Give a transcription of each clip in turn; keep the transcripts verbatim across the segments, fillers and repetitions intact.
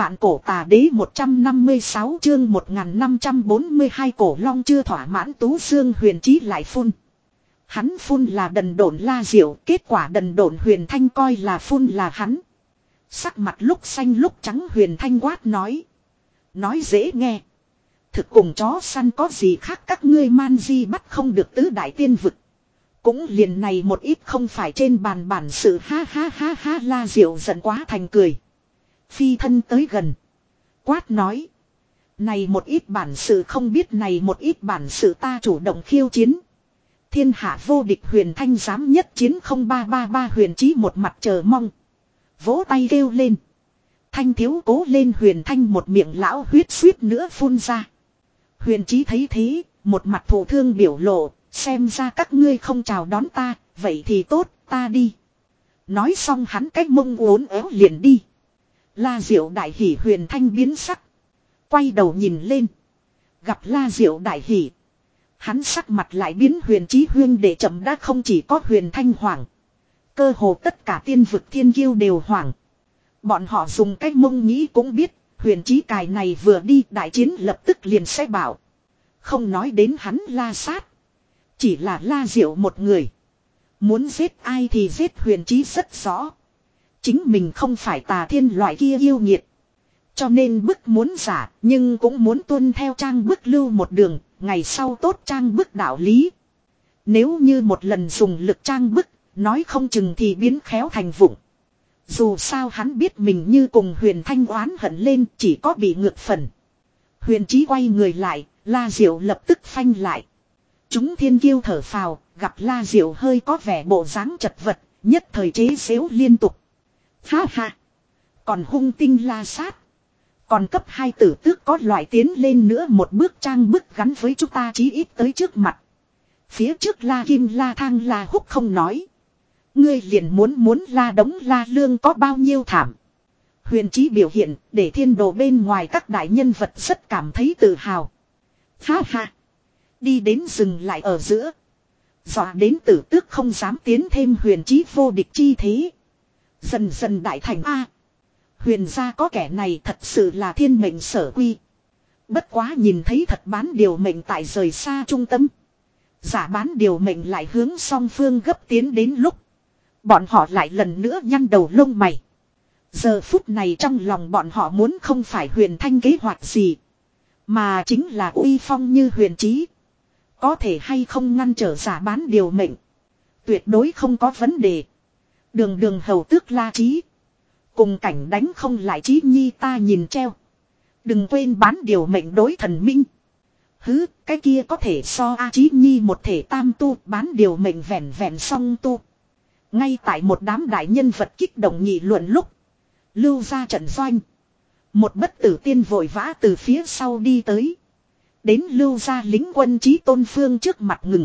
Vạn cổ tà đế một trăm năm mươi sáu chương một nghìn năm trăm bốn mươi hai cổ long chưa thỏa mãn Tú Dương Huyền Chí lại phun. Hắn phun là đần độn La Diệu, kết quả đần độn Huyền Thanh coi là phun là hắn. Sắc mặt lúc xanh lúc trắng Huyền Thanh quát nói. Nói dễ nghe. Thực cùng chó săn có gì khác các ngươi man di bắt không được tứ đại tiên vực. Cũng liền này một ít không phải trên bàn bản sự ha ha ha ha La Diệu giận quá thành cười. Phi thân tới gần. Quát nói. Này một ít bản sự không biết này một ít bản sự ta chủ động khiêu chiến. Thiên hạ vô địch Huyền Thanh dám nhất chiến không ba ba ba Huyền Chí một mặt chờ mong. Vỗ tay kêu lên. Thanh thiếu cố lên Huyền Thanh một miệng lão huyết suýt nữa phun ra. Huyền Chí thấy thế, một mặt thổ thương biểu lộ, xem ra các ngươi không chào đón ta, vậy thì tốt, ta đi. Nói xong hắn cách mông uốn éo liền đi. La Diệu đại hỉ Huyền Thanh biến sắc. Quay đầu nhìn lên. Gặp La Diệu đại hỉ. Hắn sắc mặt lại biến Huyền Chí huyên để chậm đã không chỉ có Huyền Thanh hoảng. Cơ hồ tất cả tiên vực thiên kiêu đều hoảng. Bọn họ dùng cách mông nghĩ cũng biết. Huyền Chí cài này vừa đi đại chiến lập tức liền sẽ bảo. Không nói đến hắn La sát. Chỉ là La Diệu một người. Muốn giết ai thì giết Huyền Chí rất rõ. Chính mình không phải tà thiên loại kia yêu nghiệt. Cho nên bức muốn giả nhưng cũng muốn tuân theo trang bức lưu một đường. Ngày sau tốt trang bức đạo lý. Nếu như một lần dùng lực trang bức. Nói không chừng thì biến khéo thành vụng. Dù sao hắn biết mình như cùng Huyền Thanh oán hận lên chỉ có bị ngược phần. Huyền Chí quay người lại. La Diệu lập tức phanh lại. Chúng thiên kiêu thở phào. Gặp La Diệu hơi có vẻ bộ dáng chật vật. Nhất thời chế xếu liên tục. Ha ha. Còn hung tinh La sát. Còn cấp hai tử tước có loại tiến lên nữa một bước trang bức gắn với chúng ta chí ít tới trước mặt. Phía trước La Kim La Thang La Húc không nói. Ngươi liền muốn muốn La Đống La Lương có bao nhiêu thảm. Huyền Chí biểu hiện để thiên đồ bên ngoài các đại nhân vật rất cảm thấy tự hào. Ha ha. Đi đến dừng lại ở giữa. Dọa đến tử tước không dám tiến thêm Huyền Chí vô địch chi thế. Dần dần đại thành A. Huyền gia có kẻ này thật sự là thiên mệnh sở quy. Bất quá nhìn thấy thật bán điều mệnh tại rời xa trung tâm. Giả bán điều mệnh lại hướng song phương gấp tiến đến lúc. Bọn họ lại lần nữa nhăn đầu lông mày. Giờ phút này trong lòng bọn họ muốn không phải Huyền Thanh kế hoạch gì. Mà chính là uy phong như Huyền Chí. Có thể hay không ngăn trở giả bán điều mệnh. Tuyệt đối không có vấn đề. Đường đường hầu tước La Chí. Cùng cảnh đánh không lại Chí Nhi ta nhìn treo. Đừng quên bán điều mệnh đối thần minh. Hứ, cái kia có thể so A Chí Nhi một thể tam tu bán điều mệnh vẹn vẹn song tu. Ngay tại một đám đại nhân vật kích động nghị luận lúc. Lưu ra trận doanh. Một bất tử tiên vội vã từ phía sau đi tới. Đến lưu ra lính quân Chí Tôn phương trước mặt ngừng.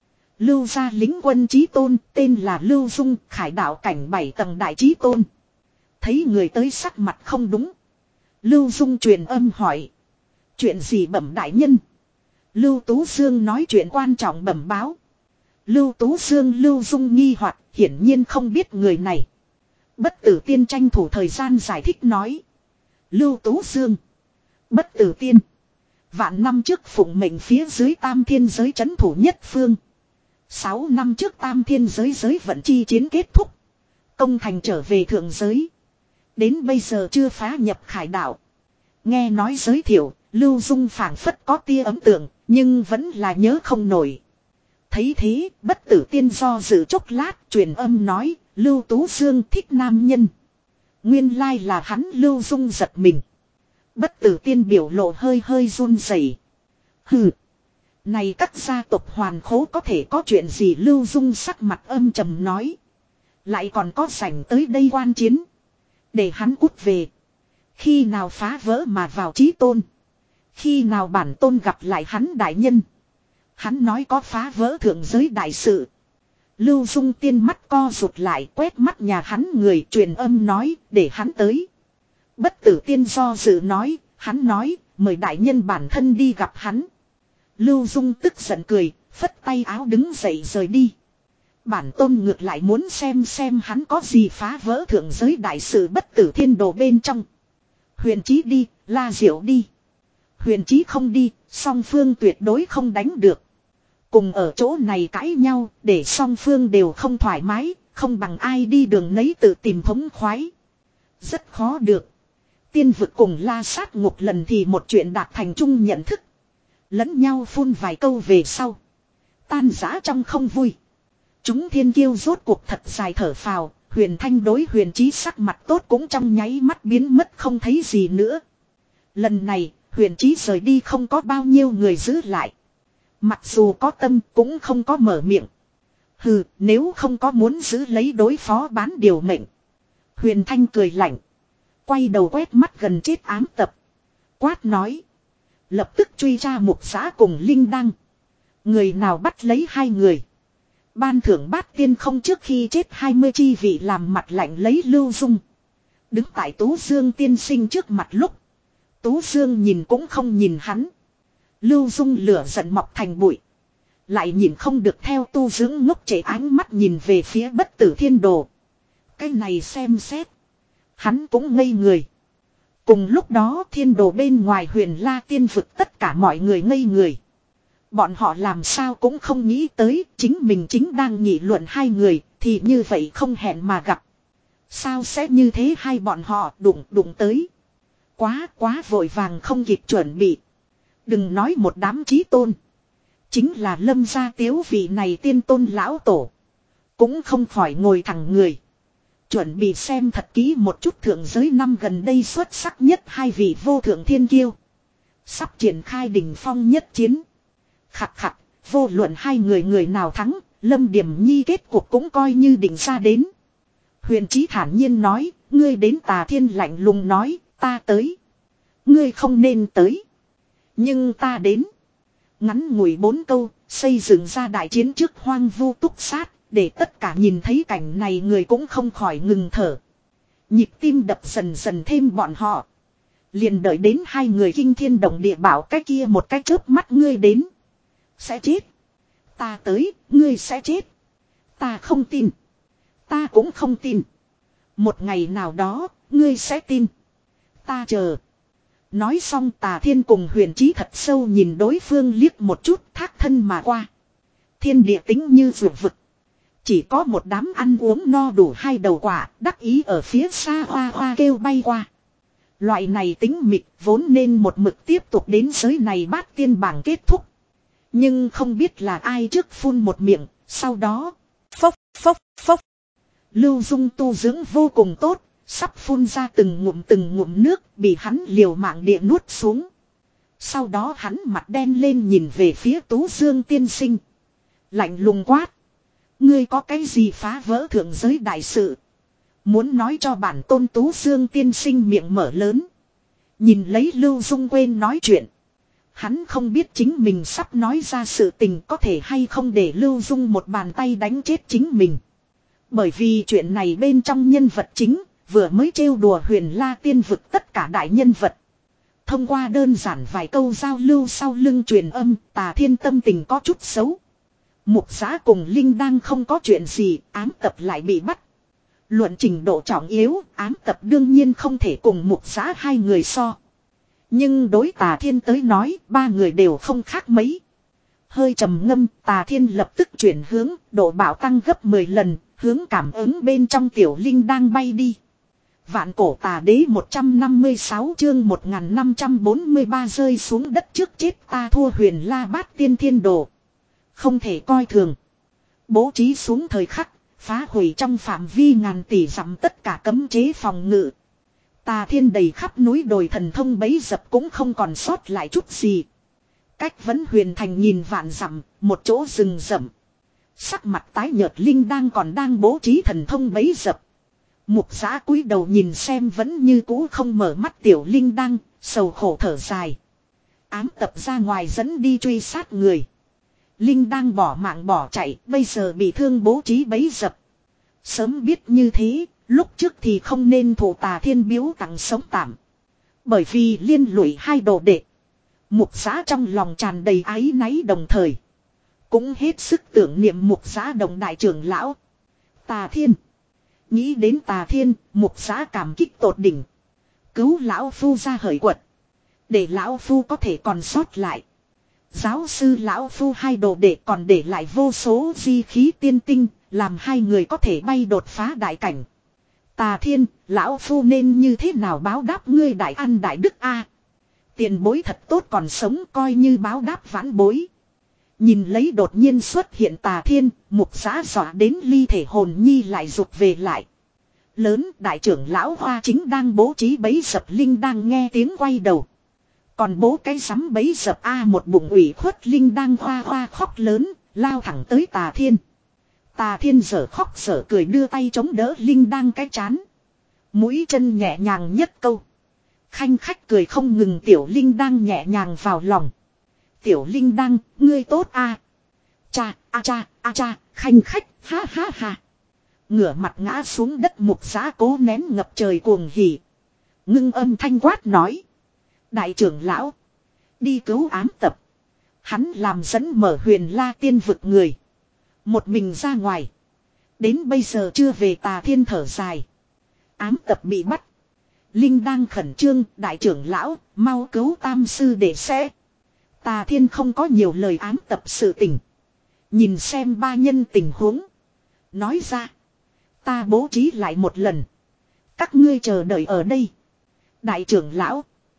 Lưu ra lính quân Chí Tôn tên là Lưu Dung khải đạo cảnh bảy tầng đại Chí Tôn. Thấy người tới sắc mặt không đúng. Lưu Dung truyền âm hỏi. Chuyện gì bẩm đại nhân? Lưu Tú Dương nói chuyện quan trọng bẩm báo. Lưu Tú Dương Lưu Dung nghi hoặc hiển nhiên không biết người này. Bất tử tiên tranh thủ thời gian giải thích nói. Lưu Tú Dương. Bất tử tiên. Vạn năm trước phụng mệnh phía dưới tam thiên giới trấn thủ nhất phương. Sáu năm trước tam thiên giới giới vận chi chiến kết thúc. Công thành trở về thượng giới. Đến bây giờ chưa phá nhập khải đạo. Nghe nói giới thiệu, Lưu Dung phảng phất có tia ấn tượng, nhưng vẫn là nhớ không nổi. Thấy thế, bất tử tiên do dự chốc lát, truyền âm nói, Lưu Tú Dương thích nam nhân. Nguyên lai là hắn Lưu Dung giật mình. Bất tử tiên biểu lộ hơi hơi run rẩy. Hừ. Này các gia tộc hoàn khố có thể có chuyện gì Lưu Dung sắc mặt âm trầm nói. Lại còn có rảnh tới đây quan chiến. Để hắn cút về. Khi nào phá vỡ mà vào Chí Tôn. Khi nào bản tôn gặp lại hắn đại nhân. Hắn nói có phá vỡ thượng giới đại sự. Lưu Dung tiên mắt co rụt lại quét mắt nhà hắn người truyền âm nói để hắn tới. Bất tử tiên do dự nói, hắn nói mời đại nhân bản thân đi gặp hắn. Lưu Dung tức giận cười, phất tay áo đứng dậy rời đi. Bản tôn ngược lại muốn xem xem hắn có gì phá vỡ thượng giới đại sự bất tử thiên đồ bên trong. Huyền Chí đi, La Diệu đi. Huyền Chí không đi, song phương tuyệt đối không đánh được. Cùng ở chỗ này cãi nhau, để song phương đều không thoải mái, không bằng ai đi đường nấy tự tìm thống khoái. Rất khó được. Tiên vực cùng La Sát Ngục lần thì một chuyện đạt thành chung nhận thức. Lẫn nhau phun vài câu về sau. Tan rã trong không vui. Chúng thiên kiêu rốt cuộc thật dài thở phào. Huyền Thanh đối Huyền Chí sắc mặt tốt cũng trong nháy mắt biến mất không thấy gì nữa. Lần này Huyền Chí rời đi không có bao nhiêu người giữ lại. Mặc dù có tâm cũng không có mở miệng. Hừ, nếu không có muốn giữ lấy đối phó bán điều mệnh. Huyền Thanh cười lạnh. Quay đầu quét mắt gần chết ám tập. Quát nói. Lập tức truy tra Mục Giã cùng Linh Đăng. Người nào bắt lấy hai người. Ban thưởng bát tiên không trước khi chết hai mươi chi vị làm mặt lạnh lấy Lưu Dung. Đứng tại Tú Dương tiên sinh trước mặt lúc. Tú Dương nhìn cũng không nhìn hắn. Lưu Dung lửa giận mọc thành bụi. Lại nhìn không được theo tu dưỡng ngốc trẻ ánh mắt nhìn về phía Bất Tử Thiên Đồ. Cái này xem xét. Hắn cũng ngây người. Cùng lúc đó thiên đồ bên ngoài Huyền La tiên vực tất cả mọi người ngây người. Bọn họ làm sao cũng không nghĩ tới chính mình chính đang nghị luận hai người thì như vậy không hẹn mà gặp. Sao sẽ như thế hai bọn họ đụng đụng tới. Quá quá vội vàng không kịp chuẩn bị. Đừng nói một đám chí tôn. Chính là Lâm gia tiếu vị này tiên tôn lão tổ. Cũng không khỏi ngồi thẳng người. Chuẩn bị xem thật kỹ một chút thượng giới năm gần đây xuất sắc nhất hai vị vô thượng thiên kiêu. Sắp triển khai đỉnh phong nhất chiến. Khặt khặt, vô luận hai người người nào thắng, Lâm Điểm Nhi kết cuộc cũng coi như định ra đến. Huyền Chí thản nhiên nói, ngươi đến Tà Thiên lạnh lùng nói, ta tới. Ngươi không nên tới. Nhưng ta đến. Ngắn ngủi bốn câu, xây dựng ra đại chiến trước hoang vu túc sát, để tất cả nhìn thấy cảnh này người cũng không khỏi ngừng thở. Nhịp tim đập dần dần thêm bọn họ. Liền đợi đến hai người kinh thiên động địa bảo cái kia một cái chớp mắt ngươi đến. Sẽ chết. Ta tới, ngươi sẽ chết. Ta không tin. Ta cũng không tin. Một ngày nào đó, ngươi sẽ tin. Ta chờ. Nói xong Tà Thiên cùng Huyền Chí thật sâu nhìn đối phương liếc một chút thác thân mà qua. Thiên địa tính như vượt vực. Chỉ có một đám ăn uống no đủ hai đầu quả đắc ý ở phía xa hoa hoa kêu bay qua. Loại này tính mịt vốn nên một mực tiếp tục đến giới này bát tiên bảng kết thúc. Nhưng không biết là ai trước phun một miệng, sau đó phốc phốc phốc. Lưu Dung tu dưỡng vô cùng tốt, sắp phun ra từng ngụm từng ngụm nước bị hắn liều mạng địa nuốt xuống. Sau đó hắn mặt đen lên nhìn về phía Tú Dương tiên sinh. Lạnh lùng quát. Ngươi có cái gì phá vỡ thượng giới đại sự? Muốn nói cho bản tôn Tú Dương tiên sinh miệng mở lớn. Nhìn lấy Lưu Dung quên nói chuyện. Hắn không biết chính mình sắp nói ra sự tình có thể hay không để Lưu Dung một bàn tay đánh chết chính mình. Bởi vì chuyện này bên trong nhân vật chính vừa mới trêu đùa Huyền La tiên vực tất cả đại nhân vật. Thông qua đơn giản vài câu giao lưu sau lưng truyền âm, Tà Thiên tâm tình có chút xấu. Mục Giã cùng Linh đang không có chuyện gì, ám tập lại bị bắt. Luận trình độ trọng yếu, ám tập đương nhiên không thể cùng Mục Giã hai người so. Nhưng đối Tà Thiên tới nói, ba người đều không khác mấy. Hơi trầm ngâm, Tà Thiên lập tức chuyển hướng, độ bảo tăng gấp mười lần, hướng cảm ứng bên trong tiểu Linh đang bay đi. Vạn cổ Tà Đế một trăm năm mươi sáu chương một nghìn năm trăm bốn mươi ba rơi xuống đất trước chết ta thua Huyền La bát tiên thiên đồ. Không thể coi thường. Bố trí xuống thời khắc, phá hủy trong phạm vi ngàn tỷ dặm tất cả cấm chế phòng ngự. Tà Thiên đầy khắp núi đồi thần thông bấy dập cũng không còn sót lại chút gì. Cách Vấn Huyền Thành nhìn vạn dặm, một chỗ rừng rậm. Sắc mặt tái nhợt Linh đang còn đang bố trí thần thông bấy dập. Mục Giã cúi đầu nhìn xem vẫn như cũ không mở mắt tiểu Linh đang, sầu khổ thở dài. Ám tập ra ngoài dẫn đi truy sát người. Linh đang bỏ mạng bỏ chạy, bây giờ bị thương bố trí bấy dập. Sớm biết như thế, lúc trước thì không nên thủ Tà Thiên biếu tặng sống tạm. Bởi vì liên lụy hai đồ đệ. Mục Giã trong lòng tràn đầy áy náy đồng thời. Cũng hết sức tưởng niệm Mục Giã đồng đại trưởng lão. Tà Thiên. Nghĩ đến Tà Thiên, Mục Giã cảm kích tột đỉnh. Cứu lão phu ra hởi quật. Để lão phu có thể còn sót lại. Giáo sư lão phu hai đồ đệ còn để lại vô số di khí tiên tinh. Làm hai người có thể bay đột phá đại cảnh. Tà Thiên, lão phu nên như thế nào báo đáp ngươi đại ăn đại đức a? Tiền bối thật tốt còn sống coi như báo đáp vãn bối. Nhìn lấy đột nhiên xuất hiện Tà Thiên, Mục Giã dọa đến ly thể hồn nhi lại rụt về lại. Lớn đại trưởng lão Hoa Chính đang bố trí bẫy dập, Linh đang nghe tiếng quay đầu. Còn bố cái sắm bẫy dập a, một bụng ủy khuất Linh đang hoa hoa khóc lớn, lao thẳng tới Tà Thiên. Tà Thiên dở khóc dở cười đưa tay chống đỡ Linh đang cái chán. Mũi chân nhẹ nhàng nhất câu. Khanh khách cười không ngừng, tiểu Linh đang nhẹ nhàng vào lòng. Tiểu Linh đang, ngươi tốt a. À. Cha, a cha, a cha, khanh khách, ha ha ha. Ngửa mặt ngã xuống đất, Mục Giã cố nén ngập trời cuồng hỉ. Ngưng âm thanh quát nói. Đại trưởng lão. Đi cứu ám tập. Hắn làm dẫn mở Huyền La Tiên vực người. Một mình ra ngoài. Đến bây giờ chưa về. Tà Thiên thở dài. Ám tập bị bắt. Linh đang khẩn trương. Đại trưởng lão, mau cứu tam sư để sẽ. Tà Thiên không có nhiều lời ám tập sự tình. Nhìn xem ba nhân tình huống. Nói ra. Ta bố trí lại một lần. Các ngươi chờ đợi ở đây. Đại trưởng lão.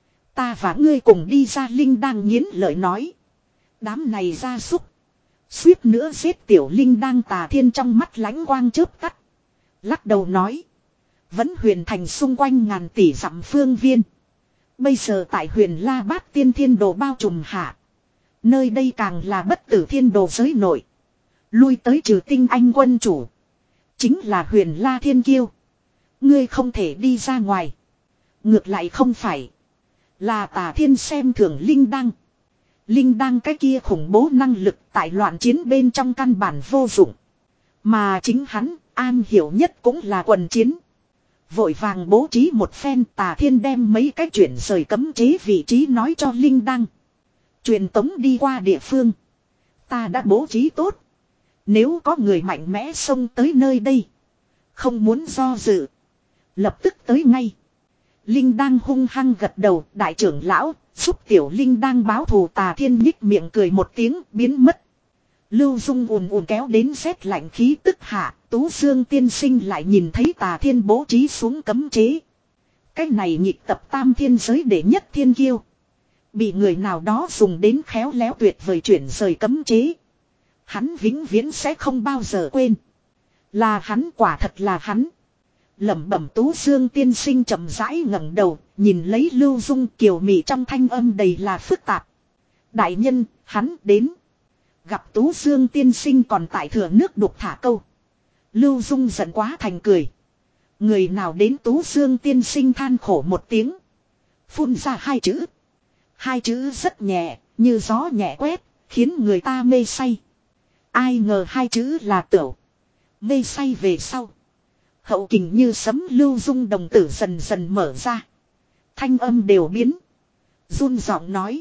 Ta và ngươi cùng đi ra. Linh đang nghiến lợi nói. Đám này gia súc. Suýt nữa giết tiểu Linh đang. Tà Thiên trong mắt lánh quang chớp tắt. Lắc đầu nói. Vẫn huyền thành xung quanh ngàn tỷ dặm phương viên. Bây giờ tại Huyền La Bát Tiên Thiên Đồ bao trùm hạ. Nơi đây càng là bất tử thiên đồ giới nội. Lui tới trừ tinh anh quân chủ. Chính là Huyền La Thiên Kiêu. Ngươi không thể đi ra ngoài. Ngược lại không phải. Là Tà Thiên xem thường Linh Đăng. Linh Đăng cái kia khủng bố năng lực tại loạn chiến bên trong căn bản vô dụng. Mà chính hắn an hiểu nhất cũng là quần chiến. Vội vàng bố trí một phen. Tà Thiên đem mấy cái chuyển rời cấm chế vị trí nói cho Linh Đăng. Truyền tống đi qua địa phương. Ta đã bố trí tốt. Nếu có người mạnh mẽ xông tới nơi đây. Không muốn do dự. Lập tức tới ngay. Linh đang hung hăng gật đầu. Đại trưởng lão giúp tiểu Linh đang báo thù. Tà Thiên nhích miệng cười một tiếng biến mất. Lưu Dung ùn ùn kéo đến rét lạnh khí tức hạ. Tú Dương tiên sinh lại nhìn thấy Tà Thiên bố trí xuống cấm chế. Cái này nhịp tập tam thiên giới đệ nhất thiên kiêu. Bị người nào đó dùng đến khéo léo tuyệt vời chuyển rời cấm chế. Hắn vĩnh viễn sẽ không bao giờ quên. Là hắn, quả thật là hắn. Lẩm bẩm Tú Dương tiên sinh chậm rãi ngẩng đầu, nhìn lấy Lưu Dung kiều mị trong thanh âm đầy là phức tạp. Đại nhân, hắn đến. Gặp Tú Dương tiên sinh còn tại thừa nước đục thả câu. Lưu Dung giận quá thành cười. Người nào đến? Tú Dương tiên sinh than khổ một tiếng. Phun ra hai chữ. Hai chữ rất nhẹ, như gió nhẹ quét, khiến người ta mê say. Ai ngờ hai chữ là tửu. Mê say về sau. Hậu kình như sấm, Lưu Dung đồng tử dần dần mở ra. Thanh âm đều biến. Run giọng nói.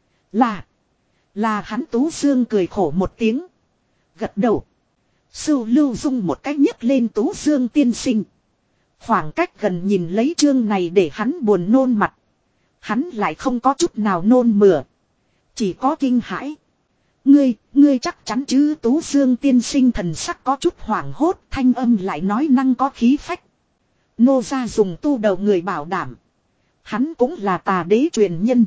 Là. Là hắn. Tú Dương cười khổ một tiếng. Gật đầu. Sưu Lưu Dung một cách nhấc lên Tú Dương tiên sinh. Khoảng cách gần nhìn lấy chương này để hắn buồn nôn mặt. Hắn lại không có chút nào nôn mửa. Chỉ có kinh hãi. Ngươi, ngươi chắc chắn chứ? Tú Dương tiên sinh thần sắc có chút hoảng hốt, thanh âm lại nói năng có khí phách. Nô gia dùng tu đầu người bảo đảm. Hắn cũng là Tà đế truyền nhân.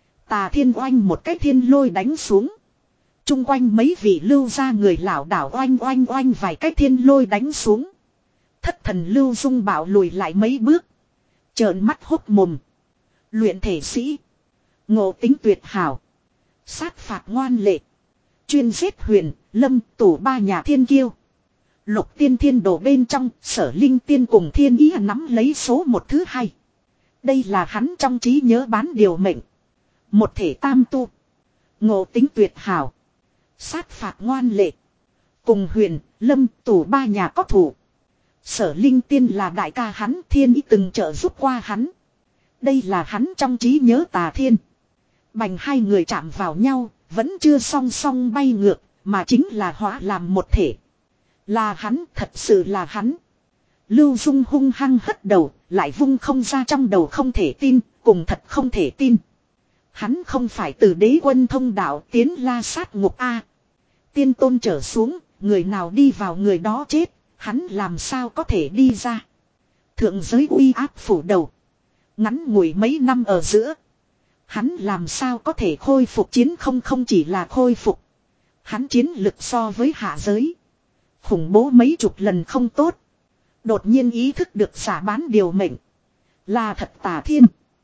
Tà Thiên oanh một cái thiên lôi đánh xuống. Trung quanh mấy vị Lưu gia người lảo đảo oanh oanh oanh vài cái thiên lôi đánh xuống. Thất thần Lưu Dung bảo lùi lại mấy bước. Trợn mắt hốc mồm. Luyện thể sĩ. Ngộ tính tuyệt hảo. Sát phạt ngoan lệ. Chuyên giết Huyền, Lâm, Tủ ba nhà thiên kiêu. Lục tiên thiên đồ bên trong, Sở Linh tiên cùng Thiên Ý nắm lấy số một thứ hai. Đây là hắn trong trí nhớ bán điều mệnh. Một thể tam tu. Ngộ tính tuyệt hảo. Sát phạt ngoan lệ. Cùng Huyền, Lâm, Tủ ba nhà có thủ. Sở Linh tiên là đại ca hắn, Thiên Ý từng trợ giúp qua hắn. Đây là hắn trong trí nhớ. Tà Thiên. Bành hai người chạm vào nhau, vẫn chưa song song bay ngược, mà chính là hóa làm một thể. Là hắn, thật sự là hắn. Lưu Dung hung hăng hất đầu, lại vung không ra, trong đầu không thể tin, cùng thật không thể tin. Hắn không phải từ đế quân thông đạo tiến la sát ngục A. Tiên tôn trở xuống, người nào đi vào người đó chết, hắn làm sao có thể đi ra. Thượng giới uy áp phủ đầu. Ngắn ngủi mấy năm ở giữa. Hắn làm sao có thể khôi phục chiến, không không chỉ là khôi phục. Hắn chiến lực so với hạ giới. Khủng bố mấy chục lần không tốt. Đột nhiên ý thức được xả bán điều mệnh. Là thật tà thiên.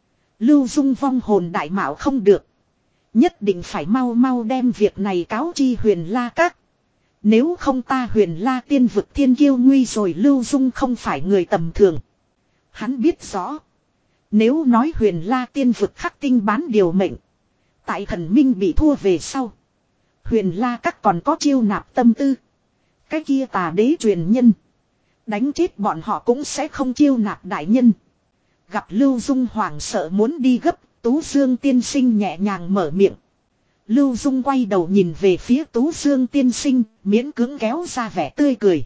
Lưu Dung vong hồn đại mạo không được. Nhất định phải mau mau đem việc này cáo chi Huyền La Các. Nếu không ta Huyền La tiên vực thiên kiêu nguy rồi. Lưu Dung không phải người tầm thường. Hắn biết rõ. Nếu nói Huyền La tiên vực khắc tinh bán điều mệnh. Tại thần minh bị thua về sau. Huyền La Các còn có chiêu nạp tâm tư. Cái kia tà đế truyền nhân. Đánh chết bọn họ cũng sẽ không chiêu nạp đại nhân. Gặp Lưu Dung hoảng sợ muốn đi gấp. Tú Dương tiên sinh nhẹ nhàng mở miệng. Lưu Dung quay đầu nhìn về phía Tú Dương tiên sinh. Miễn cưỡng kéo ra vẻ tươi cười.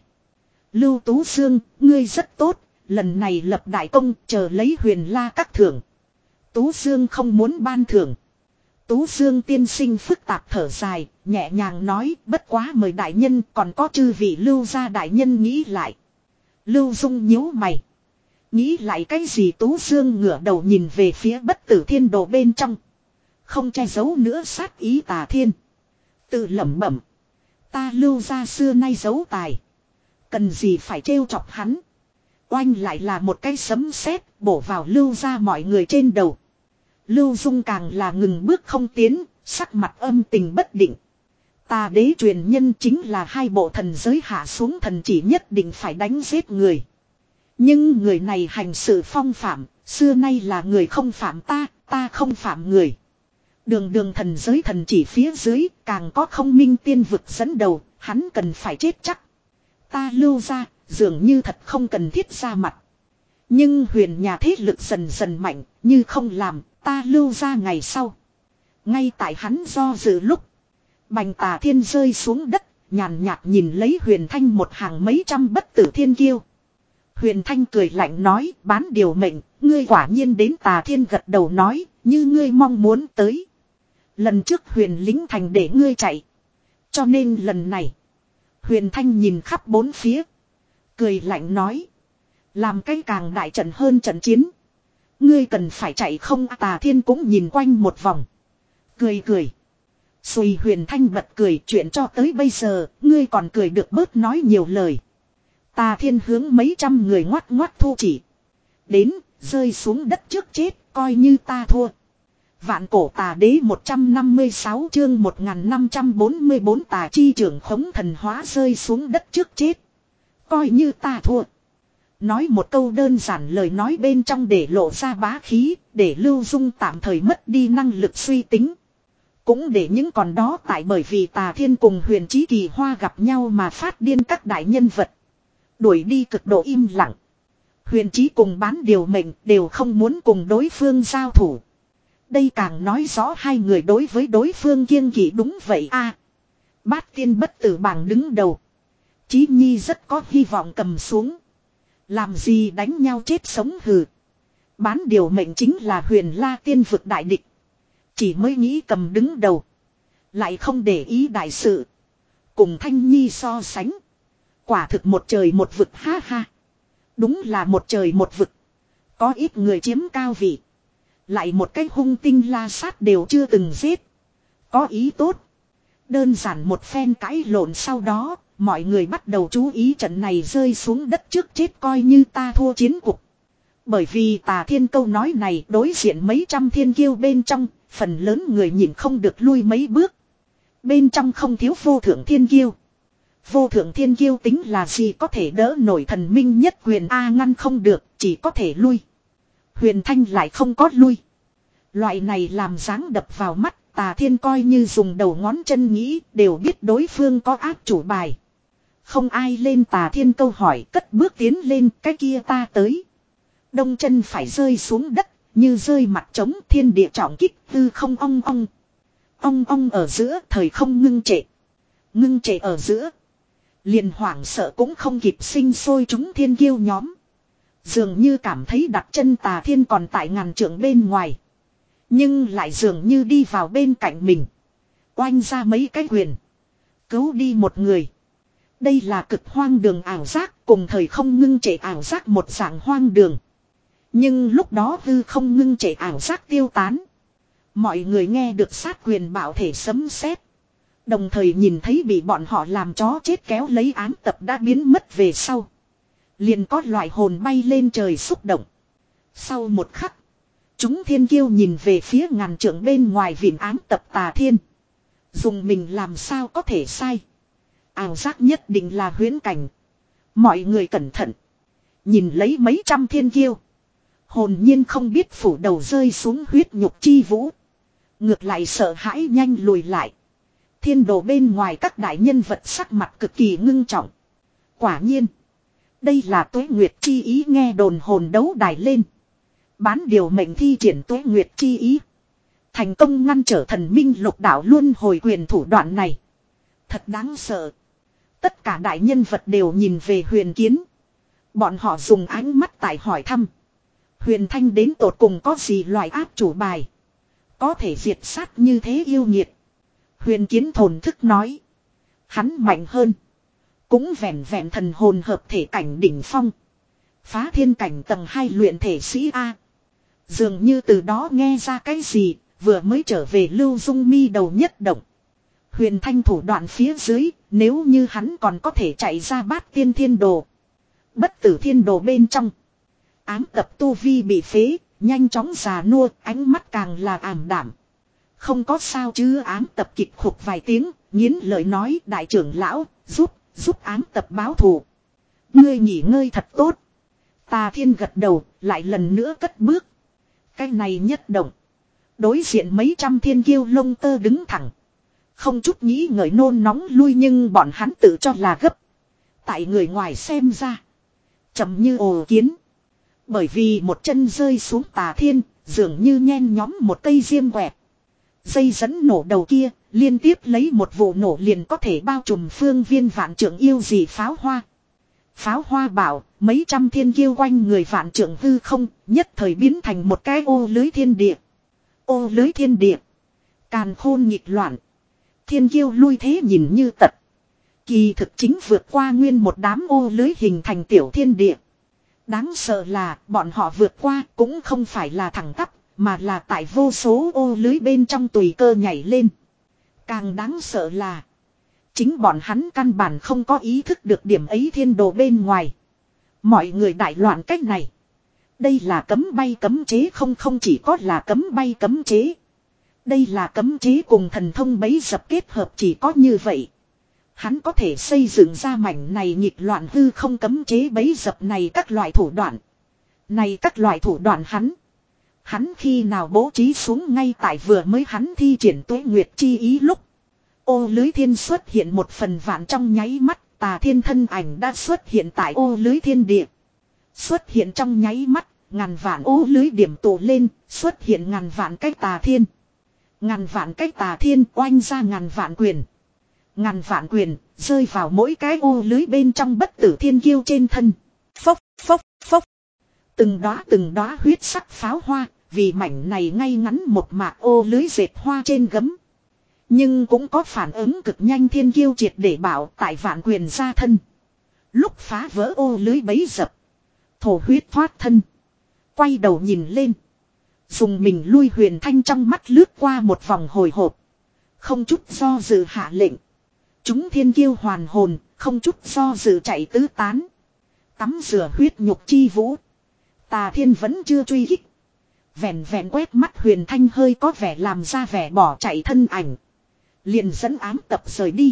Lưu Tú Dương, ngươi rất tốt. Lần này lập đại công, chờ lấy Huyền La Các thưởng. Tú Dương không muốn ban thưởng. Tú Dương tiên sinh phức tạp thở dài, nhẹ nhàng nói, bất quá mời đại nhân, còn có chư vị Lưu gia đại nhân nghĩ lại. Lưu Dung nhíu mày. Nghĩ lại cái gì? Tú Dương ngửa đầu nhìn về phía Bất Tử Thiên Đồ bên trong. Không che giấu nữa sát ý tà thiên. Tự lẩm bẩm. Ta Lưu gia xưa nay giấu tài. Cần gì phải trêu chọc hắn. Oanh lại là một cái sấm sét bổ vào Lưu gia mọi người trên đầu. Lưu Dung càng là ngừng bước không tiến, sắc mặt âm tình bất định. Tà đế truyền nhân chính là hai bộ thần giới hạ xuống thần chỉ nhất định phải đánh giết người. Nhưng người này hành sự phong phạm, xưa nay là người không phạm ta, ta không phạm người. Đường đường thần giới thần chỉ phía dưới, càng có không minh tiên vực dẫn đầu, hắn cần phải chết chắc. Ta Lưu gia dường như thật không cần thiết ra mặt. Nhưng huyền nhà thế lực dần dần mạnh, như không làm, ta Lưu gia ngày sau. Ngay tại hắn do dự lúc. Bành Tà Thiên rơi xuống đất, nhàn nhạt nhìn lấy Huyền Thanh một hàng mấy trăm bất tử thiên kiêu. Huyền Thanh cười lạnh nói, bán điều mệnh, ngươi quả nhiên đến. Tà Thiên gật đầu nói, như ngươi mong muốn tới. Lần trước Huyền lính thành để ngươi chạy. Cho nên lần này, Huyền Thanh nhìn khắp bốn phía. Cười lạnh nói, làm cái càng đại trận hơn trận chiến. Ngươi cần phải chạy không? Tà Thiên cũng nhìn quanh một vòng. Cười cười. Xùi Huyền Thanh bật cười, chuyện cho tới bây giờ, ngươi còn cười được bớt nói nhiều lời. Tà Thiên hướng mấy trăm người ngoắt ngoắt thu chỉ. Đến, rơi xuống đất trước chết, coi như ta thua. Vạn cổ tà đế một trăm năm mươi sáu chương một nghìn năm trăm bốn mươi bốn tà chi trưởng khống thần hóa rơi xuống đất trước chết. Coi như ta thua. Nói một câu đơn giản lời nói bên trong để lộ ra bá khí, để Lưu Dung tạm thời mất đi năng lực suy tính. Cũng để những còn đó tại bởi vì Tà Thiên cùng Huyền Chí Kỳ Hoa gặp nhau mà phát điên các đại nhân vật. Đuổi đi cực độ im lặng. Huyền Chí cùng bán điều mệnh đều không muốn cùng đối phương giao thủ. Đây càng nói rõ hai người đối với đối phương kiêng kỵ. Đúng vậy a. Bát tiên bất tử bảng đứng đầu. Chí Nhi rất có hy vọng cầm xuống. Làm gì đánh nhau chết sống hừ. Bán điều mệnh chính là Huyền La tiên vực đại địch. Chỉ mới nghĩ cầm đứng đầu. Lại không để ý đại sự. Cùng Thanh Nhi so sánh. Quả thực một trời một vực ha ha. Đúng là một trời một vực. Có ít người chiếm cao vị. Lại một cái hung tinh la sát đều chưa từng giết. Có ý tốt. Đơn giản một phen cãi lộn sau đó. Mọi người bắt đầu chú ý trận này rơi xuống đất trước chết coi như ta thua chiến cuộc. Bởi vì Tà Thiên câu nói này đối diện mấy trăm thiên kiêu bên trong. Phần lớn người nhìn không được lui mấy bước. Bên trong không thiếu vô thượng thiên kiêu. Vô thượng thiên kiêu tính là gì có thể đỡ nổi thần minh nhất quyền A, ngăn không được, chỉ có thể lui. Huyền Thanh lại không có lui. Loại này làm dáng đập vào mắt, Tà Thiên coi như dùng đầu ngón chân nghĩ, đều biết đối phương có áp chủ bài. Không ai lên Tà Thiên câu hỏi, cất bước tiến lên, cái kia ta tới. Đông chân phải rơi xuống đất, như rơi mặt trống, thiên địa trọng kích, tư không ong ong. Ong ong ở giữa, thời không ngưng trệ. Ngưng trệ ở giữa. Liền hoảng sợ cũng không kịp sinh sôi chúng thiên kiêu nhóm. Dường như cảm thấy đặt chân Tà Thiên còn tại ngàn trượng bên ngoài. Nhưng lại dường như đi vào bên cạnh mình. Oanh ra mấy cái quyền. Cứu đi một người. Đây là cực hoang đường ảo giác, cùng thời không ngưng trệ ảo giác một dạng hoang đường. Nhưng lúc đó hư không ngưng trệ ảo giác tiêu tán. Mọi người nghe được sát quyền bảo thể sấm sét. Đồng thời nhìn thấy bị bọn họ làm chó chết kéo lấy ám tập đã biến mất về sau. Liền có loại hồn bay lên trời xúc động. Sau một khắc, chúng thiên kiêu nhìn về phía ngàn trượng bên ngoài vịn ám tập Tà Thiên. Dùng mình làm sao có thể sai. Ảo giác nhất định là huyễn cảnh. Mọi người cẩn thận. Nhìn lấy mấy trăm thiên kiêu. Hồn nhiên không biết phủ đầu rơi xuống huyết nhục chi vũ. Ngược lại sợ hãi nhanh lùi lại. Thiên đồ bên ngoài các đại nhân vật sắc mặt cực kỳ ngưng trọng. Quả nhiên. Đây là Tuế Nguyệt chi ý nghe đồn hồn đấu đài lên. Bán điều mệnh thi triển Tuế Nguyệt chi ý. Thành công ngăn trở thần minh lục đạo luân hồi quyền thủ đoạn này. Thật đáng sợ. Tất cả đại nhân vật đều nhìn về Huyền Kiến. Bọn họ dùng ánh mắt tại hỏi thăm. Huyền Thanh đến tột cùng có gì loại áp chủ bài. Có thể diệt sát như thế yêu nghiệt. Huyền Kiến thổn thức nói. Hắn mạnh hơn. Cũng vẹn vẹn thần hồn hợp thể cảnh đỉnh phong. Phá thiên cảnh tầng hai luyện thể sĩ A. Dường như từ đó nghe ra cái gì. Vừa mới trở về Lưu Dung mi đầu nhất động. Huyền Thanh thủ đoạn phía dưới. Nếu như hắn còn có thể chạy ra bát tiên thiên đồ. Bất tử thiên đồ bên trong. Ám tập tu vi bị phế. Nhanh chóng già nua. Ánh mắt càng là ảm đảm. Không có sao chứ ám tập kịch khục vài tiếng. Nghiến lời nói đại trưởng lão. Giúp, giúp ám tập báo thù. Ngươi nghỉ ngơi thật tốt. Tà Thiên gật đầu. Lại lần nữa cất bước. Cái này nhất động. Đối diện mấy trăm thiên kiêu lông tơ đứng thẳng. Không chút nghĩ ngợi nôn nóng lui nhưng bọn hắn tự cho là gấp. Tại người ngoài xem ra. Chậm như ồ kiến. Bởi vì một chân rơi xuống Tà Thiên. Dường như nhen nhóm một cây diêm quẹt. Dây dẫn nổ đầu kia. Liên tiếp lấy một vụ nổ liền có thể bao trùm phương viên vạn trượng yêu gì pháo hoa. Pháo hoa bảo. Mấy trăm thiên kiêu quanh người vạn trượng hư không. Nhất thời biến thành một cái ô lưới thiên địa. Ô lưới thiên địa. Càn khôn nghịch loạn. Thiên kiêu lui thế nhìn như tật. Kỳ thực chính vượt qua nguyên một đám ô lưới hình thành tiểu thiên địa. Đáng sợ là bọn họ vượt qua cũng không phải là thẳng tắp. Mà là tại vô số ô lưới bên trong tùy cơ nhảy lên. Càng đáng sợ là. Chính bọn hắn căn bản không có ý thức được điểm ấy thiên đồ bên ngoài. Mọi người đại loạn cách này. Đây là cấm bay cấm chế không không chỉ có là cấm bay cấm chế. Đây là cấm chế cùng thần thông bấy dập kết hợp chỉ có như vậy. Hắn có thể xây dựng ra mảnh này nghịch loạn hư không cấm chế bấy dập này các loại thủ đoạn. Này các loại thủ đoạn hắn. Hắn khi nào bố trí xuống ngay tại vừa mới hắn thi triển Tuế Nguyệt chi ý lúc. Ô lưới thiên xuất hiện một phần vạn trong nháy mắt. Tà Thiên thân ảnh đã xuất hiện tại ô lưới thiên địa. Xuất hiện trong nháy mắt. Ngàn vạn ô lưới điểm tụ lên. Xuất hiện ngàn vạn cái Tà Thiên. Ngàn vạn cái Tà Thiên oanh ra ngàn vạn quyền. Ngàn vạn quyền rơi vào mỗi cái ô lưới bên trong bất tử thiên kiêu trên thân. Phốc phốc phốc. Từng đóa từng đóa huyết sắc pháo hoa. Vì mảnh này ngay ngắn một mạc ô lưới dệt hoa trên gấm. Nhưng cũng có phản ứng cực nhanh thiên kiêu triệt để bảo tại vạn quyền ra thân. Lúc phá vỡ ô lưới bấy dập. Thổ huyết thoát thân. Quay đầu nhìn lên. Dùng mình lui Huyền Thanh trong mắt lướt qua một vòng hồi hộp. Không chút do dự hạ lệnh. Chúng thiên kiêu hoàn hồn. Không chút do dự chạy tứ tán. Tắm rửa huyết nhục chi vũ. Tà Thiên vẫn chưa truy kích. Vẹn vẹn quét mắt Huyền Thanh hơi có vẻ làm ra vẻ bỏ chạy thân ảnh. Liền dẫn ám tập rời đi.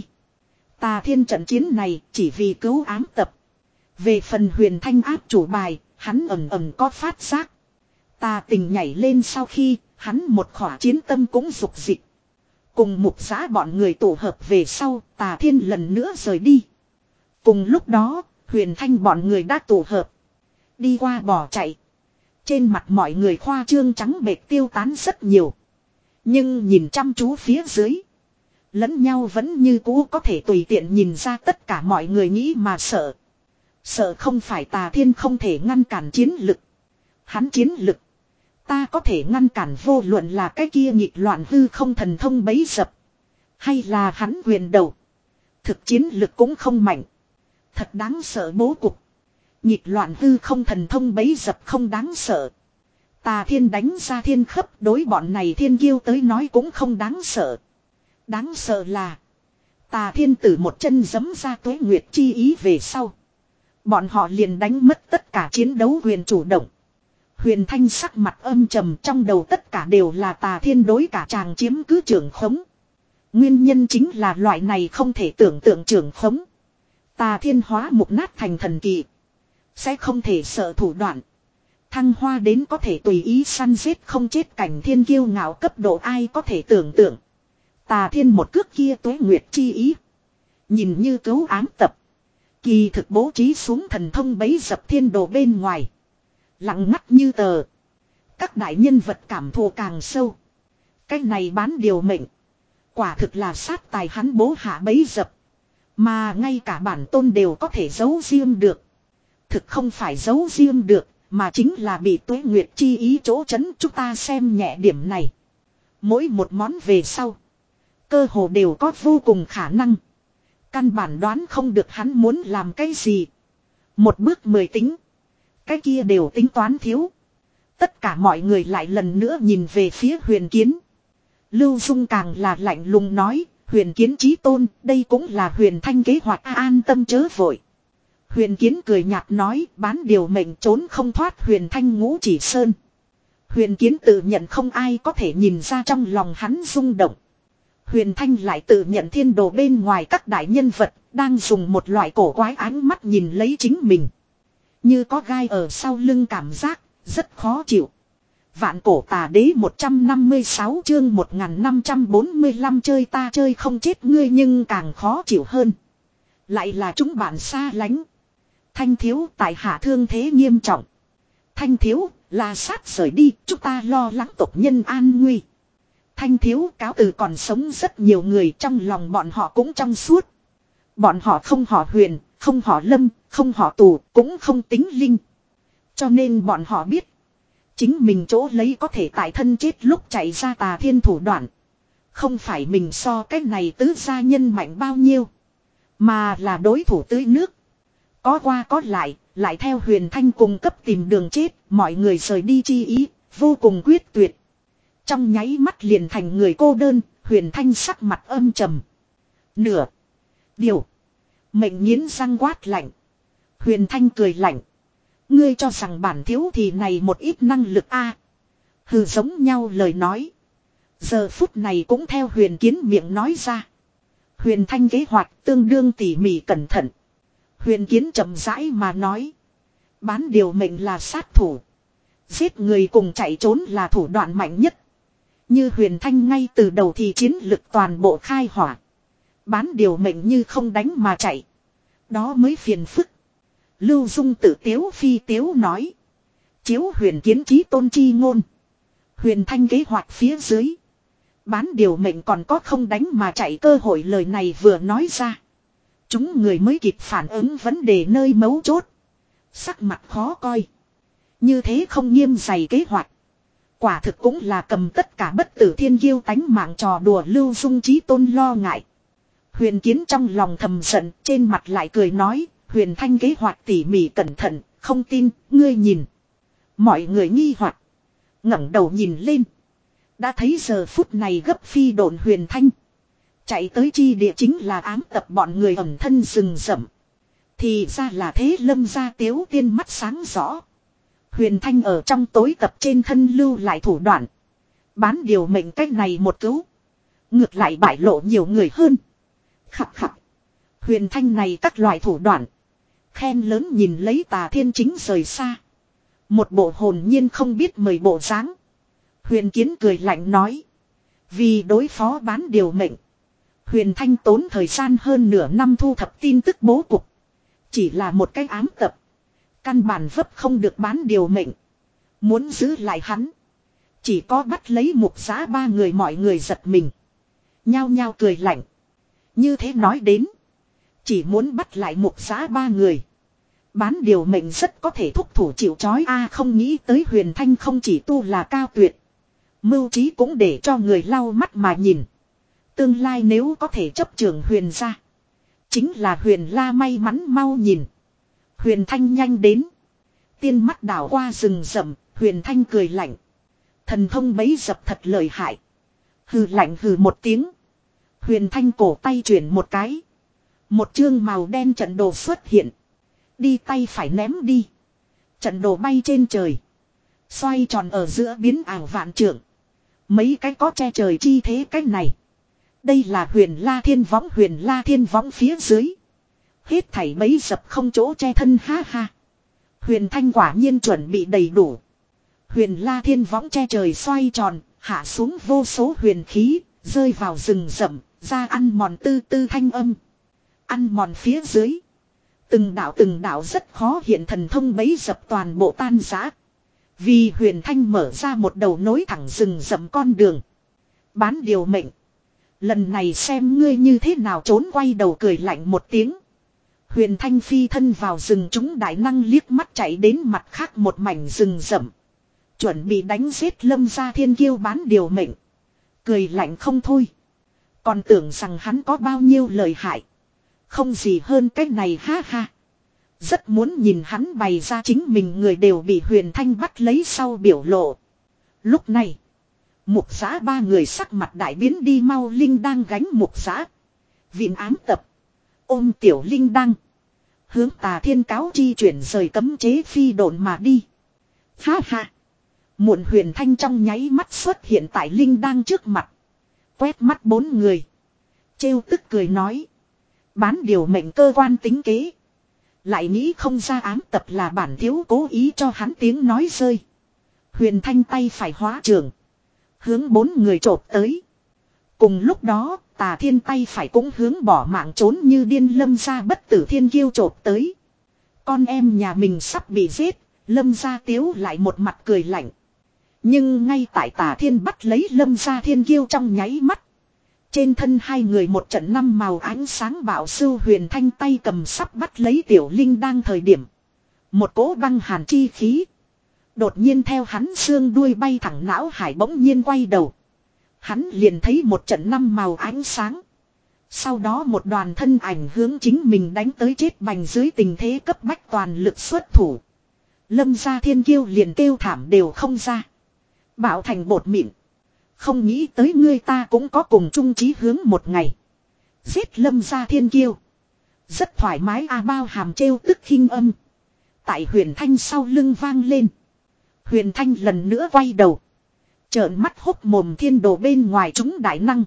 Tà Thiên trận chiến này chỉ vì cứu ám tập. Về phần Huyền Thanh áp chủ bài, hắn ầm ầm có phát giác. Tà Tình nhảy lên sau khi, hắn một khỏa chiến tâm cũng dục dịch. Cùng mục giã bọn người tụ hợp về sau, Tà Thiên lần nữa rời đi. Cùng lúc đó, Huyền Thanh bọn người đã tụ hợp. Đi qua bỏ chạy. Trên mặt mọi người khoa trương trắng bệch tiêu tán rất nhiều. Nhưng nhìn chăm chú phía dưới. Lẫn nhau vẫn như cũ có thể tùy tiện nhìn ra tất cả mọi người nghĩ mà sợ. Sợ không phải Tà Thiên không thể ngăn cản chiến lực. Hắn chiến lực. Ta có thể ngăn cản vô luận là cái kia nghịch loạn hư không thần thông bấy dập. Hay là hắn quyền đầu. Thực chiến lực cũng không mạnh. Thật đáng sợ bố cục. Nghịch loạn hư không thần thông bấy dập không đáng sợ. Tà Thiên đánh ra thiên khấp đối bọn này thiên kiêu tới nói cũng không đáng sợ. Đáng sợ là. Tà Thiên tử một chân giẫm ra tuế nguyệt chi ý về sau. Bọn họ liền đánh mất tất cả chiến đấu quyền chủ động. Huyền Thanh sắc mặt âm trầm trong đầu tất cả đều là Tà Thiên đối cả chàng chiếm cứ trưởng khống. Nguyên nhân chính là loại này không thể tưởng tượng trưởng khống. Tà Thiên hóa mục nát thành thần kỳ. Sẽ không thể sợ thủ đoạn. Thăng hoa đến có thể tùy ý săn giết không chết cảnh thiên kiêu ngạo cấp độ ai có thể tưởng tượng. Tà Thiên một cước kia tuế nguyệt chi ý. Nhìn như cứu ám tập. Kỳ thực bố trí xuống thần thông bấy dập thiên đồ bên ngoài. Lặng ngắt như tờ. Các đại nhân vật cảm thụ càng sâu. Cái này bán điều mệnh. Quả thực là sát tài hắn bố hạ bấy dập. Mà ngay cả bản tôn đều có thể giấu riêng được. Thực không phải giấu riêng được. Mà chính là bị tuế nguyệt chi ý chỗ chấn chúng ta xem nhẹ điểm này. Mỗi một món về sau. Cơ hồ đều có vô cùng khả năng. Căn bản đoán không được hắn muốn làm cái gì. Một bước mười tính. Cái kia đều tính toán thiếu. Tất cả mọi người lại lần nữa nhìn về phía Huyền Kiến. Lưu Dung càng là lạnh lùng nói. Huyền Kiến chí tôn, đây cũng là Huyền Thanh kế hoạch à, an tâm chớ vội. Huyền Kiến cười nhạt nói, bán điều mệnh trốn không thoát Huyền Thanh ngũ chỉ sơn. Huyền Kiến tự nhận không ai có thể nhìn ra trong lòng hắn rung động. Huyền Thanh lại tự nhận thiên đồ bên ngoài các đại nhân vật, đang dùng một loại cổ quái ánh mắt nhìn lấy chính mình. Như có gai ở sau lưng cảm giác, rất khó chịu. Vạn cổ tà đế một trăm năm mươi sáu chương một nghìn năm trăm bốn mươi lăm chơi ta chơi không chết ngươi nhưng càng khó chịu hơn. Lại là chúng bạn xa lánh. Thanh thiếu tại hạ thương thế nghiêm trọng. Thanh thiếu là sát rời đi chúng ta lo lắng tộc nhân an nguy. Thanh thiếu cáo từ còn sống rất nhiều người trong lòng bọn họ cũng trong suốt. Bọn họ không họ Huyền, không họ Lâm, không họ Tù, cũng không tính Linh. Cho nên bọn họ biết. Chính mình chỗ lấy có thể tại thân chết lúc chạy ra Tà Thiên thủ đoạn. Không phải mình so cái này tứ gia nhân mạnh bao nhiêu. Mà là đối thủ tưới nước. Có qua có lại, lại theo Huyền Thanh cùng cấp tìm đường chết, mọi người rời đi chi ý, vô cùng quyết tuyệt. Trong nháy mắt liền thành người cô đơn, Huyền Thanh sắc mặt âm trầm. Nửa. Điều. Mệnh nghiến răng quát lạnh. Huyền Thanh cười lạnh. Ngươi cho rằng bản thiếu thì này một ít năng lực a à. Hừ giống nhau lời nói. Giờ phút này cũng theo Huyền Kiến miệng nói ra. Huyền Thanh kế hoạch tương đương tỉ mỉ cẩn thận. Huyền Kiến chậm rãi mà nói. Bán điều mệnh là sát thủ. Giết người cùng chạy trốn là thủ đoạn mạnh nhất. Như Huyền Thanh ngay từ đầu thì chiến lực toàn bộ khai hỏa. Bán điều mệnh như không đánh mà chạy. Đó mới phiền phức. Lưu Dung tự tiếu phi tiếu nói. Chiếu Huyền Kiến chí tôn chi ngôn. Huyền Thanh kế hoạch phía dưới. Bán điều mệnh còn có không đánh mà chạy cơ hội lời này vừa nói ra. Chúng người mới kịp phản ứng vấn đề nơi mấu chốt. Sắc mặt khó coi. Như thế không nghiêm dày kế hoạch. Quả thực cũng là cầm tất cả bất tử thiên kiêu tánh mạng trò đùa Lưu Dung chí tôn lo ngại. Huyền Kiến trong lòng thầm giận, trên mặt lại cười nói, Huyền Thanh kế hoạch tỉ mỉ cẩn thận, không tin, ngươi nhìn. Mọi người nghi hoặc, ngẩng đầu nhìn lên. Đã thấy giờ phút này gấp phi độn Huyền Thanh. Chạy tới chi địa chính là ám tập bọn người ẩn thân rừng rậm. Thì ra là thế Lâm gia Tiếu Tiên mắt sáng rõ. Huyền Thanh ở trong tối tập trên thân lưu lại thủ đoạn. Bán điều mệnh cách này một cứu. Ngược lại bại lộ nhiều người hơn. Khập khập. Huyền Thanh này các loại thủ đoạn. Khen lớn nhìn lấy Tà Thiên chính rời xa. Một bộ hồn nhiên không biết mời bộ dáng. Huyền Kiến cười lạnh nói. Vì đối phó bán điều mệnh. Huyền Thanh tốn thời gian hơn nửa năm thu thập tin tức bố cục. Chỉ là một cái ám tập. Căn bản vấp không được bán điều mệnh. Muốn giữ lại hắn. Chỉ có bắt lấy mục giá ba người mọi người giật mình. Nhao nhao cười lạnh. Như thế nói đến. Chỉ muốn bắt lại mục giá ba người. Bán điều mệnh rất có thể thúc thủ chịu trói a không nghĩ tới Huyền Thanh không chỉ tu là cao tuyệt. Mưu trí cũng để cho người lau mắt mà nhìn. Tương lai nếu có thể chấp trường Huyền ra. Chính là Huyền La may mắn mau nhìn. Huyền Thanh nhanh đến. Tiên mắt đảo qua rừng rậm, Huyền Thanh cười lạnh. Thần thông bấy dập thật lợi hại. Hừ lạnh hừ một tiếng. Huyền Thanh cổ tay chuyển một cái. Một chương màu đen trận đồ xuất hiện. Đi tay phải ném đi. Trận đồ bay trên trời. Xoay tròn ở giữa biến ảo vạn trượng. Mấy cái có che trời chi thế cái này. Đây là Huyền La Thiên Võng. Huyền La Thiên Võng phía dưới. Hết thảy bấy dập không chỗ che thân ha ha. Huyền Thanh quả nhiên chuẩn bị đầy đủ. Huyền La Thiên Võng che trời xoay tròn, hạ xuống vô số huyền khí, rơi vào rừng rậm, ra ăn mòn tư tư thanh âm. Ăn mòn phía dưới. Từng đạo từng đạo rất khó hiện thần thông bấy dập toàn bộ tan rã. Vì Huyền Thanh mở ra một đầu nối thẳng rừng rậm con đường. Bán điều mệnh. Lần này xem ngươi như thế nào trốn quay đầu cười lạnh một tiếng. Huyền Thanh phi thân vào rừng chúng đại năng liếc mắt chạy đến mặt khác một mảnh rừng rậm. Chuẩn bị đánh giết Lâm Gia Thiên Kiêu bán điều mệnh. Cười lạnh không thôi. Còn tưởng rằng hắn có bao nhiêu lời hại. Không gì hơn cái này ha ha. Rất muốn nhìn hắn bày ra chính mình người đều bị Huyền Thanh bắt lấy sau biểu lộ. Lúc này. Mục Giã ba người sắc mặt đại biến đi mau Linh đang gánh Mục Giã. Vịn ám tập. Ôm tiểu Linh đăng. Hướng Tà Thiên cáo chi chuyển rời cấm chế phi độn mà đi. Ha ha. Muộn Huyền Thanh trong nháy mắt xuất hiện tại Linh đăng trước mặt. Quét mắt bốn người. Trêu tức cười nói. Bán điều mệnh cơ quan tính kế. Lại nghĩ không ra ám tập là bản thiếu cố ý cho hắn tiếng nói rơi. Huyền Thanh tay phải hóa trường. Hướng bốn người trộp tới. Cùng lúc đó, Tà Thiên tay phải cũng hướng bỏ mạng trốn như điên Lâm Gia bất tử thiên kiêu trộp tới. Con em nhà mình sắp bị giết, Lâm Gia Tiếu lại một mặt cười lạnh. Nhưng ngay tại Tà Thiên bắt lấy Lâm Gia Thiên kiêu trong nháy mắt. Trên thân hai người một trận năm màu ánh sáng bạo sưu Huyền Thanh tay cầm sắp bắt lấy Tiểu Linh đang thời điểm. Một cỗ băng hàn chi khí. Đột nhiên theo hắn xương đuôi bay thẳng não hải bỗng nhiên quay đầu. Hắn liền thấy một trận năm màu ánh sáng. Sau đó một đoàn thân ảnh hướng chính mình đánh tới chết bành dưới tình thế cấp bách toàn lực xuất thủ. Lâm Gia Thiên kiêu liền kêu thảm đều không ra. Bạo thành bột mịn. Không nghĩ tới ngươi ta cũng có cùng chung chí hướng một ngày. Giết Lâm Gia Thiên kiêu. Rất thoải mái a bao hàm trêu tức khinh âm. Tại Huyền Thanh sau lưng vang lên. Huyền Thanh lần nữa quay đầu. Trợn mắt hốc mồm thiên đồ bên ngoài chúng đại năng.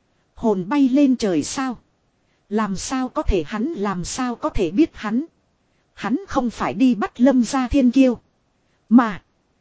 Hồn bay lên trời sao. Làm sao có thể hắn làm sao có thể biết hắn. Hắn không phải đi bắt Lâm Gia Thiên kiêu. Mà.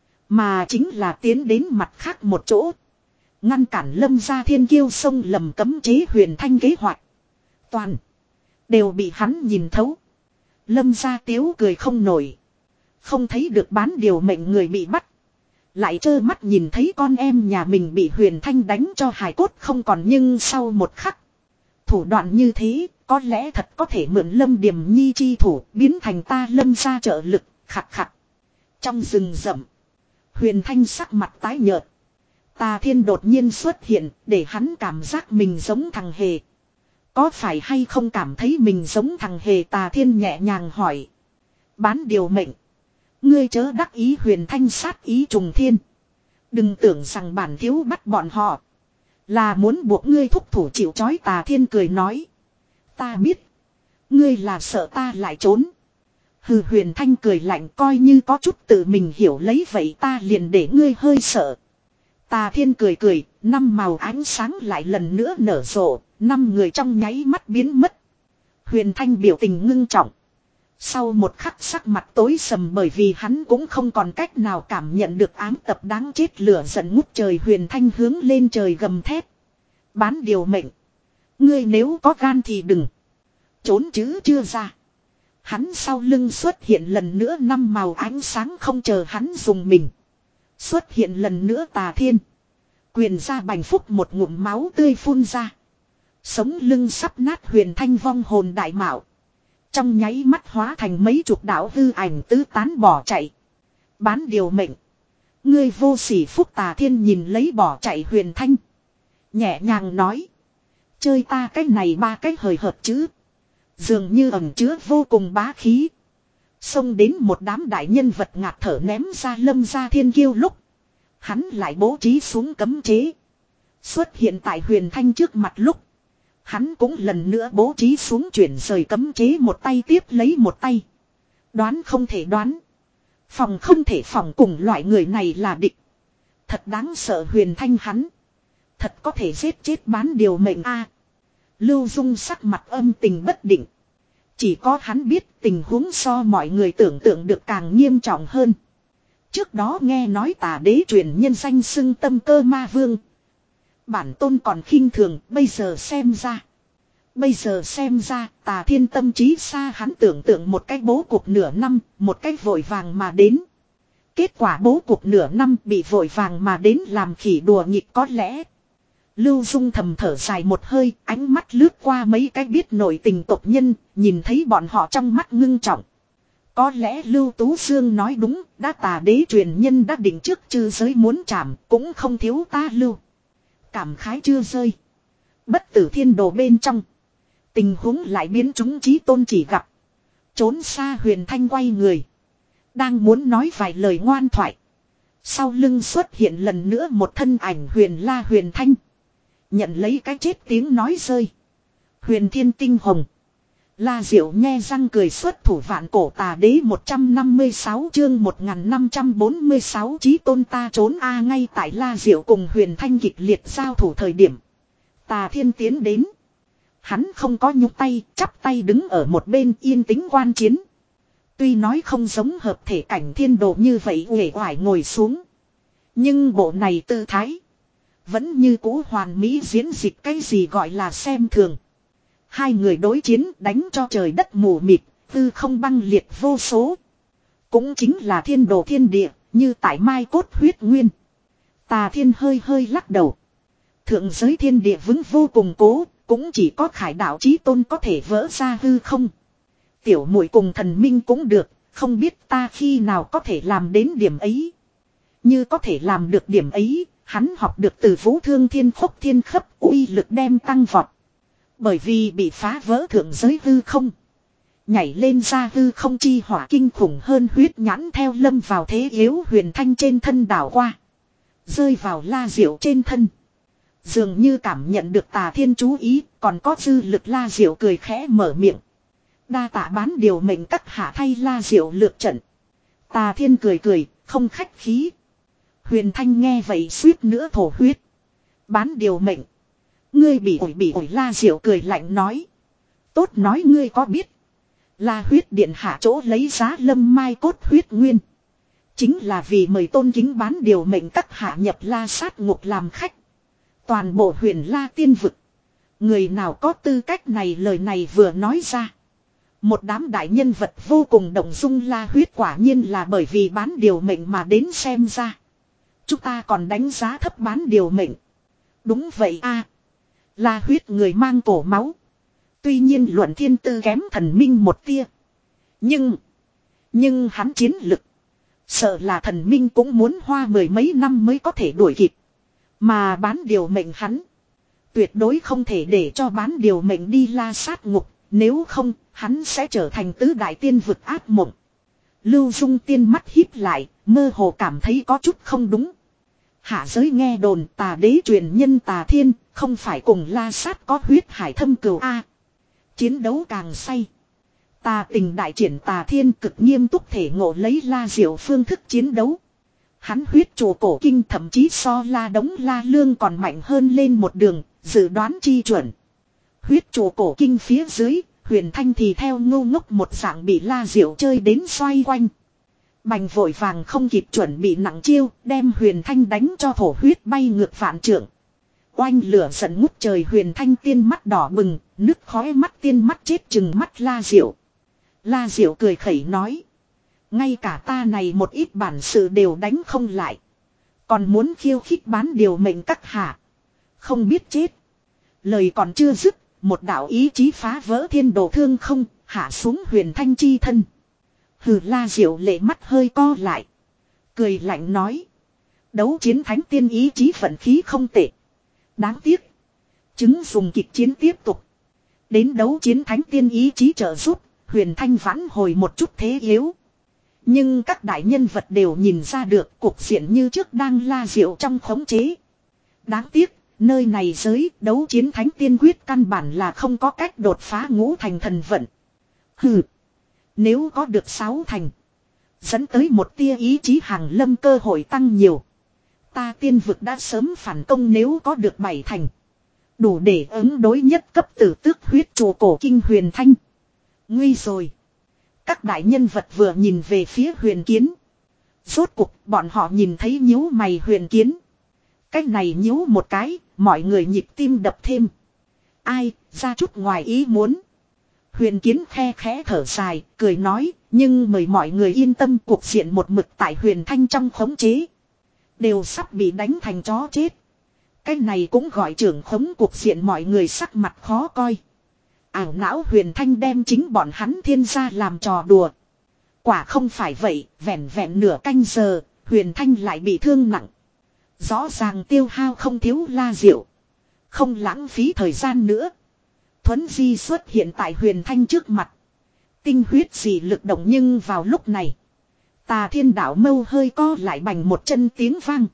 Mà chính là tiến đến mặt khác một chỗ. Ngăn cản Lâm Gia Thiên kiêu xông lầm cấm chế Huyền Thanh kế hoạch. Toàn. Đều bị hắn nhìn thấu. Lâm Gia Tiếu cười không nổi. Không thấy được bán điều mệnh người bị bắt. Lại trơ mắt nhìn thấy con em nhà mình bị Huyền Thanh đánh cho hài cốt không còn nhưng sau một khắc. Thủ đoạn như thế, có lẽ thật có thể mượn Lâm Điềm Nhi chi thủ biến thành ta Lâm Gia trợ lực, khặt khặt. Trong rừng rậm, Huyền Thanh sắc mặt tái nhợt. Tà Thiên đột nhiên xuất hiện để hắn cảm giác mình giống thằng hề. Có phải hay không cảm thấy mình giống thằng hề Tà Thiên nhẹ nhàng hỏi. Bán điều mệnh. Ngươi chớ đắc ý Huyền Thanh sát ý trùng thiên. Đừng tưởng rằng bản thiếu bắt bọn họ. Là muốn buộc ngươi thúc thủ chịu trói Tà Thiên cười nói. Ta biết. Ngươi là sợ ta lại trốn. Hừ Huyền Thanh cười lạnh coi như có chút tự mình hiểu lấy vậy ta liền để ngươi hơi sợ. Tà Thiên cười cười, năm màu ánh sáng lại lần nữa nở rộ, năm người trong nháy mắt biến mất. Huyền Thanh biểu tình ngưng trọng. Sau một khắc sắc mặt tối sầm bởi vì hắn cũng không còn cách nào cảm nhận được ám tập đáng chết lửa giận ngút trời Huyền Thanh hướng lên trời gầm thét. Bán điều mệnh. Ngươi nếu có gan thì đừng. Trốn chứ chưa ra. Hắn sau lưng xuất hiện lần nữa năm màu ánh sáng không chờ hắn dùng mình. Xuất hiện lần nữa Tà Thiên. Quyền ra bành phúc một ngụm máu tươi phun ra. Sống lưng sắp nát Huyền Thanh vong hồn đại mạo. Trong nháy mắt hóa thành mấy chục đạo hư ảnh tứ tán bỏ chạy. Bán điều mệnh. Ngươi vô sỉ phúc Tà Thiên nhìn lấy bỏ chạy Huyền Thanh. Nhẹ nhàng nói. Chơi ta cách này ba cách hời hợt chứ. Dường như ẩn chứa vô cùng bá khí. Xông đến một đám đại nhân vật ngạt thở ném ra Lâm Gia Thiên Kiêu lúc. Hắn lại bố trí xuống cấm chế. Xuất hiện tại Huyền Thanh trước mặt lúc. Hắn cũng lần nữa bố trí xuống chuyển rời cấm chế một tay tiếp lấy một tay. Đoán không thể đoán. Phòng không thể phòng cùng loại người này là địch. Thật đáng sợ Huyền Thanh hắn. Thật có thể giết chết bán điều mệnh a. Lưu Dung sắc mặt âm tình bất định. Chỉ có hắn biết tình huống so mọi người tưởng tượng được càng nghiêm trọng hơn. Trước đó nghe nói Tà Đế truyền nhân danh xưng Tâm Cơ Ma Vương. Bản tôn còn khinh thường, bây giờ xem ra. Bây giờ xem ra, Tà Thiên tâm trí xa hắn tưởng tượng một cái bố cục nửa năm, một cái vội vàng mà đến. Kết quả bố cục nửa năm bị vội vàng mà đến làm khỉ đùa nghịch có lẽ. Lưu Dung thầm thở dài một hơi, ánh mắt lướt qua mấy cái biết nổi tình tộc nhân, nhìn thấy bọn họ trong mắt ngưng trọng. Có lẽ Lưu Tú Dương nói đúng, đã Tà Đế truyền nhân đã định trước chư giới muốn chạm, cũng không thiếu ta Lưu. Cảm khái chưa rơi. Bất tử thiên đồ bên trong. Tình huống lại biến chúng chí tôn chỉ gặp. Trốn xa Huyền Thanh quay người. Đang muốn nói vài lời ngoan thoại. Sau lưng xuất hiện lần nữa một thân ảnh Huyền La Huyền Thanh. Nhận lấy cái chết tiếng nói rơi. Huyền Thiên Tinh Hồng. La Diệu nhe răng cười xuất thủ vạn cổ Tà Đế một trăm năm mươi sáu chương một nghìn năm trăm bốn mươi sáu chí tôn ta trốn a ngay tại La Diệu cùng Huyền Thanh kịch liệt giao thủ thời điểm. Tà Thiên tiến đến. Hắn không có nhúc tay, chắp tay đứng ở một bên yên tĩnh quan chiến. Tuy nói không giống hợp thể cảnh thiên đồ như vậy uể oải ngồi xuống. Nhưng bộ này tư thái. Vẫn như cũ hoàn mỹ diễn dịch cái gì gọi là xem thường. Hai người đối chiến đánh cho trời đất mù mịt, tư không băng liệt vô số. Cũng chính là thiên đồ thiên địa, như tại mai cốt huyết nguyên. Tà Thiên hơi hơi lắc đầu. Thượng giới thiên địa vững vô cùng cố, cũng chỉ có Khải đạo chí tôn có thể vỡ ra hư không. Tiểu muội cùng thần minh cũng được, không biết ta khi nào có thể làm đến điểm ấy. Như có thể làm được điểm ấy, hắn học được từ Vũ Thương Thiên Phúc Thiên Khấp uy lực đem tăng vọt. Bởi vì bị phá vỡ thượng giới hư không. Nhảy lên ra hư không chi hỏa kinh khủng hơn huyết nhãn theo lâm vào thế yếu Huyền Thanh trên thân đảo qua. Rơi vào La Diệu trên thân. Dường như cảm nhận được Tà Thiên chú ý, còn có dư lực La Diệu cười khẽ mở miệng. Đa tạ bán điều mệnh các hạ thay La Diệu lược trận. Tà Thiên cười cười, không khách khí. Huyền Thanh nghe vậy suýt nữa thổ huyết. Bán điều mệnh. Ngươi bị ổi bị ổi La Diệu cười lạnh nói. Tốt nói ngươi có biết. La huyết điện hạ chỗ lấy giá lâm mai cốt huyết nguyên. Chính là vì mời tôn kính bán điều mệnh các hạ nhập La sát ngục làm khách. Toàn bộ huyền La tiên vực. Người nào có tư cách này lời này vừa nói ra. Một đám đại nhân vật vô cùng động dung La huyết quả nhiên là bởi vì bán điều mệnh mà đến xem ra. Chúng ta còn đánh giá thấp bán điều mệnh. Đúng vậy a. La huyết người mang cổ máu. Tuy nhiên luận thiên tư kém thần minh một tia. Nhưng. Nhưng hắn chiến lực. Sợ là thần minh cũng muốn hoa mười mấy năm mới có thể đuổi kịp. Mà bán điều mệnh hắn. Tuyệt đối không thể để cho bán điều mệnh đi La sát ngục. Nếu không hắn sẽ trở thành tứ đại tiên vực ác mộng. Lưu Dung tiên mắt híp lại. Mơ hồ cảm thấy có chút không đúng. Hạ giới nghe đồn Tà Đế truyền nhân Tà Thiên. Không phải cùng La sát có huyết hải thâm cừu a. Chiến đấu càng say. Tà tình đại triển Tà Thiên cực nghiêm túc thể ngộ lấy La Diệu phương thức chiến đấu. Hắn huyết trụ cổ kinh thậm chí so La Đống La Lương còn mạnh hơn lên một đường, dự đoán chi chuẩn. Huyết trụ cổ kinh phía dưới, Huyền Thanh thì theo ngu ngốc một dạng bị La Diệu chơi đến xoay quanh. Bành vội vàng không kịp chuẩn bị nặng chiêu, đem Huyền Thanh đánh cho thổ huyết bay ngược vạn trượng. Oanh lửa giận ngút trời Huyền Thanh tiên mắt đỏ bừng, nước khói mắt tiên mắt chết chừng mắt La Diệu. La Diệu cười khẩy nói. Ngay cả ta này một ít bản sự đều đánh không lại. Còn muốn khiêu khích bán điều mệnh các hạ. Không biết chết. Lời còn chưa dứt, một đạo ý chí phá vỡ thiên đồ thương không, hạ xuống huyền thanh chi thân. Hừ, La Diệu Lệ mắt hơi co lại. Cười lạnh nói. Đấu chiến thánh tiên ý chí vận khí không tệ. Đáng tiếc. Chứng dùng kịch chiến tiếp tục. Đến đấu chiến thánh tiên ý chí trợ giúp. Huyền thanh vãn hồi một chút thế yếu. Nhưng các đại nhân vật đều nhìn ra được cục diện như trước đang La Diệu trong khống chế. Đáng tiếc. Nơi này giới đấu chiến thánh tiên quyết căn bản là không có cách đột phá ngũ thành thần vận. Hừ. Nếu có được sáu thành. Dẫn tới một tia ý chí hàng lâm cơ hội tăng nhiều. Ta tiên vực đã sớm phản công nếu có được bảy thành. Đủ để ứng đối nhất cấp tử tước huyết chùa cổ kinh huyền thanh. Nguy rồi. Các đại nhân vật vừa nhìn về phía huyền kiến. Rốt cục bọn họ nhìn thấy nhíu mày huyền kiến. Cách này nhíu một cái, mọi người nhịp tim đập thêm. Ai, ra chút ngoài ý muốn. Huyền kiến khe khẽ thở dài, cười nói, nhưng mời mọi người yên tâm cuộc diện một mực tại huyền thanh trong khống chế. Đều sắp bị đánh thành chó chết. Cái này cũng gọi trưởng khống cuộc diện mọi người sắc mặt khó coi. Ảo não huyền thanh đem chính bọn hắn thiên gia làm trò đùa. Quả không phải vậy, vẹn vẹn nửa canh giờ, huyền thanh lại bị thương nặng. Rõ ràng tiêu hao không thiếu La Diệu. Không lãng phí thời gian nữa. Thuấn di xuất hiện tại huyền thanh trước mặt. Tinh huyết gì lực động nhưng vào lúc này. Tà thiên đạo mâu hơi co lại bành một chân tiếng vang.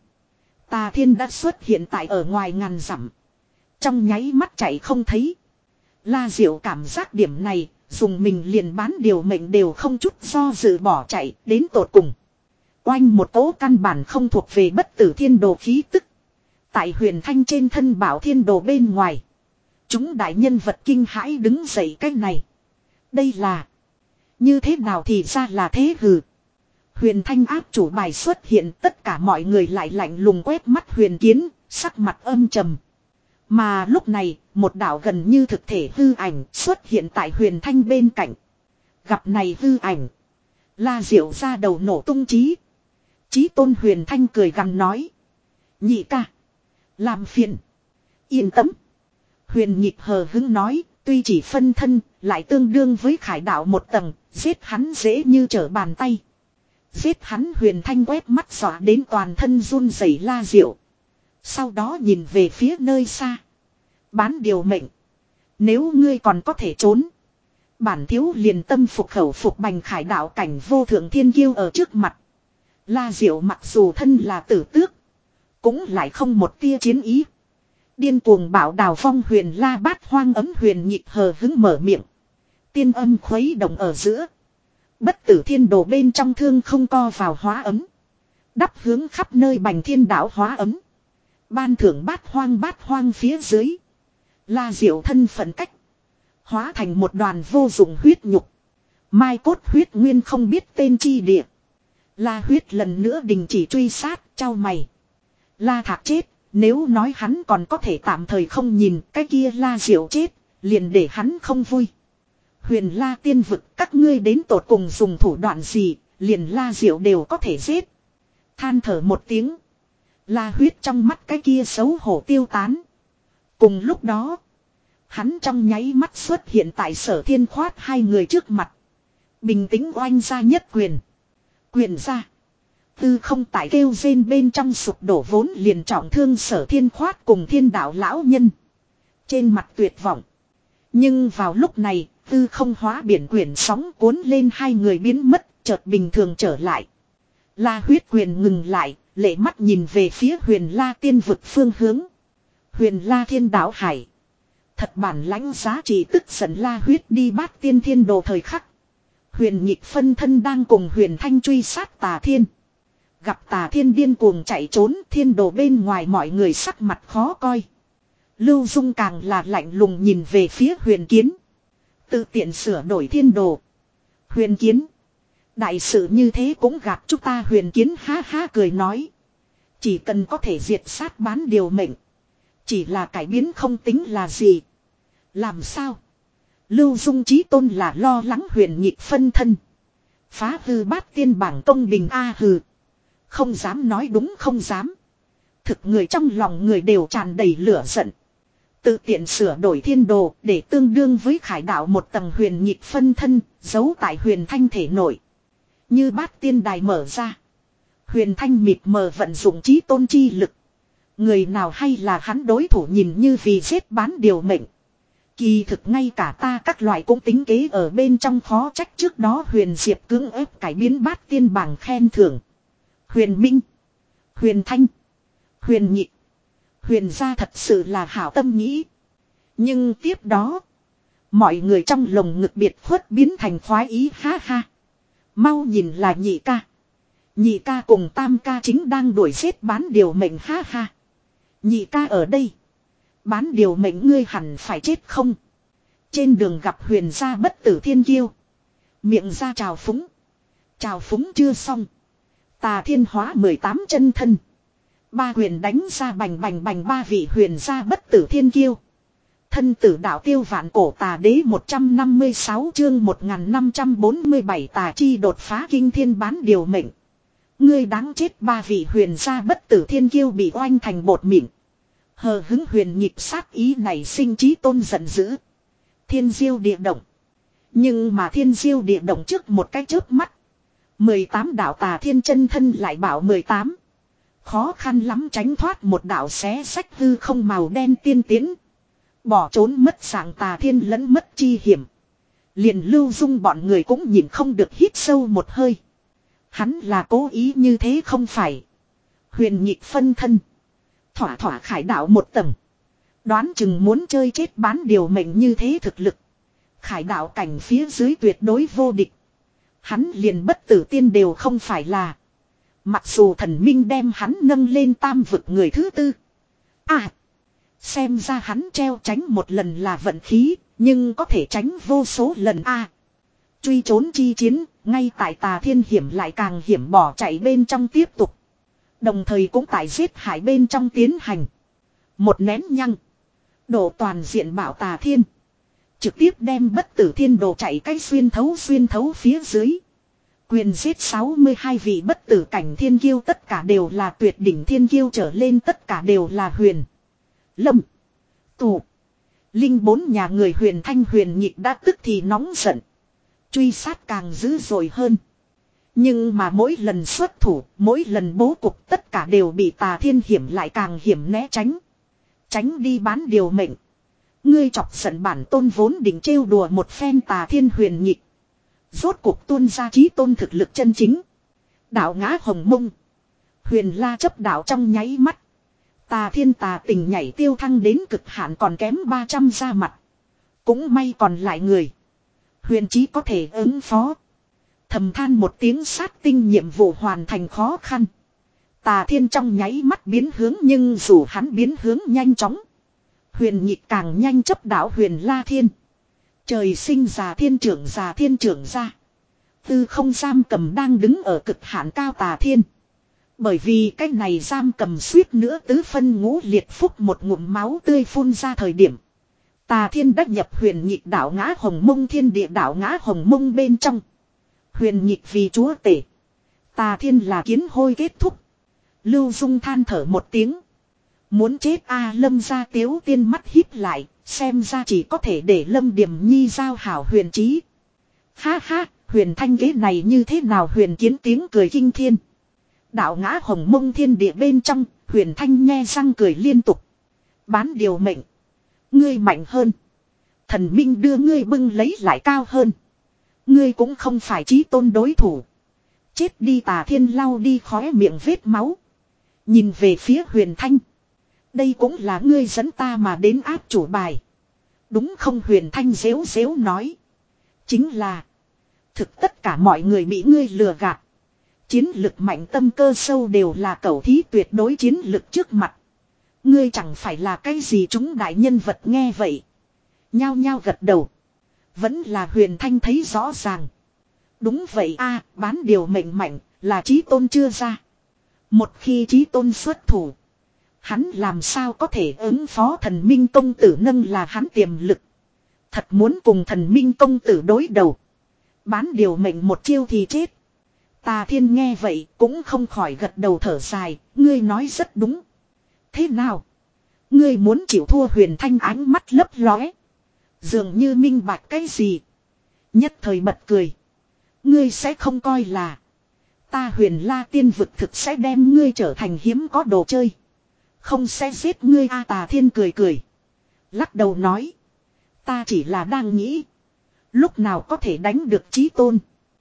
Tà thiên đã xuất hiện tại ở ngoài ngàn dặm. Trong nháy mắt chạy không thấy. La Diệu cảm giác điểm này. Dùng mình liền bán điều mệnh đều không chút do dự bỏ chạy đến tột cùng. Oanh một cỗ căn bản không thuộc về bất tử thiên đồ khí tức. Tại huyền thanh trên thân bảo thiên đồ bên ngoài. Chúng đại nhân vật kinh hãi đứng dậy cái này. Đây là. Như thế nào thì ra là thế hừ. Huyền thanh áp chủ bài xuất hiện tất cả mọi người lại lạnh lùng quét mắt huyền kiến. Sắc mặt âm trầm. Mà lúc này một đạo gần như thực thể hư ảnh xuất hiện tại huyền thanh bên cạnh. Gặp này hư ảnh. La Diệu ra đầu nổ tung trí. Chí tôn huyền thanh cười gằn nói. Nhị ca. Làm phiền. Yên tâm. Huyền nhịp hờ hứng nói. Tuy chỉ phân thân. Lại tương đương với khải đạo một tầng. Giết hắn dễ như trở bàn tay. Giết hắn huyền thanh quét mắt dọa đến toàn thân run rẩy La Diệu. Sau đó nhìn về phía nơi xa. Bán điều mệnh. Nếu ngươi còn có thể trốn. Bản thiếu liền tâm phục khẩu phục bành khải đạo cảnh vô thượng thiên kiêu ở trước mặt. La Diệu mặc dù thân là tử tước. Cũng lại không một tia chiến ý. Điên cuồng bảo đào phong huyền la bát hoang ấm huyền nhịp hờ hứng mở miệng. Tiên âm khuấy động ở giữa. Bất tử thiên đồ bên trong thương không co vào hóa ấm. Đắp hướng khắp nơi bành thiên đạo hóa ấm. Ban thưởng bát hoang bát hoang phía dưới. La Diệu thân phận cách. Hóa thành một đoàn vô dụng huyết nhục. Mai cốt huyết nguyên không biết tên chi địa. La huyết lần nữa đình chỉ truy sát, trao mày. La Thạc chết, nếu nói hắn còn có thể tạm thời không nhìn cái kia La Diệu chết, liền để hắn không vui. Huyền La tiên vực các ngươi đến tột cùng dùng thủ đoạn gì, liền La Diệu đều có thể giết. Than thở một tiếng. La huyết trong mắt cái kia xấu hổ tiêu tán. Cùng lúc đó, hắn trong nháy mắt xuất hiện tại Sở Thiên Khoát hai người trước mặt. Bình tĩnh oanh ra nhất quyền. Quyền ra. Tư không tại kêu rên bên trong sụp đổ vốn liền trọng thương Sở Thiên Khoát cùng thiên đạo lão nhân. Trên mặt tuyệt vọng. Nhưng vào lúc này, tư không hóa biển quyển sóng cuốn lên hai người biến mất, chợt bình thường trở lại. La huyết quyền ngừng lại, lệ mắt nhìn về phía huyền la tiên vực phương hướng. Huyền la thiên đạo hải. Thật bản lãnh giá trị tức giận la huyết đi bát tiên thiên đồ thời khắc. Huyền nhịp phân thân đang cùng huyền thanh truy sát tà thiên. Gặp tà thiên điên cuồng chạy trốn thiên đồ bên ngoài mọi người sắc mặt khó coi. Lưu Dung càng là lạnh lùng nhìn về phía huyền kiến. Tự tiện sửa đổi thiên đồ. Huyền kiến. Đại sự như thế cũng gạt chúng ta huyền kiến ha ha cười nói. Chỉ cần có thể diệt sát bán điều mệnh. Chỉ là cải biến không tính là gì. Làm sao? Lưu Dung Chí Tôn là lo lắng huyền nhịp phân thân. Phá hư bát tiên bảng công bình a hừ. Không dám nói đúng không dám. Thực người trong lòng người đều tràn đầy lửa giận. Tự tiện sửa đổi thiên đồ để tương đương với khải đạo một tầng huyền nhịp phân thân, giấu tại huyền thanh thể nội. Như bát tiên đài mở ra. Huyền thanh mịt mờ vận dụng chí tôn chi lực. Người nào hay là hắn đối thủ nhìn như vì giết bán điều mệnh. Kỳ thực ngay cả ta các loại cũng tính kế ở bên trong, khó trách trước đó Huyền Diệp cưỡng ép cải biến bát tiên bảng khen thưởng. Huyền Minh, Huyền Thanh, Huyền Nhị, Huyền gia thật sự là hảo tâm nghĩ. Nhưng tiếp đó, mọi người trong lồng ngực biệt khuất biến thành khoái ý, ha ha. Mau nhìn là Nhị ca. Nhị ca cùng Tam ca chính đang đuổi giết bán điều mệnh, ha ha. Nhị ca ở đây. Bán điều mệnh ngươi hẳn phải chết không? Trên đường gặp Huyền gia bất tử thiên kiêu. Miệng ra chào phúng. Chào phúng chưa xong. Tà thiên hóa mười tám chân thân. Ba huyền đánh ra bành bành bành, ba vị huyền gia bất tử thiên kiêu. Thân tử đạo tiêu vạn cổ tà đế một trăm năm mươi sáu chương một nghìn năm trăm bốn mươi bảy tà chi đột phá kinh thiên bán điều mệnh. Ngươi đáng chết, ba vị huyền gia bất tử thiên kiêu bị oanh thành bột mịn. Hờ hứng huyền nhịp sát ý này sinh chí tôn giận dữ. Thiên diêu địa động. Nhưng mà thiên diêu địa động trước một cái chớp mắt. mười tám đạo tà thiên chân thân lại bảo mười tám. Khó khăn lắm tránh thoát một đạo xé sách hư không màu đen tiên tiến. Bỏ trốn mất dạng tà thiên lẫn mất chi hiểm. Liền Lưu Dung bọn người cũng nhìn không được, hít sâu một hơi. Hắn là cố ý như thế không phải? Huyền nhịp phân thân. Thỏa thỏa khải đạo một tầng. Đoán chừng muốn chơi chết bán điều mệnh như thế thực lực. Khải đạo cảnh phía dưới tuyệt đối vô địch. Hắn liền bất tử tiên đều không phải là. Mặc dù thần minh đem hắn nâng lên tam vực người thứ tư. À. Xem ra hắn treo tránh một lần là vận khí. Nhưng có thể tránh vô số lần a. À, truy trốn chi chiến. Ngay tại tà thiên hiểm lại càng hiểm bỏ chạy bên trong tiếp tục. Đồng thời cũng tại giết hại bên trong tiến hành. Một nén nhăng. Độ toàn diện bảo tà thiên. Trực tiếp đem bất tử thiên đồ chạy cái xuyên thấu xuyên thấu phía dưới. Quyền giết sáu mươi hai vị bất tử cảnh thiên kiêu, tất cả đều là tuyệt đỉnh thiên kiêu trở lên, tất cả đều là Huyền, Lâm, Tù, Linh bốn nhà người. Huyền Thanh Huyền Nhị đã tức thì nóng giận. Truy sát càng dữ dội hơn. Nhưng mà mỗi lần xuất thủ, mỗi lần bố cục tất cả đều bị tà thiên hiểm lại càng hiểm né tránh. Tránh đi bán điều mệnh. Ngươi chọc giận bản tôn vốn định trêu đùa một phen tà thiên Huyền Nhị. Rốt cuộc tuôn ra chí tôn thực lực chân chính. Đạo ngã hồng mông. Huyền la chấp đạo trong nháy mắt. Tà thiên tà tình nhảy tiêu thăng đến cực hạn, còn kém ba trăm ra mặt. Cũng may còn lại người. Huyền chí có thể ứng phó. Thầm than một tiếng, sát tinh nhiệm vụ hoàn thành khó khăn. Tà thiên trong nháy mắt biến hướng, nhưng dù hắn biến hướng nhanh chóng. Huyền nhị càng nhanh chấp đạo huyền la thiên. Trời sinh già thiên trưởng già thiên trưởng ra. Tư không giam cầm đang đứng ở cực hạn cao tà thiên. Bởi vì cái này giam cầm suýt nữa tứ phân ngũ liệt phúc, một ngụm máu tươi phun ra thời điểm. Tà thiên đắc nhập huyền nhị đạo ngã hồng mông thiên địa đạo ngã hồng mông bên trong. Huyền nhị vì chúa tể. Tà thiên là kiến hôi kết thúc. Lưu Dung than thở một tiếng. Muốn chết a. Lâm gia Tiếu Tiên mắt híp lại. Xem ra chỉ có thể để Lâm Điềm Nhi giao hảo huyền trí. Ha ha, huyền thanh ghế này như thế nào? Huyền kiến tiếng cười kinh thiên. Đạo ngã hồng mông thiên địa bên trong, huyền thanh nhe răng cười liên tục. Bán điều mệnh. Ngươi mạnh hơn. Thần minh đưa ngươi bưng lấy lại cao hơn. Ngươi cũng không phải chí tôn đối thủ. Chết đi. Tà thiên lau đi khóe miệng vết máu. Nhìn về phía huyền thanh. Đây cũng là ngươi dẫn ta mà đến áp chủ bài. Đúng không? Huyền thanh dếu dếu nói. Chính là. Thực tất cả mọi người bị ngươi lừa gạt. Chiến lực mạnh tâm cơ sâu đều là cẩu thí tuyệt đối chiến lực trước mặt. Ngươi chẳng phải là cái gì chúng đại nhân vật. Nghe vậy. Nhao nhao gật đầu. Vẫn là huyền thanh thấy rõ ràng. Đúng vậy a, bán điều mệnh mạnh là chí tôn chưa ra. Một khi chí tôn xuất thủ. Hắn làm sao có thể ứng phó? Thần minh công tử nâng là hắn tiềm lực. Thật muốn cùng thần minh công tử đối đầu. Bán điều mệnh một chiêu thì chết. Tà thiên nghe vậy cũng không khỏi gật đầu thở dài. Ngươi nói rất đúng. Thế nào? Ngươi muốn chịu thua Huyền Thanh ánh mắt lấp lóe. Dường như minh bạch cái gì. Nhất thời bật cười. Ngươi sẽ không coi là. Ta Huyền La tiên vực thực sẽ đem ngươi trở thành hiếm có đồ chơi. Không sẽ giết ngươi a. Tà Thiên cười cười. Lắc đầu nói. Ta chỉ là đang nghĩ. Lúc nào có thể đánh được chí tôn.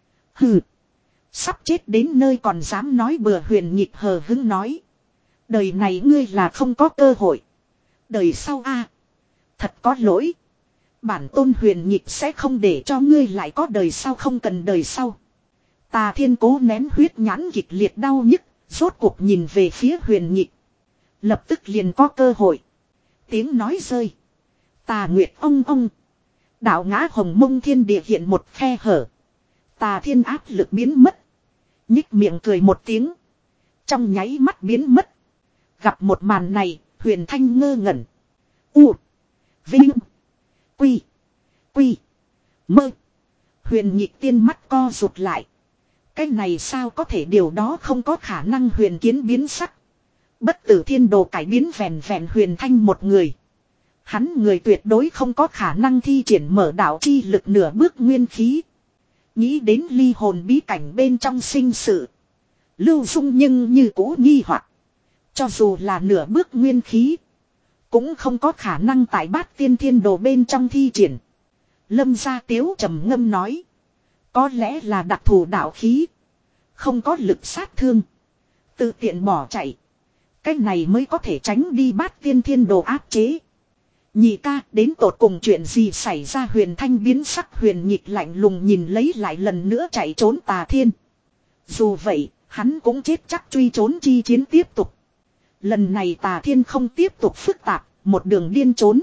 Hừ. Sắp chết đến nơi còn dám nói bừa. Huyền Nhịp hờ hứng nói. Đời này ngươi là không có cơ hội. Đời sau a, thật có lỗi. Bản tôn Huyền Nhịp sẽ không để cho ngươi lại có đời sau. Không cần đời sau. Tà Thiên cố nén huyết nhãn kịch liệt đau nhức. Rốt cuộc nhìn về phía Huyền Nhịp. Lập tức liền có cơ hội. Tiếng nói rơi. Tà Nguyệt ong ong. Đạo ngã hồng mông thiên địa hiện một khe hở. Tà Thiên áp lực biến mất. Nhích miệng cười một tiếng. Trong nháy mắt biến mất. Gặp một màn này, Huyền Thanh ngơ ngẩn. U. Vinh. Quy. Quy. Mơ. Huyền Nhịp tiên mắt co rụt lại. Cái này sao có thể, điều đó không có khả năng. Huyền Kiến biến sắc. Bất tử thiên đồ cải biến vẹn vẹn Huyền Thanh một người. Hắn người tuyệt đối không có khả năng thi triển mở đạo chi lực nửa bước nguyên khí. Nghĩ đến ly hồn bí cảnh bên trong sinh sự. Lưu Dung nhưng như cũ nghi hoặc. Cho dù là nửa bước nguyên khí. Cũng không có khả năng tại bát tiên thiên đồ bên trong thi triển. Lâm Gia Tiếu trầm ngâm nói. Có lẽ là đặc thù đạo khí. Không có lực sát thương. Tự tiện bỏ chạy. Cái này mới có thể tránh đi bát tiên thiên đồ áp chế. Nhị ca, đến tột cùng chuyện gì xảy ra? Huyền Thanh biến sắc. Huyền Nhịp lạnh lùng nhìn lấy lại lần nữa chạy trốn Tà Thiên. Dù vậy, hắn cũng chết chắc truy trốn chi chiến tiếp tục. Lần này Tà Thiên không tiếp tục phức tạp, một đường điên trốn.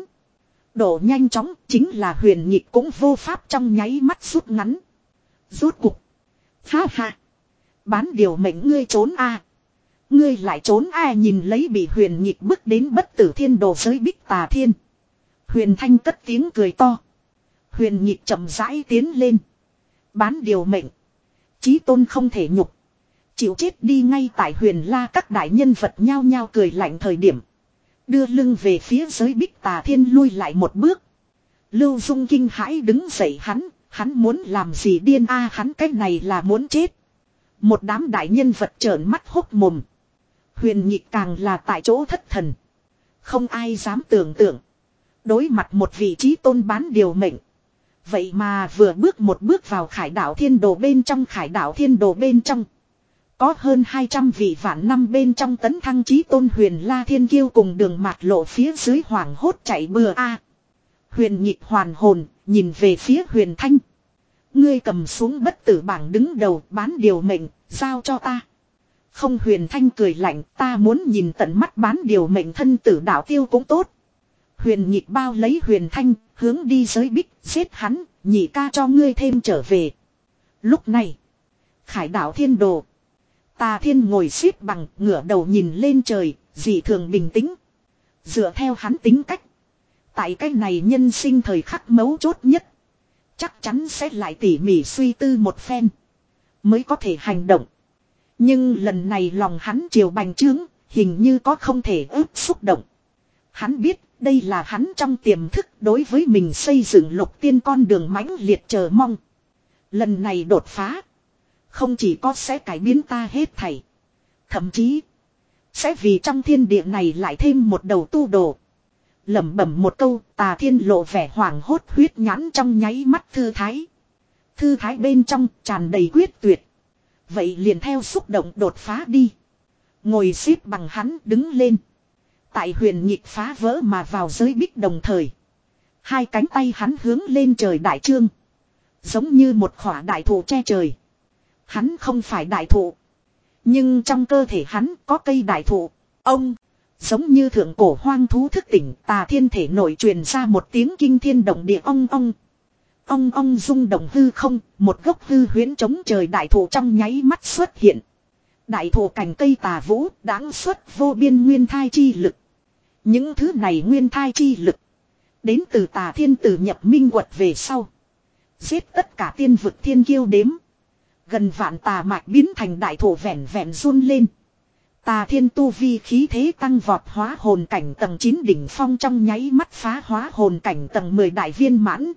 Độ nhanh chóng, chính là Huyền Nhịp cũng vô pháp trong nháy mắt rút ngắn. Rút cục. Ha ha. Bán điều mệnh ngươi trốn a. Ngươi lại trốn a. Nhìn lấy bị Huyền Nhịp bước đến bất tử thiên đồ giới bích Tà Thiên. Huyền Thanh cất tiếng cười to. Huyền Nhịp chậm rãi tiến lên. Bán điều mệnh. Chí tôn không thể nhục. Chịu chết đi. Ngay tại Huyền La các đại nhân vật nhao nhao cười lạnh thời điểm. Đưa lưng về phía giới bích Tà Thiên lui lại một bước. Lưu Dung kinh hãi đứng dậy. Hắn, hắn muốn làm gì điên a. Hắn cái này là muốn chết. Một đám đại nhân vật trợn mắt hốc mồm. Huyền Nhịp càng là tại chỗ thất thần. Không ai dám tưởng tượng. Đối mặt một vị trí tôn bán điều mệnh. Vậy mà vừa bước một bước vào Khải Đạo Thiên Đồ bên trong. Khải Đạo Thiên Đồ bên trong có hơn hai trăm vị vạn năm bên trong tấn thăng chí tôn. Huyền La Thiên Kiêu cùng Đường Mạt Lộ phía dưới hoảng hốt chạy bừa a. Huyền Nhịp hoàn hồn, nhìn về phía Huyền Thanh. Ngươi cầm xuống bất tử bảng đứng đầu, bán điều mệnh, giao cho ta. Không. Huyền Thanh cười lạnh, ta muốn nhìn tận mắt bán điều mệnh thân tử đạo tiêu cũng tốt. Huyền Nhịp bao lấy Huyền Thanh, hướng đi giới bích, giết hắn, nhị ca cho ngươi thêm trở về. Lúc này, Khải Đạo Thiên Đồ. Tà Thiên ngồi xếp bằng, ngửa đầu nhìn lên trời, dị thường bình tĩnh. Dựa theo hắn tính cách. Tại cái này nhân sinh thời khắc mấu chốt nhất. Chắc chắn sẽ lại tỉ mỉ suy tư một phen. Mới có thể hành động. Nhưng lần này lòng hắn chiều bành trướng, hình như có không thể ức xúc động. Hắn biết, đây là hắn trong tiềm thức đối với mình xây dựng lục tiên con đường mãnh liệt chờ mong. Lần này đột phá. Không chỉ có sẽ cải biến ta hết thảy. Thậm chí, sẽ vì trong thiên địa này lại thêm một đầu tu đồ. Lẩm bẩm một câu, Tà Thiên lộ vẻ hoảng hốt, huyết nhãn trong nháy mắt thư thái. Thư thái bên trong tràn đầy quyết tuyệt. Vậy liền theo xúc động đột phá đi. Ngồi xếp bằng hắn đứng lên. Tại Huyền Nhịp phá vỡ mà vào giới bích đồng thời. Hai cánh tay hắn hướng lên trời đại trương. Giống như một khỏa đại thụ che trời. Hắn không phải đại thụ. Nhưng trong cơ thể hắn có cây đại thụ. Ông. Giống như thượng cổ hoang thú thức tỉnh. Tà Thiên thể nội truyền ra một tiếng kinh thiên động địa ong ong. Ong ong rung động hư không. Một gốc hư huyễn chống trời đại thụ trong nháy mắt xuất hiện. Đại thụ cành cây tà vũ đáng xuất vô biên nguyên thai chi lực. Những thứ này nguyên thai chi lực. Đến từ Tà Thiên tử nhập minh quật về sau. Giết tất cả tiên vực thiên kiêu đếm. Gần vạn tà mạch biến thành đại thổ vẹn vẹn run lên. Tà Thiên tu vi khí thế tăng vọt, hóa hồn cảnh tầng chín đỉnh phong trong nháy mắt phá hóa hồn cảnh tầng mười đại viên mãn.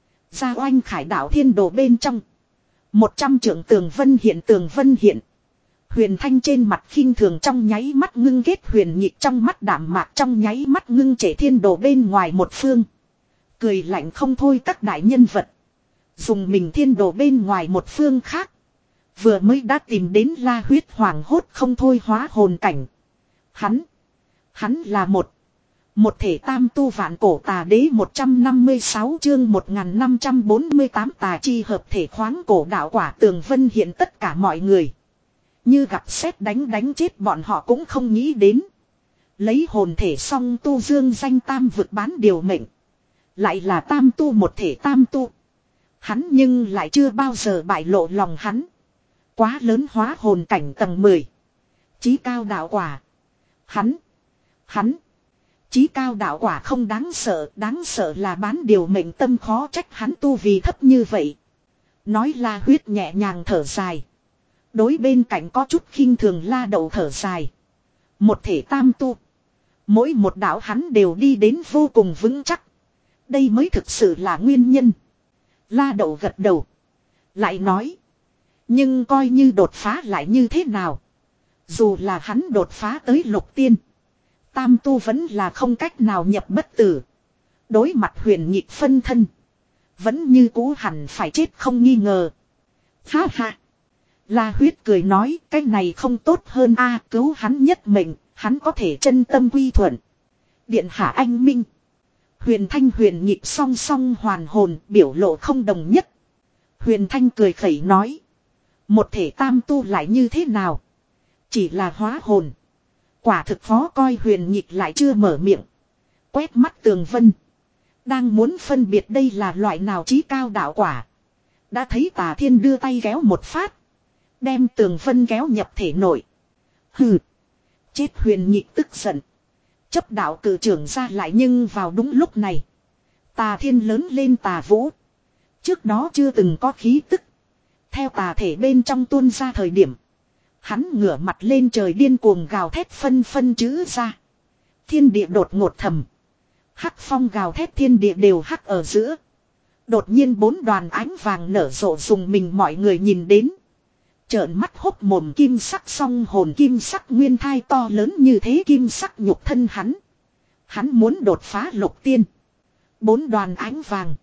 Ra oanh khải đạo thiên đồ bên trong. Một trăm trượng tường vân hiện tường vân hiện. Huyền Thanh trên mặt khinh thường trong nháy mắt ngưng kết, huyền nhịp trong mắt đảm mạc trong nháy mắt ngưng trệ thiên đồ bên ngoài một phương. Cười lạnh không thôi các đại nhân vật. Dùng mình thiên đồ bên ngoài một phương khác. Vừa mới đã tìm đến la huyết hoàng hốt không thôi hóa hồn cảnh. Hắn. Hắn là một. Một thể tam tu vạn cổ tà đế một trăm năm mươi sáu chương một nghìn năm trăm bốn mươi tám tà chi hợp thể khoáng cổ đạo quả tường vân hiện tất cả mọi người. Như gặp sét đánh đánh chết bọn họ cũng không nghĩ đến. Lấy hồn thể song tu dương danh tam vực bán điều mệnh. Lại là tam tu một thể tam tu. Hắn nhưng lại chưa bao giờ bại lộ lòng hắn. Quá lớn hóa hồn cảnh tầng mười. Chí cao đạo quả. Hắn. Hắn. Chí cao đạo quả không đáng sợ. Đáng sợ là bán điều mệnh tâm, khó trách hắn tu vì thấp như vậy. Nói la huyết nhẹ nhàng thở dài. Đối bên cạnh có chút khinh thường la đậu thở dài. Một thể tam tu. Mỗi một đạo hắn đều đi đến vô cùng vững chắc. Đây mới thực sự là nguyên nhân. La đậu gật đầu. Lại nói. Nhưng coi như đột phá lại như thế nào. Dù là hắn đột phá tới lục tiên. Tam tu vẫn là không cách nào nhập bất tử. Đối mặt huyền nhịp phân thân. Vẫn như cũ hẳn phải chết không nghi ngờ. Ha ha. La huyết cười nói cái này không tốt hơn a, cứu hắn nhất mệnh. Hắn có thể chân tâm quy thuận. Điện hạ anh minh. Huyền Thanh huyền nhịp song song hoàn hồn, biểu lộ không đồng nhất. Huyền Thanh cười khẩy nói. Một thể tam tu lại như thế nào? Chỉ là hóa hồn. Quả thực khó coi, huyền nhịp lại chưa mở miệng. Quét mắt tường vân. Đang muốn phân biệt đây là loại nào chí cao đạo quả. Đã thấy Tà Thiên đưa tay kéo một phát. Đem tường vân kéo nhập thể nội. Hừ. Chết, huyền nhịp tức giận. Chấp đạo cử trưởng ra lại, nhưng vào đúng lúc này. Tà Thiên lớn lên tà vũ. Trước đó chưa từng có khí tức. Theo tà thể bên trong tuôn ra thời điểm. Hắn ngửa mặt lên trời điên cuồng gào thét, phân phân chữ ra. Thiên địa đột ngột thầm. Hắc phong gào thét, thiên địa đều hắc ở giữa. Đột nhiên bốn đoàn ánh vàng nở rộ, dùng mình mọi người nhìn đến. Trợn mắt hốc mồm, kim sắc song hồn, kim sắc nguyên thai to lớn như thế, kim sắc nhục thân hắn. Hắn muốn đột phá lục tiên. Bốn đoàn ánh vàng.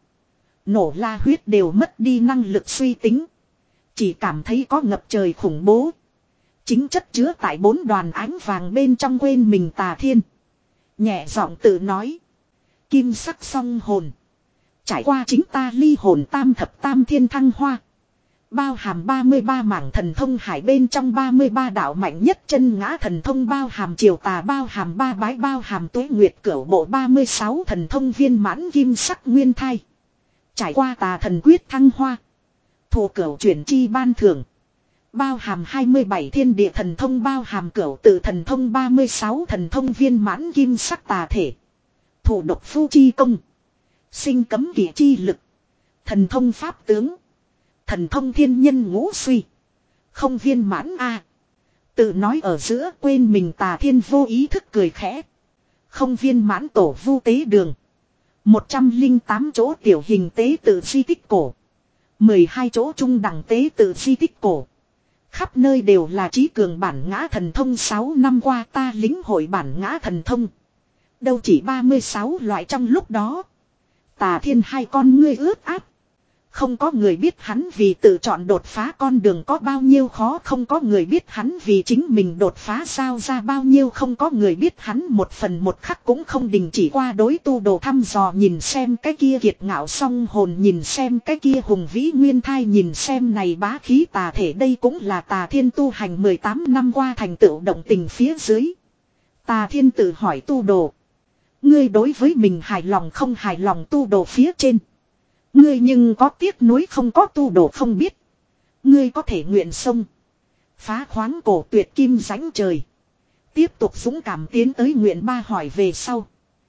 Nổ la huyết đều mất đi năng lực suy tính. Chỉ cảm thấy có ngập trời khủng bố. Chính chất chứa tại bốn đoàn ánh vàng bên trong, quên mình Tà Thiên. Nhẹ giọng tự nói. Kim sắc song hồn. Trải qua chính ta ly hồn tam thập tam thiên thăng hoa. Bao hàm ba mươi ba mảng thần thông hải bên trong ba mươi ba đạo mạnh nhất chân ngã thần thông, bao hàm triều tà, bao hàm ba bái, bao hàm tuế nguyệt cửu bộ ba mươi sáu thần thông viên mãn kim sắc nguyên thai. Trải qua tà thần quyết thăng hoa. Thủ cửu chuyển chi ban thưởng. Bao hàm hai mươi bảy thiên địa thần thông, bao hàm cửu tự thần thông ba mươi sáu thần thông viên mãn kim sắc tà thể. Thủ độc phu chi công. Sinh cấm kỵ chi lực. Thần thông pháp tướng. Thần thông thiên nhân ngũ suy. Không viên mãn a. Tự nói ở giữa, quên mình Tà Thiên vô ý thức cười khẽ. Không viên mãn tổ vu tế đường. một trăm linh tám chỗ tiểu hình tế tự di tích cổ. mười hai chỗ trung đẳng tế tự di tích cổ. Khắp nơi đều là trí cường bản ngã thần thông, sáu năm qua ta lính hội bản ngã thần thông. Đâu chỉ ba mươi sáu loại, trong lúc đó. Tà Thiên hai con ngươi ướt át. Không có người biết hắn vì tự chọn đột phá con đường có bao nhiêu khó, không có người biết hắn vì chính mình đột phá sao ra bao nhiêu, không có người biết hắn một phần một khắc cũng không đình chỉ qua đối tu đồ thăm dò, nhìn xem cái kia kiệt ngạo song hồn, nhìn xem cái kia hùng vĩ nguyên thai, nhìn xem này bá khí tà thể, đây cũng là Tà Thiên tu hành mười tám năm qua thành tựu động tình phía dưới. Tà Thiên tự hỏi tu đồ. Ngươi đối với mình hài lòng không hài lòng tu đồ phía trên. Ngươi nhưng có tiếc nuối không có tu đồ không biết. Ngươi có thể nguyện sông. Phá khoáng cổ tuyệt kim rãnh trời. Tiếp tục dũng cảm tiến tới nguyện ba hỏi về sau.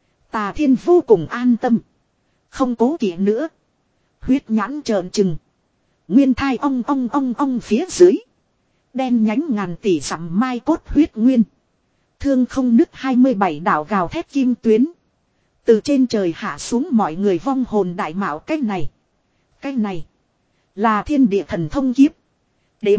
Tà Thiên vô cùng an tâm. Không cố kỵ nữa. Huyết nhãn trợn trừng. Nguyên thai ong ong ong ong phía dưới. Đen nhánh ngàn tỷ dặm mai cốt huyết nguyên. Thương không nứt hai mươi bảy đảo gào thét kim tuyến. Từ trên trời hạ xuống mọi người vong hồn đại mạo cái này. Cái này. Là thiên địa thần thông kiếp. Đếm.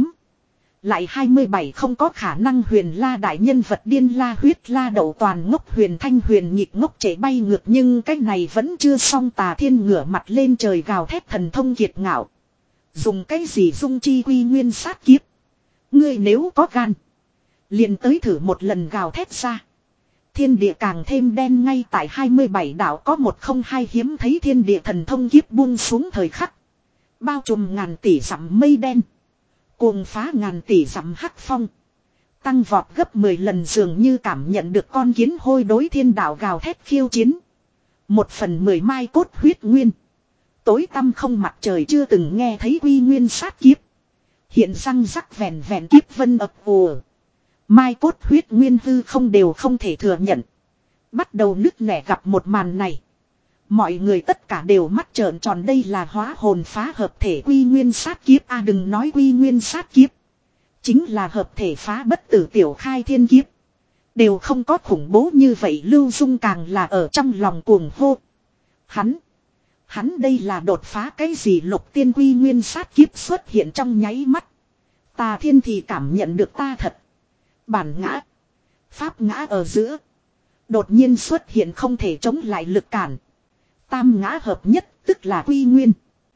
Lại hai mươi bảy không có khả năng huyền la đại nhân vật điên la huyết la đậu toàn ngốc huyền thanh huyền nhịp ngốc chạy bay ngược. Nhưng cái này vẫn chưa xong. Tà thiên ngửa mặt lên trời gào thét thần thông kiệt ngạo. Dùng cái gì dung chi quy nguyên sát kiếp. Ngươi nếu có gan. Liền tới thử một lần gào thét ra. Thiên địa càng thêm đen ngay tại hai mươi bảy đảo có một không hai hiếm thấy thiên địa thần thông kiếp buông xuống thời khắc. Bao trùm ngàn tỷ dặm mây đen. Cuồng phá ngàn tỷ dặm hắc phong. Tăng vọt gấp mười lần dường như cảm nhận được con kiến hôi đối thiên đạo gào thét khiêu chiến. Một phần mười mai cốt huyết nguyên. Tối tăm không mặt trời chưa từng nghe thấy quy nguyên sát kiếp. Hiện răng rắc vẹn vẹn kiếp vân ập ùa. Mai cốt huyết nguyên hư không đều không thể thừa nhận. Bắt đầu nứt nẻ gặp một màn này. Mọi người tất cả đều mắt trợn tròn đây là hóa hồn phá hợp thể quy nguyên sát kiếp. A à, đừng nói quy nguyên sát kiếp. Chính là hợp thể phá bất tử tiểu khai thiên kiếp. Đều không có khủng bố như vậy Lưu Dung càng là ở trong lòng cuồng hô. Hắn. Hắn đây là đột phá cái gì lục tiên quy nguyên sát kiếp xuất hiện trong nháy mắt. Tà thiên thì cảm nhận được ta thật. Bản ngã. Pháp ngã ở giữa. Đột nhiên xuất hiện không thể chống lại lực cản. Tam ngã hợp nhất tức là quy nguyên.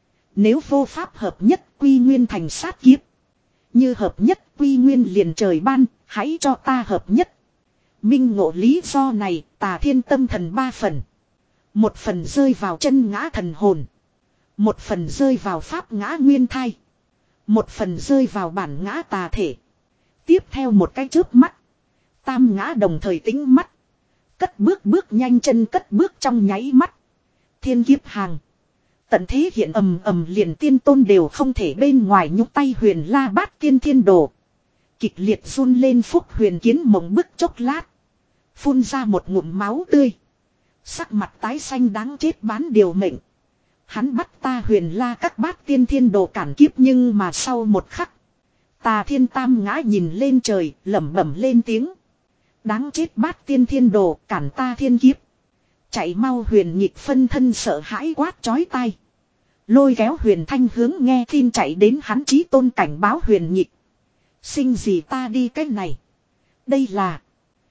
Nếu vô pháp hợp nhất quy nguyên thành sát kiếp. Như hợp nhất quy nguyên liền trời ban. Hãy cho ta hợp nhất. Minh ngộ lý do này tà thiên tâm thần ba phần. Một phần rơi vào chân ngã thần hồn. Một phần rơi vào pháp ngã nguyên thai. Một phần rơi vào bản ngã tà thể. Tiếp theo một cái chớp mắt. Tam ngã đồng thời tính mắt. Cất bước bước nhanh chân cất bước trong nháy mắt. Thiên kiếp hàng. Tận thế hiện ầm ầm liền tiên tôn đều không thể bên ngoài nhúc tay huyền la bát tiên thiên đồ. Kịch liệt run lên phúc huyền kiến mộng bức chốc lát. Phun ra một ngụm máu tươi. Sắc mặt tái xanh đáng chết bán điều mệnh. Hắn bắt ta huyền la các bát tiên thiên đồ cản kiếp nhưng mà sau một khắc. Tà thiên tam ngã nhìn lên trời lẩm bẩm lên tiếng. Đáng chết bát tiên thiên đồ cản ta thiên kiếp. Chạy mau huyền nhịp phân thân sợ hãi quát chói tai. Lôi kéo huyền thanh hướng nghe tin chạy đến hắn chí tôn cảnh báo huyền nhịp. Sinh gì ta đi cái này. Đây là.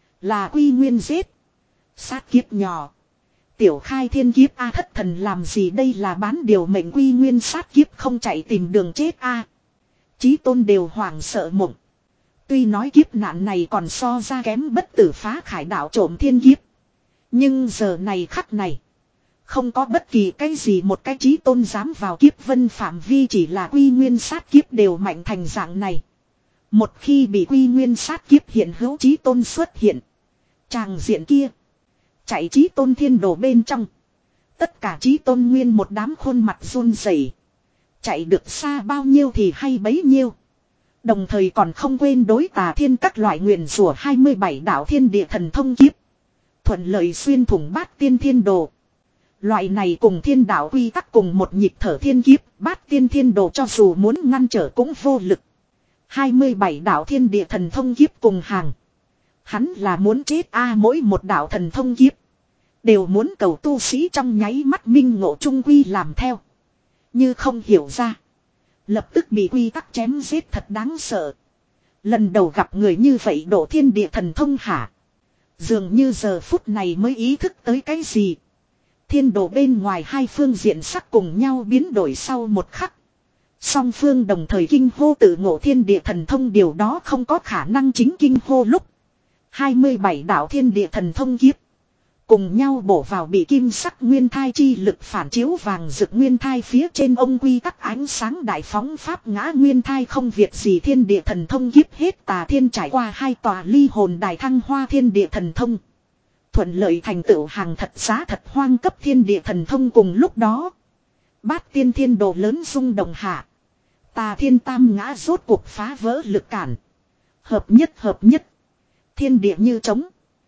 Là quy nguyên giết. Sát kiếp nhỏ. Tiểu khai thiên kiếp A thất thần làm gì đây là bán điều mệnh quy nguyên sát kiếp không chạy tìm đường chết A. Chí tôn đều hoảng sợ mộng. Tuy nói kiếp nạn này còn so ra kém bất tử phá khải đạo trộm thiên kiếp. Nhưng giờ này khắc này. Không có bất kỳ cái gì một cái chí tôn dám vào kiếp vân phạm vi chỉ là quy nguyên sát kiếp đều mạnh thành dạng này. Một khi bị quy nguyên sát kiếp hiện hữu chí tôn xuất hiện. Tràng diện kia. Chạy chí tôn thiên đồ bên trong. Tất cả chí tôn nguyên một đám khuôn mặt run rẩy. Chạy được xa bao nhiêu thì hay bấy nhiêu. Đồng thời còn không quên đối tà thiên các loại nguyền rủa hai mươi bảy đạo thiên địa thần thông kiếp. Thuận lợi xuyên thủng bát tiên thiên đồ. Loại này cùng thiên đạo quy tắc cùng một nhịp thở thiên kiếp. Bát tiên thiên đồ cho dù muốn ngăn trở cũng vô lực. hai mươi bảy đạo thiên địa thần thông kiếp cùng hàng. Hắn là muốn chết a mỗi một đạo thần thông kiếp. Đều muốn cầu tu sĩ trong nháy mắt minh ngộ trung quy làm theo. Như không hiểu ra. Lập tức bị quy tắc chém giết thật đáng sợ. Lần đầu gặp người như vậy độ thiên địa thần thông hả. Dường như giờ phút này mới ý thức tới cái gì. Thiên đồ bên ngoài hai phương diện sắc cùng nhau biến đổi sau một khắc. Song phương đồng thời kinh hô tự ngộ thiên địa thần thông điều đó không có khả năng chính kinh hô lúc. hai mươi bảy đạo thiên địa thần thông kiếp. Cùng nhau bổ vào bị kim sắc nguyên thai chi lực phản chiếu vàng rực nguyên thai phía trên ông quy tắc ánh sáng đại phóng pháp ngã nguyên thai không việc gì thiên địa thần thông kiếp hết tà thiên trải qua hai tòa ly hồn đài thăng hoa thiên địa thần thông. Thuận lợi thành tựu hàng thật giá thật hoang cấp thiên địa thần thông cùng lúc đó. Bát tiên thiên đồ lớn rung động hạ. Tà thiên tam ngã rốt cuộc phá vỡ lực cản. Hợp nhất hợp nhất. Thiên địa như trống.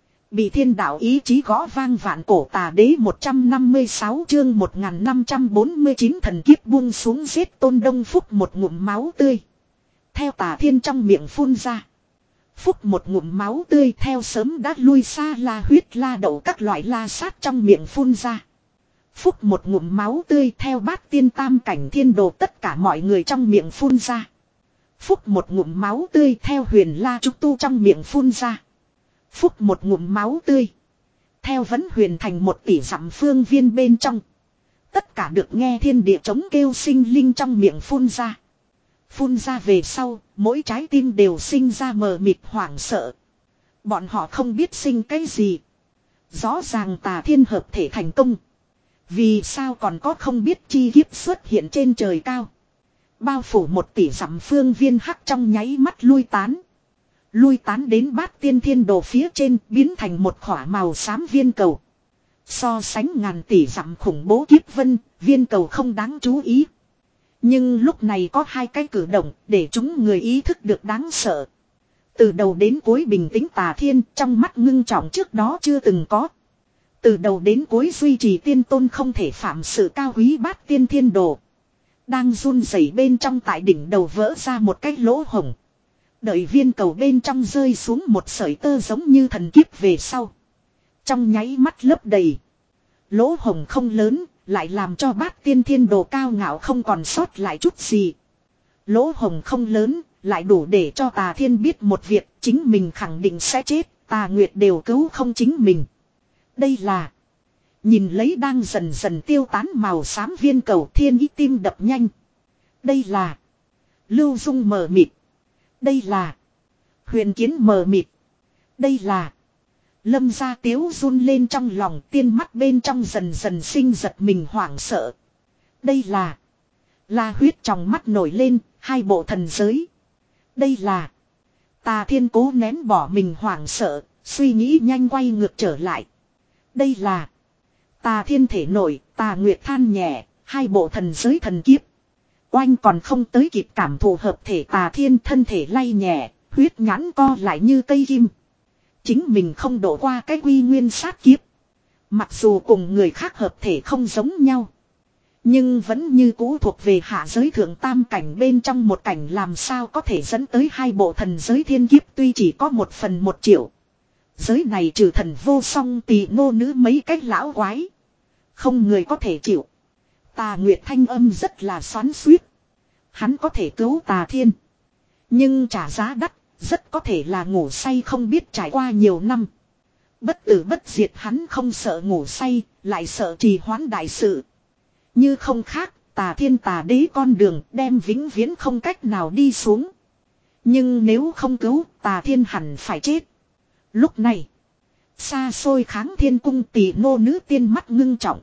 Bị thiên đạo ý chí gõ vang vạn cổ tà đế một trăm năm mươi sáu chương một nghìn năm trăm bốn mươi chín thần kiếp buông xuống giết tôn đông phúc một ngụm máu tươi. theo tà thiên trong miệng phun ra. Phúc một ngụm máu tươi theo sớm đã lui xa la huyết la đậu các loại la sát trong miệng phun ra. Phúc một ngụm máu tươi theo bát tiên tam cảnh thiên đồ tất cả mọi người trong miệng phun ra. Phúc một ngụm máu tươi theo huyền la trúc tu trong miệng phun ra. Phúc một ngụm máu tươi theo vấn huyền thành một tỷ dặm phương viên bên trong. Tất cả được nghe thiên địa trống kêu sinh linh trong miệng phun ra. Phun ra về sau, mỗi trái tim đều sinh ra mờ mịt hoảng sợ. Bọn họ không biết sinh cái gì. Rõ ràng tà thiên hợp thể thành công. Vì sao còn có không biết chi kiếp xuất hiện trên trời cao. Bao phủ một tỷ dặm phương viên hắc trong nháy mắt lui tán. Lui tán đến bát tiên thiên đồ phía trên biến thành một khỏa màu xám viên cầu. So sánh ngàn tỷ dặm khủng bố kiếp vân, viên cầu không đáng chú ý. Nhưng lúc này có hai cái cử động để chúng người ý thức được đáng sợ. Từ đầu đến cuối bình tĩnh tà thiên trong mắt ngưng trọng trước đó chưa từng có. Từ đầu đến cuối duy trì tiên tôn không thể phạm sự cao quý bát tiên thiên đồ. Đang run rẩy bên trong tại đỉnh đầu vỡ ra một cái lỗ hổng. Đợi viên cầu bên trong rơi xuống một sợi tơ giống như thần kiếp về sau. Trong nháy mắt lấp đầy. Lỗ hổng không lớn, lại làm cho bát tiên thiên đồ cao ngạo không còn sót lại chút gì. Lỗ hổng không lớn, lại đủ để cho tà thiên biết một việc, chính mình khẳng định sẽ chết, tà nguyệt đều cứu không chính mình. Đây là... Nhìn lấy đang dần dần tiêu tán màu xám viên cầu thiên ý tim đập nhanh. Đây là... Lưu Dung mờ mịt. Đây là... Huyền Kiến mờ mịt. Đây là... Lâm gia tiếu run lên trong lòng tiên mắt bên trong dần dần sinh giật mình hoảng sợ. Đây là... La huyết trong mắt nổi lên, hai bộ thần giới. Đây là... Tà thiên cố nén bỏ mình hoảng sợ, suy nghĩ nhanh quay ngược trở lại. Đây là... Tà thiên thể nổi, tà nguyệt than nhẹ, hai bộ thần giới thần kiếp. Oanh còn không tới kịp cảm thụ hợp thể tà thiên thân thể lay nhẹ, huyết nhãn co lại như cây kim. Chính mình không đổ qua cái quy nguyên sát kiếp. Mặc dù cùng người khác hợp thể không giống nhau. Nhưng vẫn như cũ thuộc về hạ giới thượng tam cảnh bên trong một cảnh làm sao có thể dẫn tới hai bộ thần giới thiên kiếp tuy chỉ có một phần một triệu. Giới này trừ thần vô song tỳ ngô nữ mấy cách lão quái. Không người có thể chịu. Tà Nguyệt thanh âm rất là xoắn xuýt. Hắn có thể cứu tà thiên. Nhưng trả giá đắt, rất có thể là ngủ say không biết trải qua nhiều năm. Bất tử bất diệt hắn không sợ ngủ say, lại sợ trì hoãn đại sự. Như không khác, tà thiên tà đế con đường đem vĩnh viễn không cách nào đi xuống. Nhưng nếu không cứu, tà thiên hẳn phải chết. Lúc này, xa xôi kháng thiên cung tỷ nô nữ tiên mắt ngưng trọng.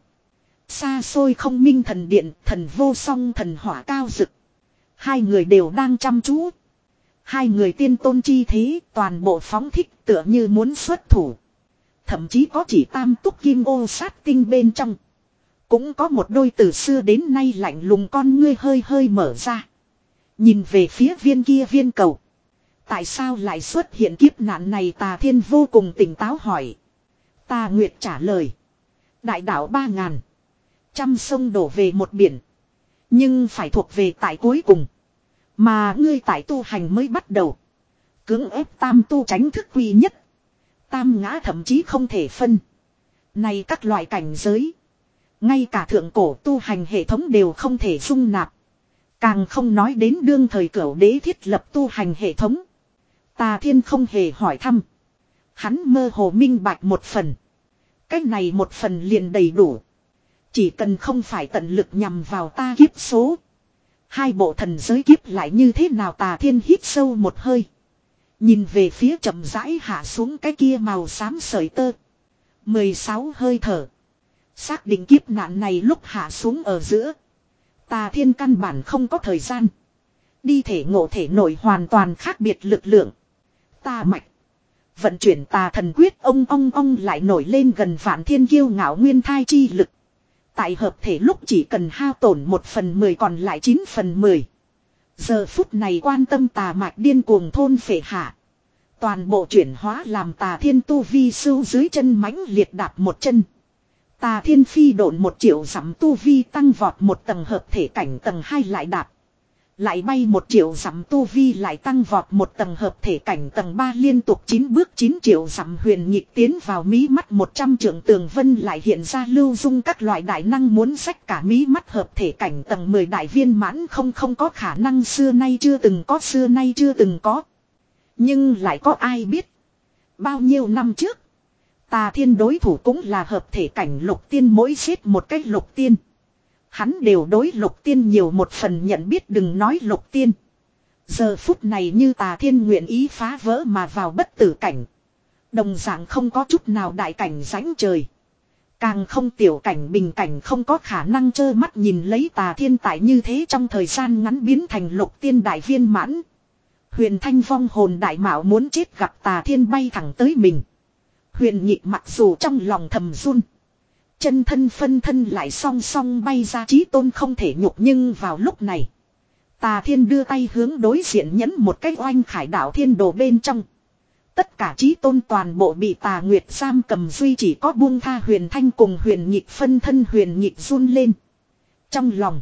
Xa xôi không minh thần điện, thần vô song thần hỏa cao rực. Hai người đều đang chăm chú. Hai người tiên tôn chi thế, toàn bộ phóng thích tựa như muốn xuất thủ. Thậm chí có chỉ tam túc kim ô sát tinh bên trong. Cũng có một đôi từ xưa đến nay lạnh lùng con ngươi hơi hơi mở ra. Nhìn về phía viên kia viên cầu. Tại sao lại xuất hiện kiếp nạn này tà thiên vô cùng tỉnh táo hỏi. Tà Nguyệt trả lời. Đại đạo ba ngàn. Trăm sông đổ về một biển. Nhưng phải thuộc về tại cuối cùng. Mà ngươi tại tu hành mới bắt đầu. Cưỡng ép tam tu tránh thức quy nhất. Tam ngã thậm chí không thể phân. Này các loại cảnh giới. Ngay cả thượng cổ tu hành hệ thống đều không thể dung nạp. Càng không nói đến đương thời cửu đế thiết lập tu hành hệ thống. Tà thiên không hề hỏi thăm. Hắn mơ hồ minh bạch một phần. Cách này một phần liền đầy đủ. Chỉ cần không phải tận lực nhằm vào ta kiếp số. Hai bộ thần giới kiếp lại như thế nào tà thiên hít sâu một hơi. Nhìn về phía chậm rãi hạ xuống cái kia màu xám sợi tơ. mười sáu hơi thở. Xác định kiếp nạn này lúc hạ xuống ở giữa. Tà thiên căn bản không có thời gian. Đi thể ngộ thể nổi hoàn toàn khác biệt lực lượng. Tà mạch. Vận chuyển tà thần quyết ông ong ong lại nổi lên gần vạn thiên kiêu ngạo nguyên thai chi lực. Tại hợp thể lúc chỉ cần hao tổn một phần mười còn lại chín phần mười. Giờ phút này quan tâm tà mạch điên cuồng thôn phệ hạ. Toàn bộ chuyển hóa làm tà thiên tu vi sưu dưới chân mãnh liệt đạp một chân. Tà thiên phi độn một triệu dặm tu vi tăng vọt một tầng hợp thể cảnh tầng hai lại đạp. Lại bay một triệu dặm tu vi lại tăng vọt một tầng hợp thể cảnh tầng ba liên tục chín bước chín triệu dặm huyền nhịp tiến vào mí mắt một trăm trượng tường vân lại hiện ra lưu dung các loại đại năng muốn xách cả mí mắt hợp thể cảnh tầng mười đại viên mãn không không có khả năng xưa nay chưa từng có xưa nay chưa từng có. Nhưng lại có ai biết. Bao nhiêu năm trước. Tà Thiên đối thủ cũng là hợp thể cảnh lục tiên mỗi giết một cách lục tiên. Hắn đều đối lục tiên nhiều một phần nhận biết đừng nói lục tiên. Giờ phút này như Tà Thiên nguyện ý phá vỡ mà vào bất tử cảnh. Đồng dạng không có chút nào đại cảnh rãnh trời. Càng không tiểu cảnh bình cảnh không có khả năng trơ mắt nhìn lấy Tà Thiên tại như thế trong thời gian ngắn biến thành lục tiên đại viên mãn. Huyền Thanh vong hồn đại mạo muốn chết gặp Tà Thiên bay thẳng tới mình. Huyền Nhịp mặc dù trong lòng thầm run. Chân thân phân thân lại song song bay ra chí tôn không thể nhục nhưng vào lúc này. Tà Thiên đưa tay hướng đối diện nhấn một cái oanh khải đạo thiên đồ bên trong. Tất cả chí tôn toàn bộ bị Tà Nguyệt giam cầm duy chỉ có buông tha Huyền Thanh cùng Huyền Nhịp phân thân Huyền Nhịp run lên. Trong lòng.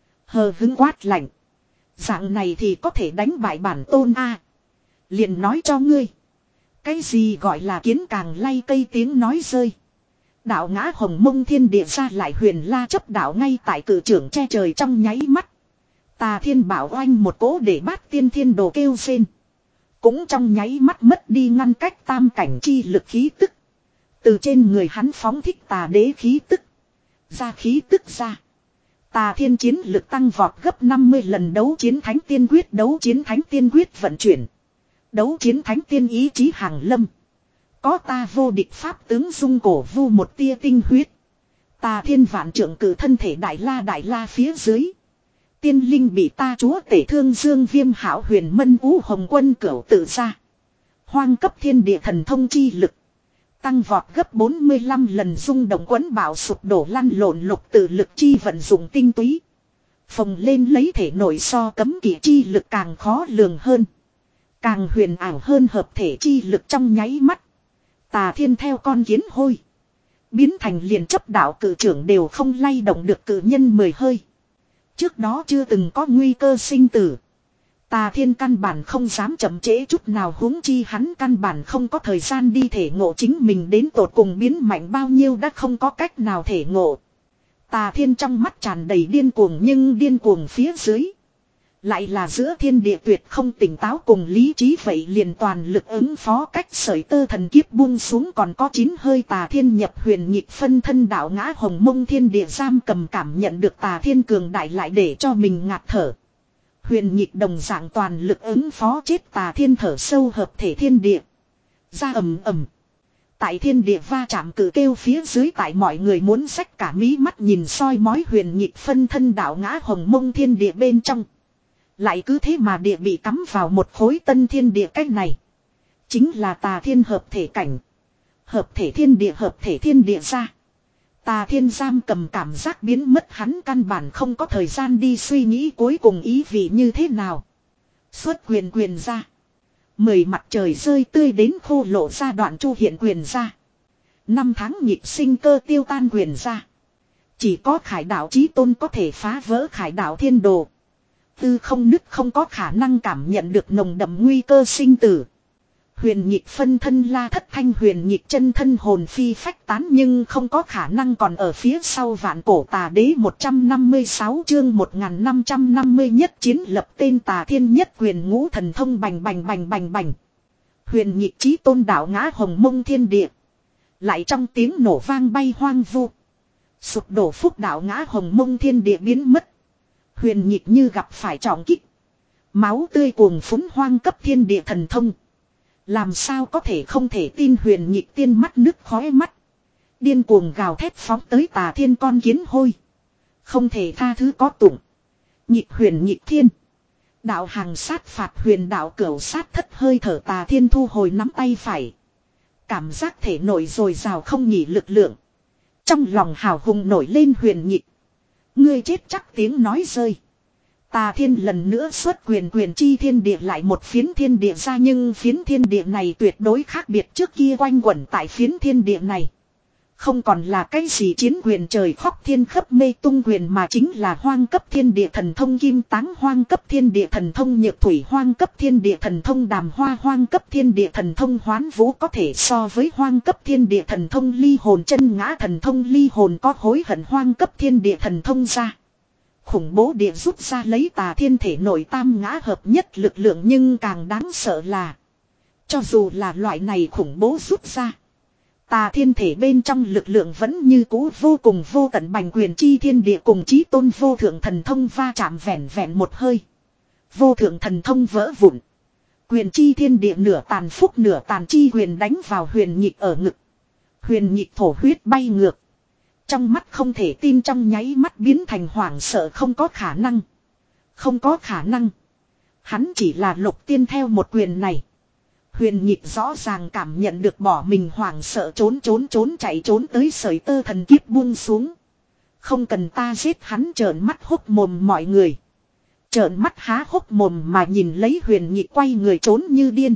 Hờ hứng quát lạnh. Dạng này thì có thể đánh bại bản tôn a. Liền nói cho ngươi. Cái gì gọi là kiến càng lay cây tiếng nói rơi. Đạo ngã hồng mông thiên địa ra lại huyền la chấp đạo ngay tại cử trưởng che trời trong nháy mắt. Tà Thiên bảo oanh một cỗ để bát tiên thiên đồ kêu rên. Cũng trong nháy mắt mất đi ngăn cách tam cảnh chi lực khí tức. Từ trên người hắn phóng thích tà đế khí tức. Ra khí tức ra. Tà Thiên chiến lực tăng vọt gấp năm mươi lần đấu chiến thánh tiên quyết đấu chiến thánh tiên quyết vận chuyển. Đấu chiến thánh tiên ý chí hàng lâm. Có ta vô địch pháp tướng dung cổ vu một tia tinh huyết. Tà Thiên vạn trượng cử thân thể đại la đại la phía dưới. Tiên linh bị ta chúa tể thương dương viêm hảo huyền mân ú hồng quân cửu tự ra. Hoang cấp thiên địa thần thông chi lực. Tăng vọt gấp bốn mươi lăm lần rung động quấn bạo sụp đổ lăn lộn lục tự lực chi vận dụng tinh túy. Phồng lên lấy thể nội so cấm kỵ chi lực càng khó lường hơn. Càng huyền ảo hơn hợp thể chi lực trong nháy mắt. Tà Thiên theo con kiến hôi. Biến thành liền chấp đạo cử trưởng đều không lay động được cử nhân mười hơi. Trước đó chưa từng có nguy cơ sinh tử. Tà Thiên căn bản không dám chậm trễ chút nào huống chi hắn căn bản không có thời gian đi thể ngộ chính mình đến tột cùng biến mạnh bao nhiêu đã không có cách nào thể ngộ. Tà Thiên trong mắt tràn đầy điên cuồng nhưng điên cuồng phía dưới. Lại là giữa thiên địa tuyệt không tỉnh táo cùng lý trí vậy liền toàn lực ứng phó cách sởi tơ thần kiếp buông xuống còn có chín hơi Tà Thiên nhập huyền nhịp phân thân đạo ngã hồng mông thiên địa giam cầm cảm nhận được Tà Thiên cường đại lại để cho mình ngạt thở. Huyền nhịp đồng dạng toàn lực ứng phó chết Tà Thiên thở sâu hợp thể thiên địa. Ra ầm ầm. Tại thiên địa va chạm cử kêu phía dưới tại mọi người muốn xách cả mí mắt nhìn soi mói huyền nhịp phân thân đạo ngã hồng mông thiên địa bên trong. Lại cứ thế mà địa bị cắm vào một khối tân thiên địa cách này. Chính là Tà Thiên hợp thể cảnh. Hợp thể thiên địa hợp thể thiên địa ra. Tà Thiên giam cầm cảm giác biến mất hắn căn bản không có thời gian đi suy nghĩ cuối cùng ý vị như thế nào. Xuất quyền quyền ra. Mười mặt trời rơi tươi đến khô lộ ra đoạn chu hiện quyền ra. Năm tháng nhịp sinh cơ tiêu tan quyền ra. Chỉ có khải đạo chí tôn có thể phá vỡ khải đạo thiên đồ. Tư không nứt không có khả năng cảm nhận được nồng đậm nguy cơ sinh tử. Huyền nhịp phân thân la thất thanh huyền nhịp chân thân hồn phi phách tán nhưng không có khả năng còn ở phía sau vạn cổ tà đế một trăm năm mươi sáu chương một nghìn năm trăm năm mươi nhất chiến lập tên Tà Thiên nhất quyền ngũ thần thông bành bành bành bành bành. Huyền nhịp chí tôn đạo ngã hồng mông thiên địa. Lại trong tiếng nổ vang bay hoang vu. Sụp đổ phúc đạo ngã hồng mông thiên địa biến mất. Huyền nhịp như gặp phải trọng kích. Máu tươi cuồng phúng hoang cấp thiên địa thần thông. Làm sao có thể không thể tin huyền nhịp tiên mắt nước khói mắt. Điên cuồng gào thét phóng tới Tà Thiên con kiến hôi. Không thể tha thứ có tụng. Nhịp huyền nhịp thiên. Đạo hàng sát phạt huyền đạo cửu sát thất hơi thở Tà Thiên thu hồi nắm tay phải. Cảm giác thể nổi dồi dào không nhỉ lực lượng. Trong lòng hào hùng nổi lên huyền nhịp. Ngươi chết chắc tiếng nói rơi. Tà Thiên lần nữa xuất quyền quyền chi thiên địa lại một phiến thiên địa ra nhưng phiến thiên địa này tuyệt đối khác biệt trước kia quanh quẩn tại phiến thiên địa này. Không còn là cái gì chiến quyền trời khóc thiên khắp mê tung quyền mà chính là hoang cấp thiên địa thần thông kim táng hoang cấp thiên địa thần thông nhược thủy hoang cấp thiên địa thần thông đàm hoa hoang cấp thiên địa thần thông hoán vũ có thể so với hoang cấp thiên địa thần thông ly hồn chân ngã thần thông ly hồn có hối hận hoang cấp thiên địa thần thông ra. Khủng bố địa rút ra lấy tà thiên thể nội tam ngã hợp nhất lực lượng nhưng càng đáng sợ là cho dù là loại này khủng bố rút ra. Tà thiên thể bên trong lực lượng vẫn như cũ vô cùng vô tận bành quyền chi thiên địa cùng chí tôn vô thượng thần thông va chạm vẹn vẹn một hơi. Vô thượng thần thông vỡ vụn. Quyền chi thiên địa nửa tàn phúc nửa tàn chi quyền đánh vào huyền nhịp ở ngực. Huyền nhịp thổ huyết bay ngược. Trong mắt không thể tin trong nháy mắt biến thành hoảng sợ không có khả năng. Không có khả năng. Hắn chỉ là lục tiên theo một quyền này. Huyền nhịp rõ ràng cảm nhận được bỏ mình hoảng sợ trốn trốn trốn chạy trốn tới sợi tơ thần kiếp buông xuống. Không cần ta giết hắn trợn mắt hốc mồm mọi người. Trợn mắt há hốc mồm mà nhìn lấy huyền nhịp quay người trốn như điên.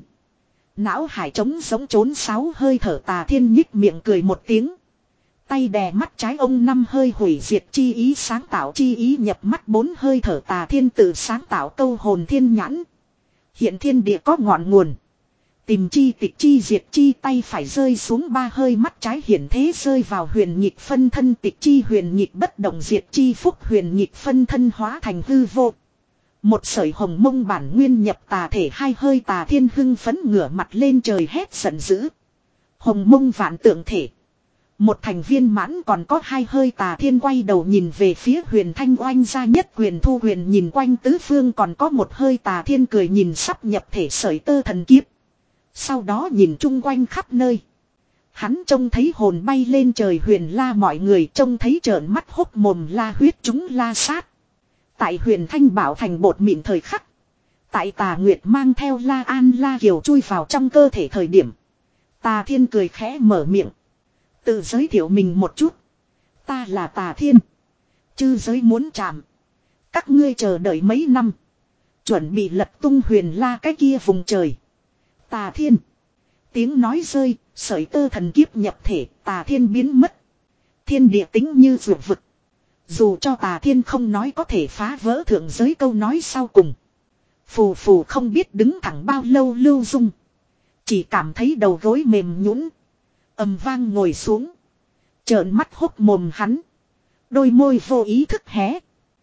Não hải trống giống trốn sáu hơi thở tà thiên nhích miệng cười một tiếng. Tay đè mắt trái ông năm hơi hủy diệt chi ý sáng tạo chi ý nhập mắt bốn hơi thở tà thiên tự sáng tạo câu hồn thiên nhãn. Hiện thiên địa có ngọn nguồn. Tìm chi tịch chi diệt chi tay phải rơi xuống ba hơi mắt trái hiển thế rơi vào huyền nhịp phân thân tịch chi huyền nhịp bất động diệt chi phúc huyền nhịp phân thân hóa thành hư vô. Một sợi hồng mông bản nguyên nhập tà thể hai hơi tà thiên hưng phấn ngửa mặt lên trời hét giận dữ. Hồng mông vạn tượng thể. Một thành viên mãn còn có hai hơi tà thiên quay đầu nhìn về phía huyền thanh oanh gia nhất quyền thu huyền nhìn quanh tứ phương còn có một hơi tà thiên cười nhìn sắp nhập thể sợi tơ thần kiếp. Sau đó nhìn chung quanh khắp nơi. Hắn trông thấy hồn bay lên trời huyền la mọi người trông thấy trợn mắt hốc mồm la huyết chúng la sát. Tại huyền thanh bảo thành bột mịn thời khắc. Tại tà nguyệt mang theo la an la kiều chui vào trong cơ thể thời điểm. Tà thiên cười khẽ mở miệng. Tự giới thiệu mình một chút. Ta là tà thiên. Chư giới muốn chạm. Các ngươi chờ đợi mấy năm. Chuẩn bị lật tung huyền la cái kia vùng trời. Tà thiên. Tiếng nói rơi, sợi tơ thần kiếp nhập thể, tà thiên biến mất. Thiên địa tính như vượt vực. Dù cho tà thiên không nói có thể phá vỡ thượng giới câu nói sau cùng. Phù phù không biết đứng thẳng bao lâu lưu dung. Chỉ cảm thấy đầu gối mềm nhũn, ầm vang ngồi xuống. Trợn mắt hốc mồm hắn. Đôi môi vô ý thức hé.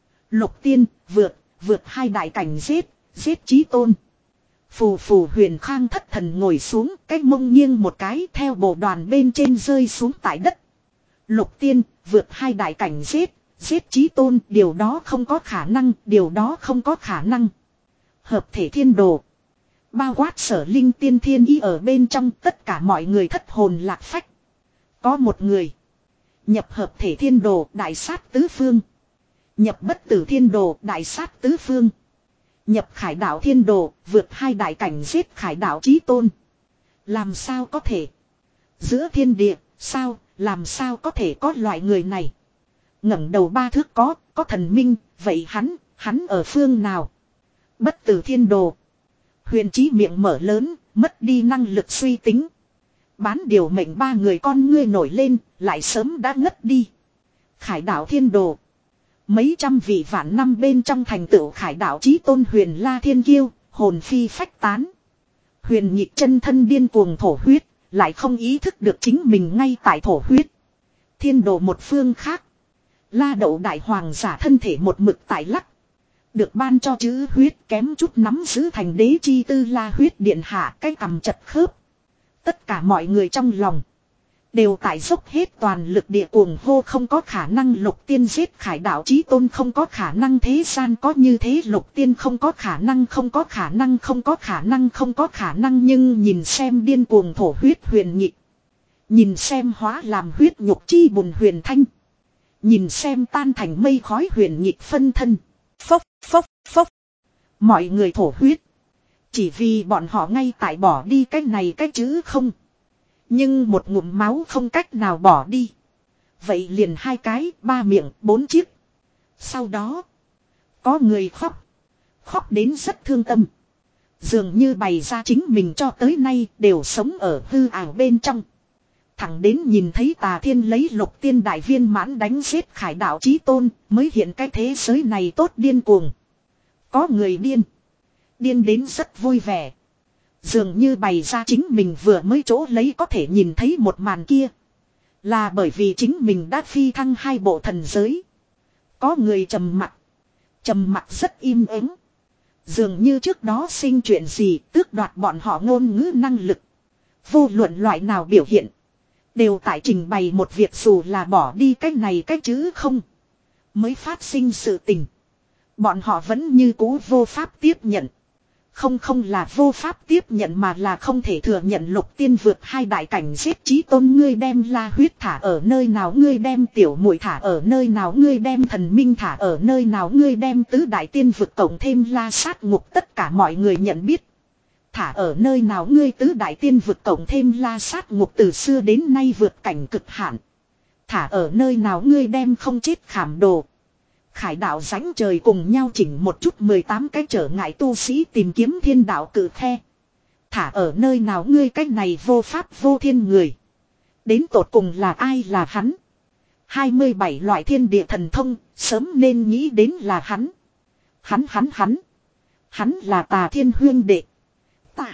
Lục tiên, vượt, vượt hai đại cảnh giết, giết chí tôn. Phù phù huyền khang thất thần ngồi xuống, cái mông nghiêng một cái theo bộ đoàn bên trên rơi xuống tại đất. Lục tiên, vượt hai đại cảnh giết, giết chí tôn, điều đó không có khả năng, điều đó không có khả năng. Hợp thể thiên đồ. Bao quát sở linh tiên thiên ý ở bên trong tất cả mọi người thất hồn lạc phách. Có một người. Nhập hợp thể thiên đồ đại sát tứ phương. Nhập bất tử thiên đồ đại sát tứ phương. Nhập khải đạo thiên đồ vượt hai đại cảnh giết khải đạo chí tôn. Làm sao có thể. Giữa thiên địa sao làm sao có thể có loại người này. Ngẩng đầu ba thước có có thần minh. Vậy hắn hắn ở phương nào. Bất tử thiên đồ. Huyền trí miệng mở lớn, mất đi năng lực suy tính. Bán điều mệnh ba người con ngươi nổi lên, lại sớm đã ngất đi. Khải đạo thiên đồ. Mấy trăm vị vạn năm bên trong thành tựu khải đạo chí tôn huyền la thiên kiêu, hồn phi phách tán. Huyền nhịp chân thân điên cuồng thổ huyết, lại không ý thức được chính mình ngay tại thổ huyết. Thiên đồ một phương khác. La đậu đại hoàng giả thân thể một mực tại lắc. Được ban cho chữ huyết kém chút nắm giữ thành đế chi tư la huyết điện hạ cái cầm chật khớp. Tất cả mọi người trong lòng. Đều tại dốc hết toàn lực địa cuồng hô không có khả năng lục tiên giết khải đạo chí tôn không có khả năng thế gian có như thế lục tiên không có khả năng không có khả năng không có khả năng không có khả năng nhưng nhìn xem điên cuồng thổ huyết huyền nhịp. Nhìn xem hóa làm huyết nhục chi bùn huyền thanh. Nhìn xem tan thành mây khói huyền nhịp phân thân. Phốc phốc phốc. Mọi người thổ huyết. Chỉ vì bọn họ ngay tại bỏ đi cái này cái chữ không. Nhưng một ngụm máu không cách nào bỏ đi. Vậy liền hai cái, ba miệng, bốn chiếc. Sau đó. Có người khóc. Khóc đến rất thương tâm. Dường như bày ra chính mình cho tới nay đều sống ở hư ảo bên trong. Thẳng đến nhìn thấy Tà Thiên lấy lục tiên đại viên mãn đánh giết Khải đạo chí tôn mới hiện cái thế giới này tốt điên cuồng. Có người điên. Điên đến rất vui vẻ. Dường như bày ra chính mình vừa mới chỗ lấy có thể nhìn thấy một màn kia. Là bởi vì chính mình đã phi thăng hai bộ thần giới. Có người trầm mặc. Trầm mặc rất im ắng. Dường như trước đó sinh chuyện gì tước đoạt bọn họ ngôn ngữ năng lực. Vô luận loại nào biểu hiện. Đều tại trình bày một việc dù là bỏ đi cái này cái chữ không. Mới phát sinh sự tình. Bọn họ vẫn như cũ vô pháp tiếp nhận. Không không là vô pháp tiếp nhận mà là không thể thừa nhận lục tiên vượt hai đại cảnh giết chí tôn ngươi đem la huyết thả ở nơi nào ngươi đem tiểu muội thả ở nơi nào ngươi đem thần minh thả ở nơi nào ngươi đem tứ đại tiên vượt cộng thêm la sát ngục tất cả mọi người nhận biết. Thả ở nơi nào ngươi tứ đại tiên vượt cộng thêm la sát ngục từ xưa đến nay vượt cảnh cực hạn. Thả ở nơi nào ngươi đem không chết khảm đồ. Khải đạo rãnh trời cùng nhau chỉnh một chút mười tám cái trở ngại tu sĩ tìm kiếm thiên đạo cử khe. Thả ở nơi nào ngươi cách này vô pháp vô thiên người. Đến tột cùng là ai là hắn. hai mươi bảy loại thiên địa thần thông sớm nên nghĩ đến là hắn. Hắn hắn hắn. Hắn là Tà Thiên huyên đệ. Ta.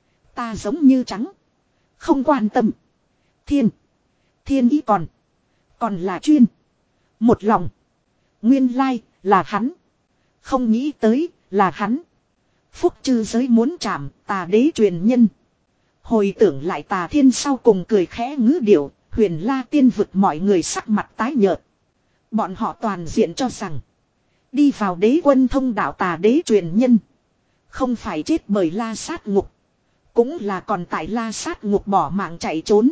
Ta giống như trắng. Không quan tâm. Thiên. Thiên ý còn. Còn là chuyên. Một lòng. Nguyên lai là hắn. Không nghĩ tới là hắn. Phúc chư giới muốn chạm Tà đế truyền nhân. Hồi tưởng lại Tà Thiên sau cùng cười khẽ ngữ điệu. Huyền La tiên vực mọi người sắc mặt tái nhợt. Bọn họ toàn diện cho rằng. Đi vào đế quân thông đạo Tà đế truyền nhân. Không phải chết bởi la sát ngục. Cũng là còn tại la sát ngục bỏ mạng chạy trốn.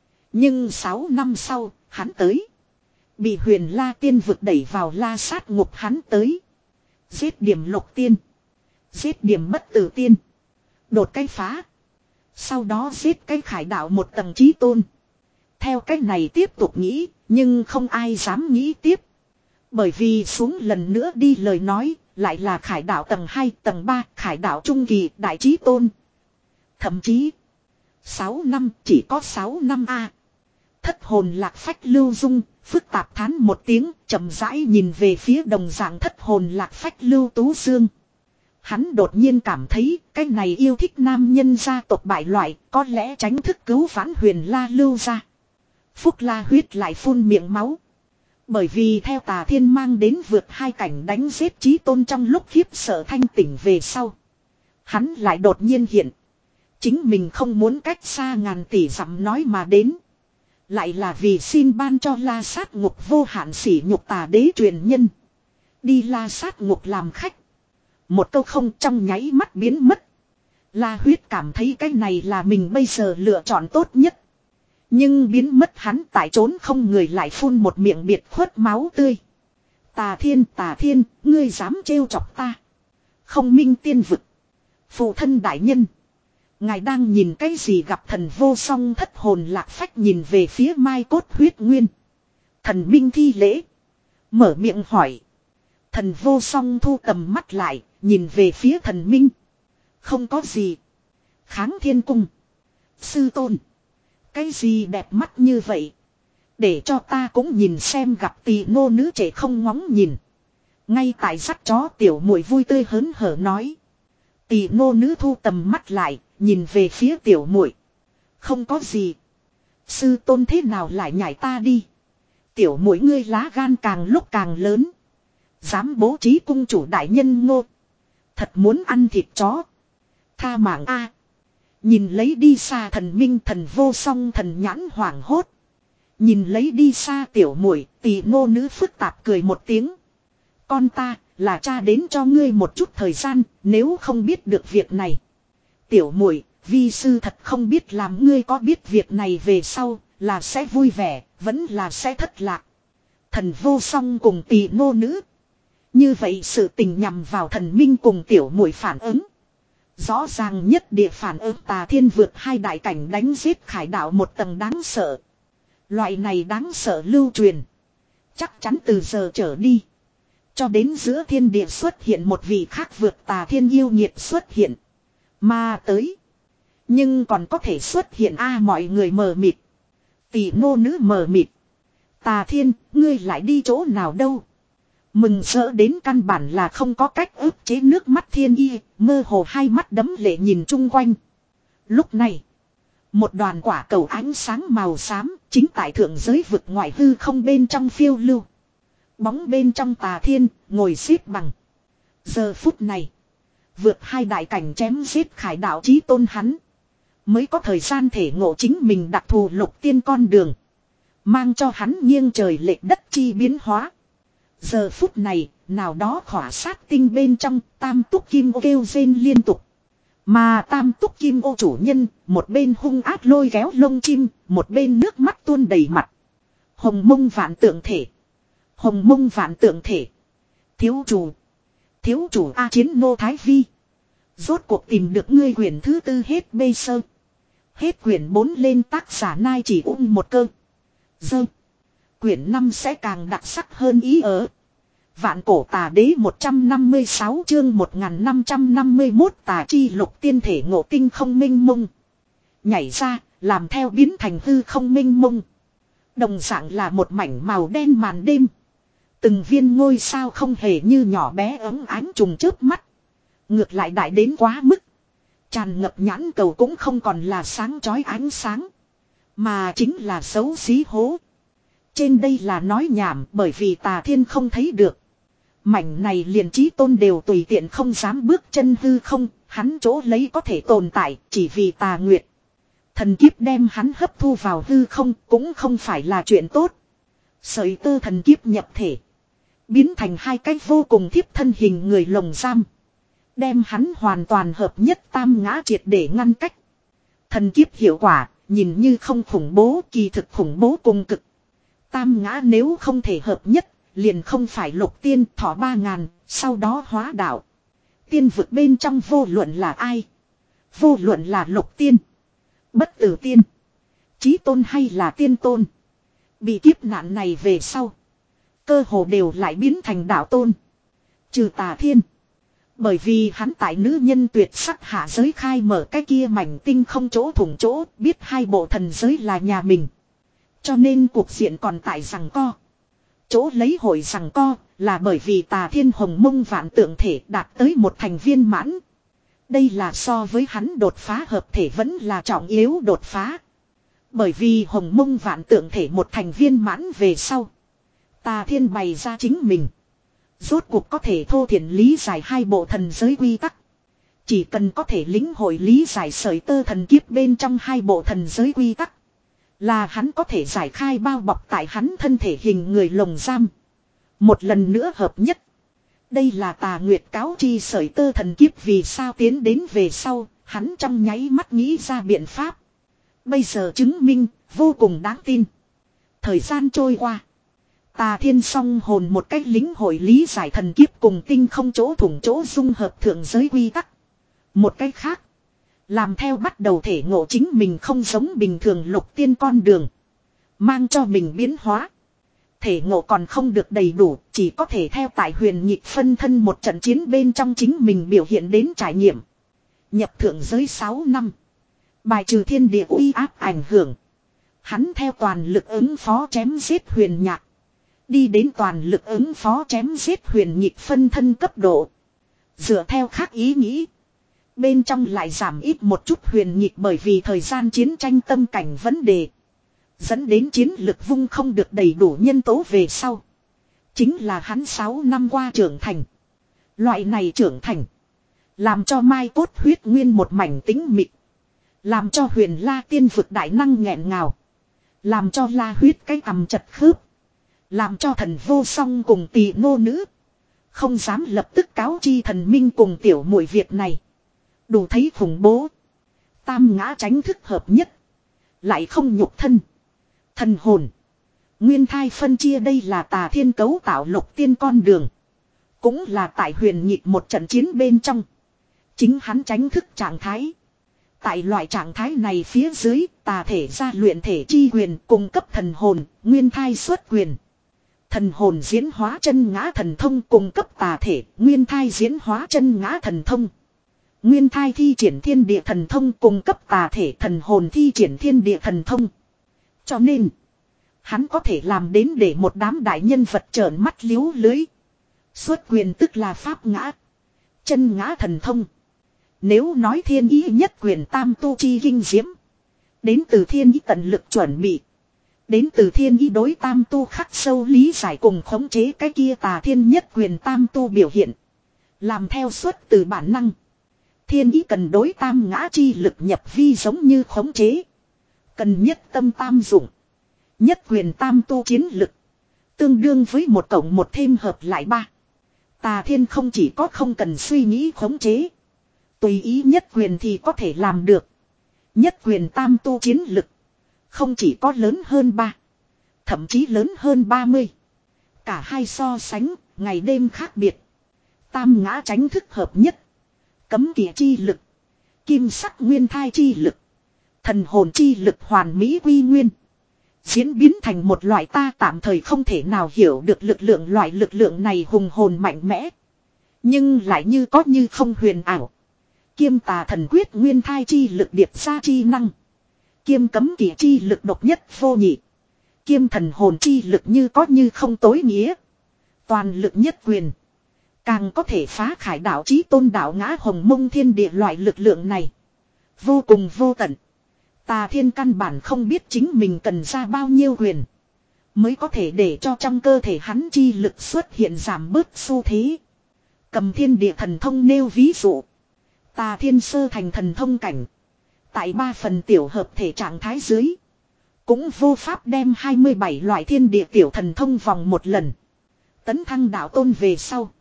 Nhưng sáu năm sau hắn tới. Bị huyền la tiên vực đẩy vào la sát ngục hắn tới. Giết điểm lục tiên. Giết điểm bất tử tiên. Đột cái phá. Sau đó giết cái khải đạo một tầng chí tôn. Theo cách này tiếp tục nghĩ. Nhưng không ai dám nghĩ tiếp. Bởi vì xuống lần nữa đi lời nói. Lại là khải đạo tầng hai tầng ba. Khải đạo trung kỳ đại chí tôn. Thậm chí. sáu năm chỉ có sáu năm a. Thất hồn lạc phách lưu dung. Phức tạp thán một tiếng, chậm rãi nhìn về phía đồng dạng thất hồn lạc phách Lưu Tú Dương. Hắn đột nhiên cảm thấy cái này yêu thích nam nhân gia tộc bại loại, có lẽ tránh thức cứu vãn huyền la Lưu ra. Phúc La huyết lại phun miệng máu. Bởi vì theo Tà Thiên mang đến vượt hai cảnh đánh giết chí tôn trong lúc khiếp sợ thanh tỉnh về sau. Hắn lại đột nhiên hiện. Chính mình không muốn cách xa ngàn tỷ dặm nói mà đến. Lại là vì xin ban cho la sát ngục vô hạn sỉ nhục Tà đế truyền nhân. Đi la sát ngục làm khách. Một câu không trong nháy mắt biến mất. La huyết cảm thấy cái này là mình bây giờ lựa chọn tốt nhất. Nhưng biến mất hắn tại trốn không người lại phun một miệng biệt khuất máu tươi. Tà Thiên, Tà Thiên, ngươi dám trêu chọc ta. Không minh tiên vực. Phụ thân đại nhân. Ngài đang nhìn cái gì gặp thần vô song thất hồn lạc phách nhìn về phía mai cốt huyết nguyên. Thần minh thi lễ. Mở miệng hỏi. Thần vô song thu tầm mắt lại, nhìn về phía thần minh. Không có gì. Kháng thiên cung. Sư tôn. Cái gì đẹp mắt như vậy. Để cho ta cũng nhìn xem gặp tỳ nô nữ trẻ không ngóng nhìn. Ngay tại dắt chó tiểu muội vui tươi hớn hở nói. Tỳ nô nữ thu tầm mắt lại, nhìn về phía tiểu muội. Không có gì. Sư tôn thế nào lại nhảy ta đi. Tiểu muội ngươi lá gan càng lúc càng lớn. Dám bố trí cung chủ đại nhân ngô. Thật muốn ăn thịt chó. Tha mạng a. Nhìn lấy đi xa thần minh thần vô song thần nhãn hoảng hốt. Nhìn lấy đi xa tiểu muội, tỷ nô nữ phức tạp cười một tiếng. Con ta, là cha đến cho ngươi một chút thời gian, nếu không biết được việc này. Tiểu muội, vi sư thật không biết làm ngươi có biết việc này về sau, là sẽ vui vẻ, vẫn là sẽ thất lạc. Thần vô song cùng tỷ nô nữ. Như vậy sự tình nhằm vào thần minh cùng tiểu muội phản ứng. Rõ ràng nhất địa phản ứng Tà Thiên vượt hai đại cảnh đánh giết khải đạo một tầng đáng sợ. Loại này đáng sợ lưu truyền. Chắc chắn từ giờ trở đi. Cho đến giữa thiên địa xuất hiện một vị khác vượt Tà Thiên yêu nghiệt xuất hiện. Mà tới. Nhưng còn có thể xuất hiện a mọi người mờ mịt. Tỷ nô nữ mờ mịt. Tà Thiên, ngươi lại đi chỗ nào đâu? Mừng rỡ đến căn bản là không có cách ức chế nước mắt Thiên Y, mơ hồ hai mắt đẫm lệ nhìn chung quanh. Lúc này, một đoàn quả cầu ánh sáng màu xám chính tại thượng giới vực ngoại hư không bên trong phiêu lưu. Bóng bên trong Tà Thiên, ngồi xếp bằng. Giờ phút này, vượt hai đại cảnh chém giết khải đạo chí tôn hắn. Mới có thời gian thể ngộ chính mình đặc thù lục tiên con đường. Mang cho hắn nghiêng trời lệch đất chi biến hóa. Giờ phút này, nào đó khỏa sát tinh bên trong, tam túc kim ô kêu rên liên tục. Mà tam túc kim ô chủ nhân, một bên hung ác lôi kéo lông chim, một bên nước mắt tuôn đầy mặt. Hồng mông vạn tượng thể. Hồng mông vạn tượng thể. Thiếu chủ. Thiếu chủ A Chiến Nô Thái Vi. Rốt cuộc tìm được ngươi quyển thứ tư hết bê sơ. Hết quyển bốn lên tác giả nai chỉ ung một cơ. Dơ. Quyển năm sẽ càng đặc sắc hơn ý ở. Vạn cổ tà đế một trăm năm mươi sáu chương một nghìn năm trăm năm mươi mốt tà chi lục tiên thể ngộ tinh không minh mông. Nhảy ra, làm theo biến thành hư không minh mông. Đồng dạng là một mảnh màu đen màn đêm. Từng viên ngôi sao không hề như nhỏ bé ấm ánh trùng chớp mắt. Ngược lại đại đến quá mức. Tràn ngập nhãn cầu cũng không còn là sáng chói ánh sáng. Mà chính là xấu xí hố. Trên đây là nói nhảm bởi vì Tà Thiên không thấy được. Mảnh này liền chí tôn đều tùy tiện không dám bước chân hư không. Hắn chỗ lấy có thể tồn tại chỉ vì Tà Nguyệt. Thần kiếp đem hắn hấp thu vào hư không cũng không phải là chuyện tốt. Sợi tơ thần kiếp nhập thể. Biến thành hai cái vô cùng thiếp thân hình người lồng giam. Đem hắn hoàn toàn hợp nhất tam ngã triệt để ngăn cách. Thần kiếp hiệu quả, nhìn như không khủng bố, kỳ thực khủng bố cùng cực. Tam ngã nếu không thể hợp nhất, liền không phải lục tiên thọ ba ngàn, sau đó hóa đạo. Tiên vực bên trong vô luận là ai? Vô luận là lục tiên, bất tử tiên, chí tôn hay là tiên tôn. Bị kiếp nạn này về sau, cơ hồ đều lại biến thành đạo tôn. Trừ Tà Thiên. Bởi vì hắn tại nữ nhân tuyệt sắc hạ giới khai mở cái kia mảnh tinh không chỗ thủng chỗ, biết hai bộ thần giới là nhà mình. Cho nên cuộc diện còn tại rằng co. Chỗ lấy hội rằng co là bởi vì Tà Thiên hồng mông vạn tượng thể đạt tới một thành viên mãn. Đây là so với hắn đột phá hợp thể vẫn là trọng yếu đột phá. Bởi vì hồng mông vạn tượng thể một thành viên mãn về sau. Tà Thiên bày ra chính mình. Rốt cuộc có thể thô thiển lý giải hai bộ thần giới quy tắc. Chỉ cần có thể lĩnh hội lý giải sợi tơ thần kiếp bên trong hai bộ thần giới quy tắc. Là hắn có thể giải khai bao bọc tại hắn thân thể hình người lồng giam. Một lần nữa hợp nhất. Đây là Tà Nguyệt cáo chi sợi tơ thần kiếp vì sao tiến đến về sau. Hắn trong nháy mắt nghĩ ra biện pháp. Bây giờ chứng minh vô cùng đáng tin. Thời gian trôi qua. Tà Thiên song hồn một cách lính hội lý giải thần kiếp cùng tinh không chỗ thủng chỗ dung hợp thượng giới quy tắc. Một cách khác. Làm theo bắt đầu thể ngộ chính mình không giống bình thường lục tiên con đường. Mang cho mình biến hóa. Thể ngộ còn không được đầy đủ. Chỉ có thể theo tại huyền nhịp phân thân một trận chiến bên trong chính mình biểu hiện đến trải nghiệm. Nhập thượng giới sáu năm. Bài trừ thiên địa uy áp ảnh hưởng. Hắn theo toàn lực ứng phó chém giết huyền nhạc. Đi đến toàn lực ứng phó chém giết huyền nhịp phân thân cấp độ. Dựa theo khác ý nghĩ. Bên trong lại giảm ít một chút huyền nhịp bởi vì thời gian chiến tranh tâm cảnh vấn đề. Dẫn đến chiến lực vung không được đầy đủ nhân tố về sau. Chính là hắn sáu năm qua trưởng thành. Loại này trưởng thành. Làm cho mai cốt huyết nguyên một mảnh tính mịt. Làm cho huyền la tiên vực đại năng nghẹn ngào. Làm cho la huyết cái cầm chật khớp. Làm cho thần vô song cùng tỷ nô nữ. Không dám lập tức cáo chi thần minh cùng tiểu muội việc này. Đủ thấy khủng bố. Tam ngã tránh thức hợp nhất. Lại không nhục thân. Thần hồn. Nguyên thai phân chia đây là Tà Thiên cấu tạo lục tiên con đường. Cũng là tại huyền nhịp một trận chiến bên trong. Chính hắn tránh thức trạng thái. Tại loại trạng thái này phía dưới, tà thể gia luyện thể chi quyền cung cấp thần hồn, nguyên thai xuất quyền. Thần hồn diễn hóa chân ngã thần thông cung cấp tà thể, nguyên thai diễn hóa chân ngã thần thông. Nguyên thai thi triển thiên địa thần thông cung cấp tà thể thần hồn thi triển thiên địa thần thông. Cho nên, hắn có thể làm đến để một đám đại nhân vật trợn mắt liếu lưới. Xuất quyền tức là pháp ngã. Chân ngã thần thông. Nếu nói thiên ý nhất quyền tam tu chi kinh diễm. Đến từ thiên ý tận lực chuẩn bị. Đến từ thiên ý đối tam tu khắc sâu lý giải cùng khống chế cái kia tà thiên nhất quyền tam tu biểu hiện. Làm theo xuất từ bản năng. Thiên ý cần đối tam ngã chi lực nhập vi giống như khống chế. Cần nhất tâm tam dụng. Nhất quyền tam tu chiến lực. Tương đương với một cộng một thêm hợp lại ba. Tà thiên không chỉ có không cần suy nghĩ khống chế. Tùy ý nhất quyền thì có thể làm được. Nhất quyền tam tu chiến lực. Không chỉ có lớn hơn ba. Thậm chí lớn hơn ba mươi. Cả hai so sánh, ngày đêm khác biệt. Tam ngã tránh thức hợp nhất. Cấm kỵ chi lực. Kim sắc nguyên thai chi lực. Thần hồn chi lực hoàn mỹ quy nguyên. Diễn biến thành một loại ta tạm thời không thể nào hiểu được lực lượng, loại lực lượng này hùng hồn mạnh mẽ. Nhưng lại như có như không huyền ảo. Kiêm tà thần quyết nguyên thai chi lực điệp ra chi năng. Kiêm cấm kỵ chi lực độc nhất vô nhị. Kiêm thần hồn chi lực như có như không tối nghĩa. Toàn lực nhất quyền. Càng có thể phá khải đạo chí tôn đạo ngã hồng mông thiên địa, loại lực lượng này. Vô cùng vô tận. Tà thiên căn bản không biết chính mình cần ra bao nhiêu quyền. Mới có thể để cho trong cơ thể hắn chi lực xuất hiện giảm bớt xu thế. Cầm thiên địa thần thông nêu ví dụ. Tà thiên sơ thành thần thông cảnh. Tại ba phần tiểu hợp thể trạng thái dưới. Cũng vô pháp đem hai mươi bảy loại thiên địa tiểu thần thông vòng một lần. Tấn thăng đạo tôn về sau.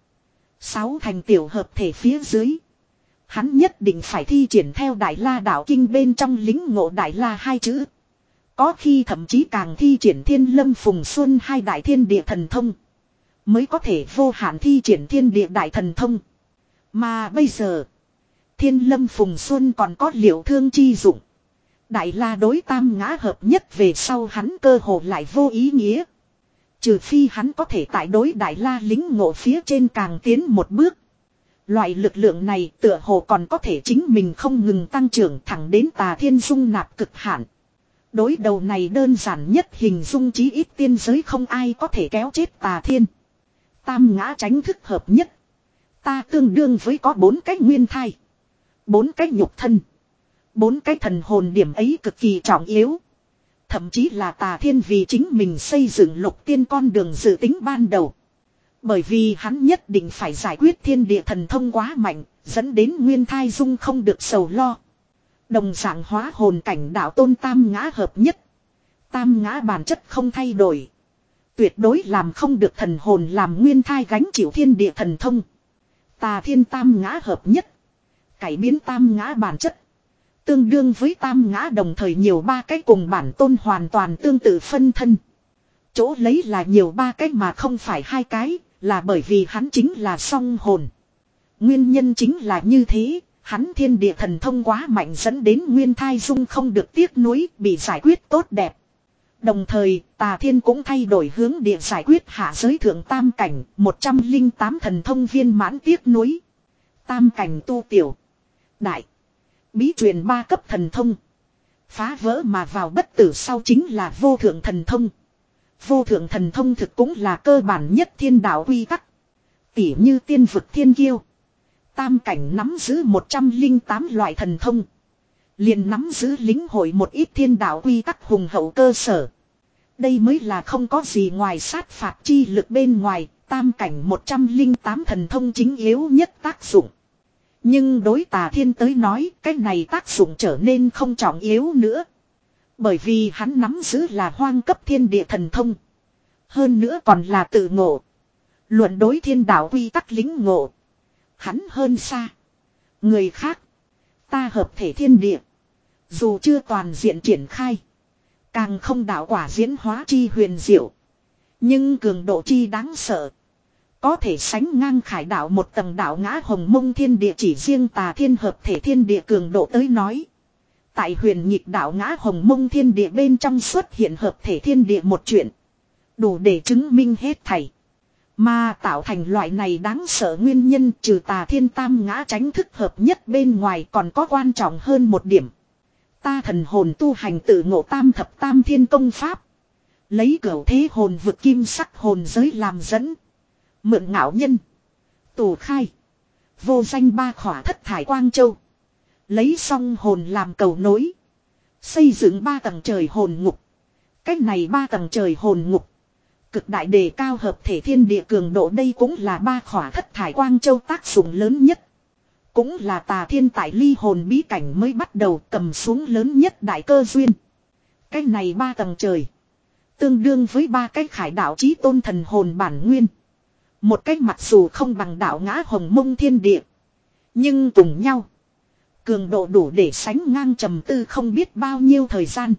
Sáu thành tiểu hợp thể phía dưới. Hắn nhất định phải thi triển theo Đại La đạo kinh bên trong lính ngộ Đại La hai chữ. Có khi thậm chí càng thi triển Thiên Lâm Phùng Xuân hai đại thiên địa thần thông. Mới có thể vô hạn thi triển thiên địa đại thần thông. Mà bây giờ. Thiên Lâm Phùng Xuân còn có liệu thương chi dụng. Đại La đối tam ngã hợp nhất về sau hắn cơ hồ lại vô ý nghĩa. Trừ phi hắn có thể tại đối Đại La lính ngộ phía trên càng tiến một bước. Loại lực lượng này tựa hồ còn có thể chính mình không ngừng tăng trưởng thẳng đến tà thiên dung nạp cực hạn. Đối đầu này đơn giản nhất hình dung chí ít tiên giới không ai có thể kéo chết tà thiên. Tam ngã tránh thức hợp nhất. Ta tương đương với có bốn cái nguyên thai. Bốn cái nhục thân. Bốn cái thần hồn, điểm ấy cực kỳ trọng yếu. Thậm chí là tà thiên vì chính mình xây dựng lục tiên con đường dự tính ban đầu. Bởi vì hắn nhất định phải giải quyết thiên địa thần thông quá mạnh, dẫn đến nguyên thai dung không được sầu lo. Đồng dạng hóa hồn cảnh đạo tôn tam ngã hợp nhất. Tam ngã bản chất không thay đổi. Tuyệt đối làm không được thần hồn làm nguyên thai gánh chịu thiên địa thần thông. Tà thiên tam ngã hợp nhất. Cải biến tam ngã bản chất. Tương đương với tam ngã đồng thời nhiều ba cái cùng bản tôn hoàn toàn tương tự phân thân. Chỗ lấy là nhiều ba cái mà không phải hai cái, là bởi vì hắn chính là song hồn. Nguyên nhân chính là như thế, hắn thiên địa thần thông quá mạnh dẫn đến nguyên thai dung không được tiếc nuối, bị giải quyết tốt đẹp. Đồng thời, tà thiên cũng thay đổi hướng địa giải quyết hạ giới thượng tam cảnh, một trăm lẻ tám thần thông viên mãn tiếc nuối. Tam cảnh tu tiểu. Đại. Bí truyền ba cấp thần thông. Phá vỡ mà vào bất tử sau chính là vô thượng thần thông. Vô thượng thần thông thực cũng là cơ bản nhất thiên đạo quy tắc. Tỉ như tiên vực thiên kiêu. Tam cảnh nắm giữ một trăm lẻ tám loại thần thông. Liền nắm giữ lĩnh hội một ít thiên đạo quy tắc hùng hậu cơ sở. Đây mới là không có gì ngoài sát phạt chi lực bên ngoài. Tam cảnh một trăm lẻ tám thần thông chính yếu nhất tác dụng. Nhưng đối tà thiên tới nói cái này tác dụng trở nên không trọng yếu nữa. Bởi vì hắn nắm giữ là hoang cấp thiên địa thần thông. Hơn nữa còn là tự ngộ. Luận đối thiên đạo quy tắc lính ngộ. Hắn hơn xa. Người khác. Ta hợp thể thiên địa. Dù chưa toàn diện triển khai. Càng không đạo quả diễn hóa chi huyền diệu. Nhưng cường độ chi đáng sợ. Có thể sánh ngang khải đạo một tầng đạo ngã hồng mông thiên địa, chỉ riêng tà thiên hợp thể thiên địa cường độ tới nói. Tại huyền nhịp đạo ngã hồng mông thiên địa bên trong xuất hiện hợp thể thiên địa một chuyện. Đủ để chứng minh hết thảy. Mà tạo thành loại này đáng sợ nguyên nhân trừ tà thiên tam ngã tránh thức hợp nhất bên ngoài còn có quan trọng hơn một điểm. Ta thần hồn tu hành tự ngộ tam thập tam thiên công pháp. Lấy cửu thế hồn vực kim sắc hồn giới làm dẫn. Mượn ngạo nhân. Tù khai. Vô danh ba khỏa thất thải quang châu. Lấy song hồn làm cầu nối. Xây dựng ba tầng trời hồn ngục. Cách này ba tầng trời hồn ngục. Cực đại đề cao hợp thể thiên địa cường độ, đây cũng là ba khỏa thất thải quang châu tác dụng lớn nhất. Cũng là tà thiên tại ly hồn bí cảnh mới bắt đầu cầm xuống lớn nhất đại cơ duyên. Cách này ba tầng trời. Tương đương với ba cái khải đạo chí tôn thần hồn bản nguyên. Một cách mặc dù không bằng đạo ngã hồng mông thiên địa. Nhưng cùng nhau. Cường độ đủ để sánh ngang trầm tư không biết bao nhiêu thời gian.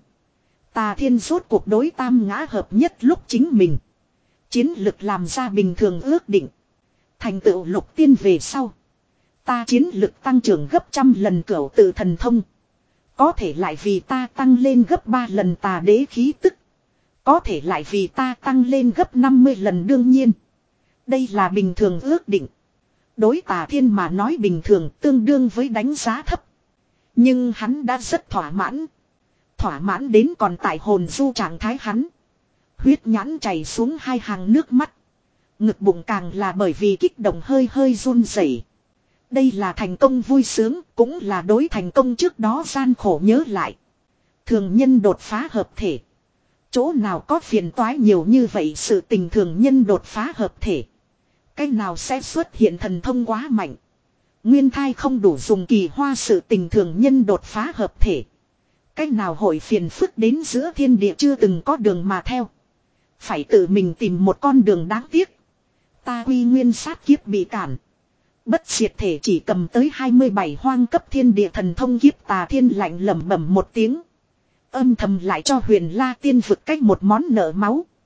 Tà thiên rốt cuộc đối tam ngã hợp nhất lúc chính mình. Chiến lực làm ra bình thường ước định. Thành tựu lục tiên về sau. Ta chiến lực tăng trưởng gấp trăm lần cửu tự thần thông. Có thể lại vì ta tăng lên gấp ba lần tà đế khí tức. Có thể lại vì ta tăng lên gấp năm mươi lần đương nhiên. Đây là bình thường ước định. Đối tà thiên mà nói bình thường tương đương với đánh giá thấp. Nhưng hắn đã rất thỏa mãn. Thỏa mãn đến còn tại hồn du trạng thái hắn. Huyết nhãn chảy xuống hai hàng nước mắt. Ngực bụng càng là bởi vì kích động hơi hơi run rẩy. Đây là thành công vui sướng, cũng là đối thành công trước đó gian khổ nhớ lại. Thường nhân đột phá hợp thể. Chỗ nào có phiền toái nhiều như vậy, sự tình thường nhân đột phá hợp thể. Cái nào sẽ xuất hiện thần thông quá mạnh. Nguyên thai không đủ dùng kỳ hoa, sự tình thường nhân đột phá hợp thể. Cái nào hội phiền phức đến giữa thiên địa chưa từng có đường mà theo. Phải tự mình tìm một con đường đáng tiếc. Ta quy nguyên sát kiếp bị cản. Bất diệt thể chỉ cầm tới hai mươi bảy hoang cấp thiên địa thần thông kiếp tà thiên lạnh lẩm bẩm một tiếng. Âm thầm lại cho huyền la tiên vực cách một món nợ máu.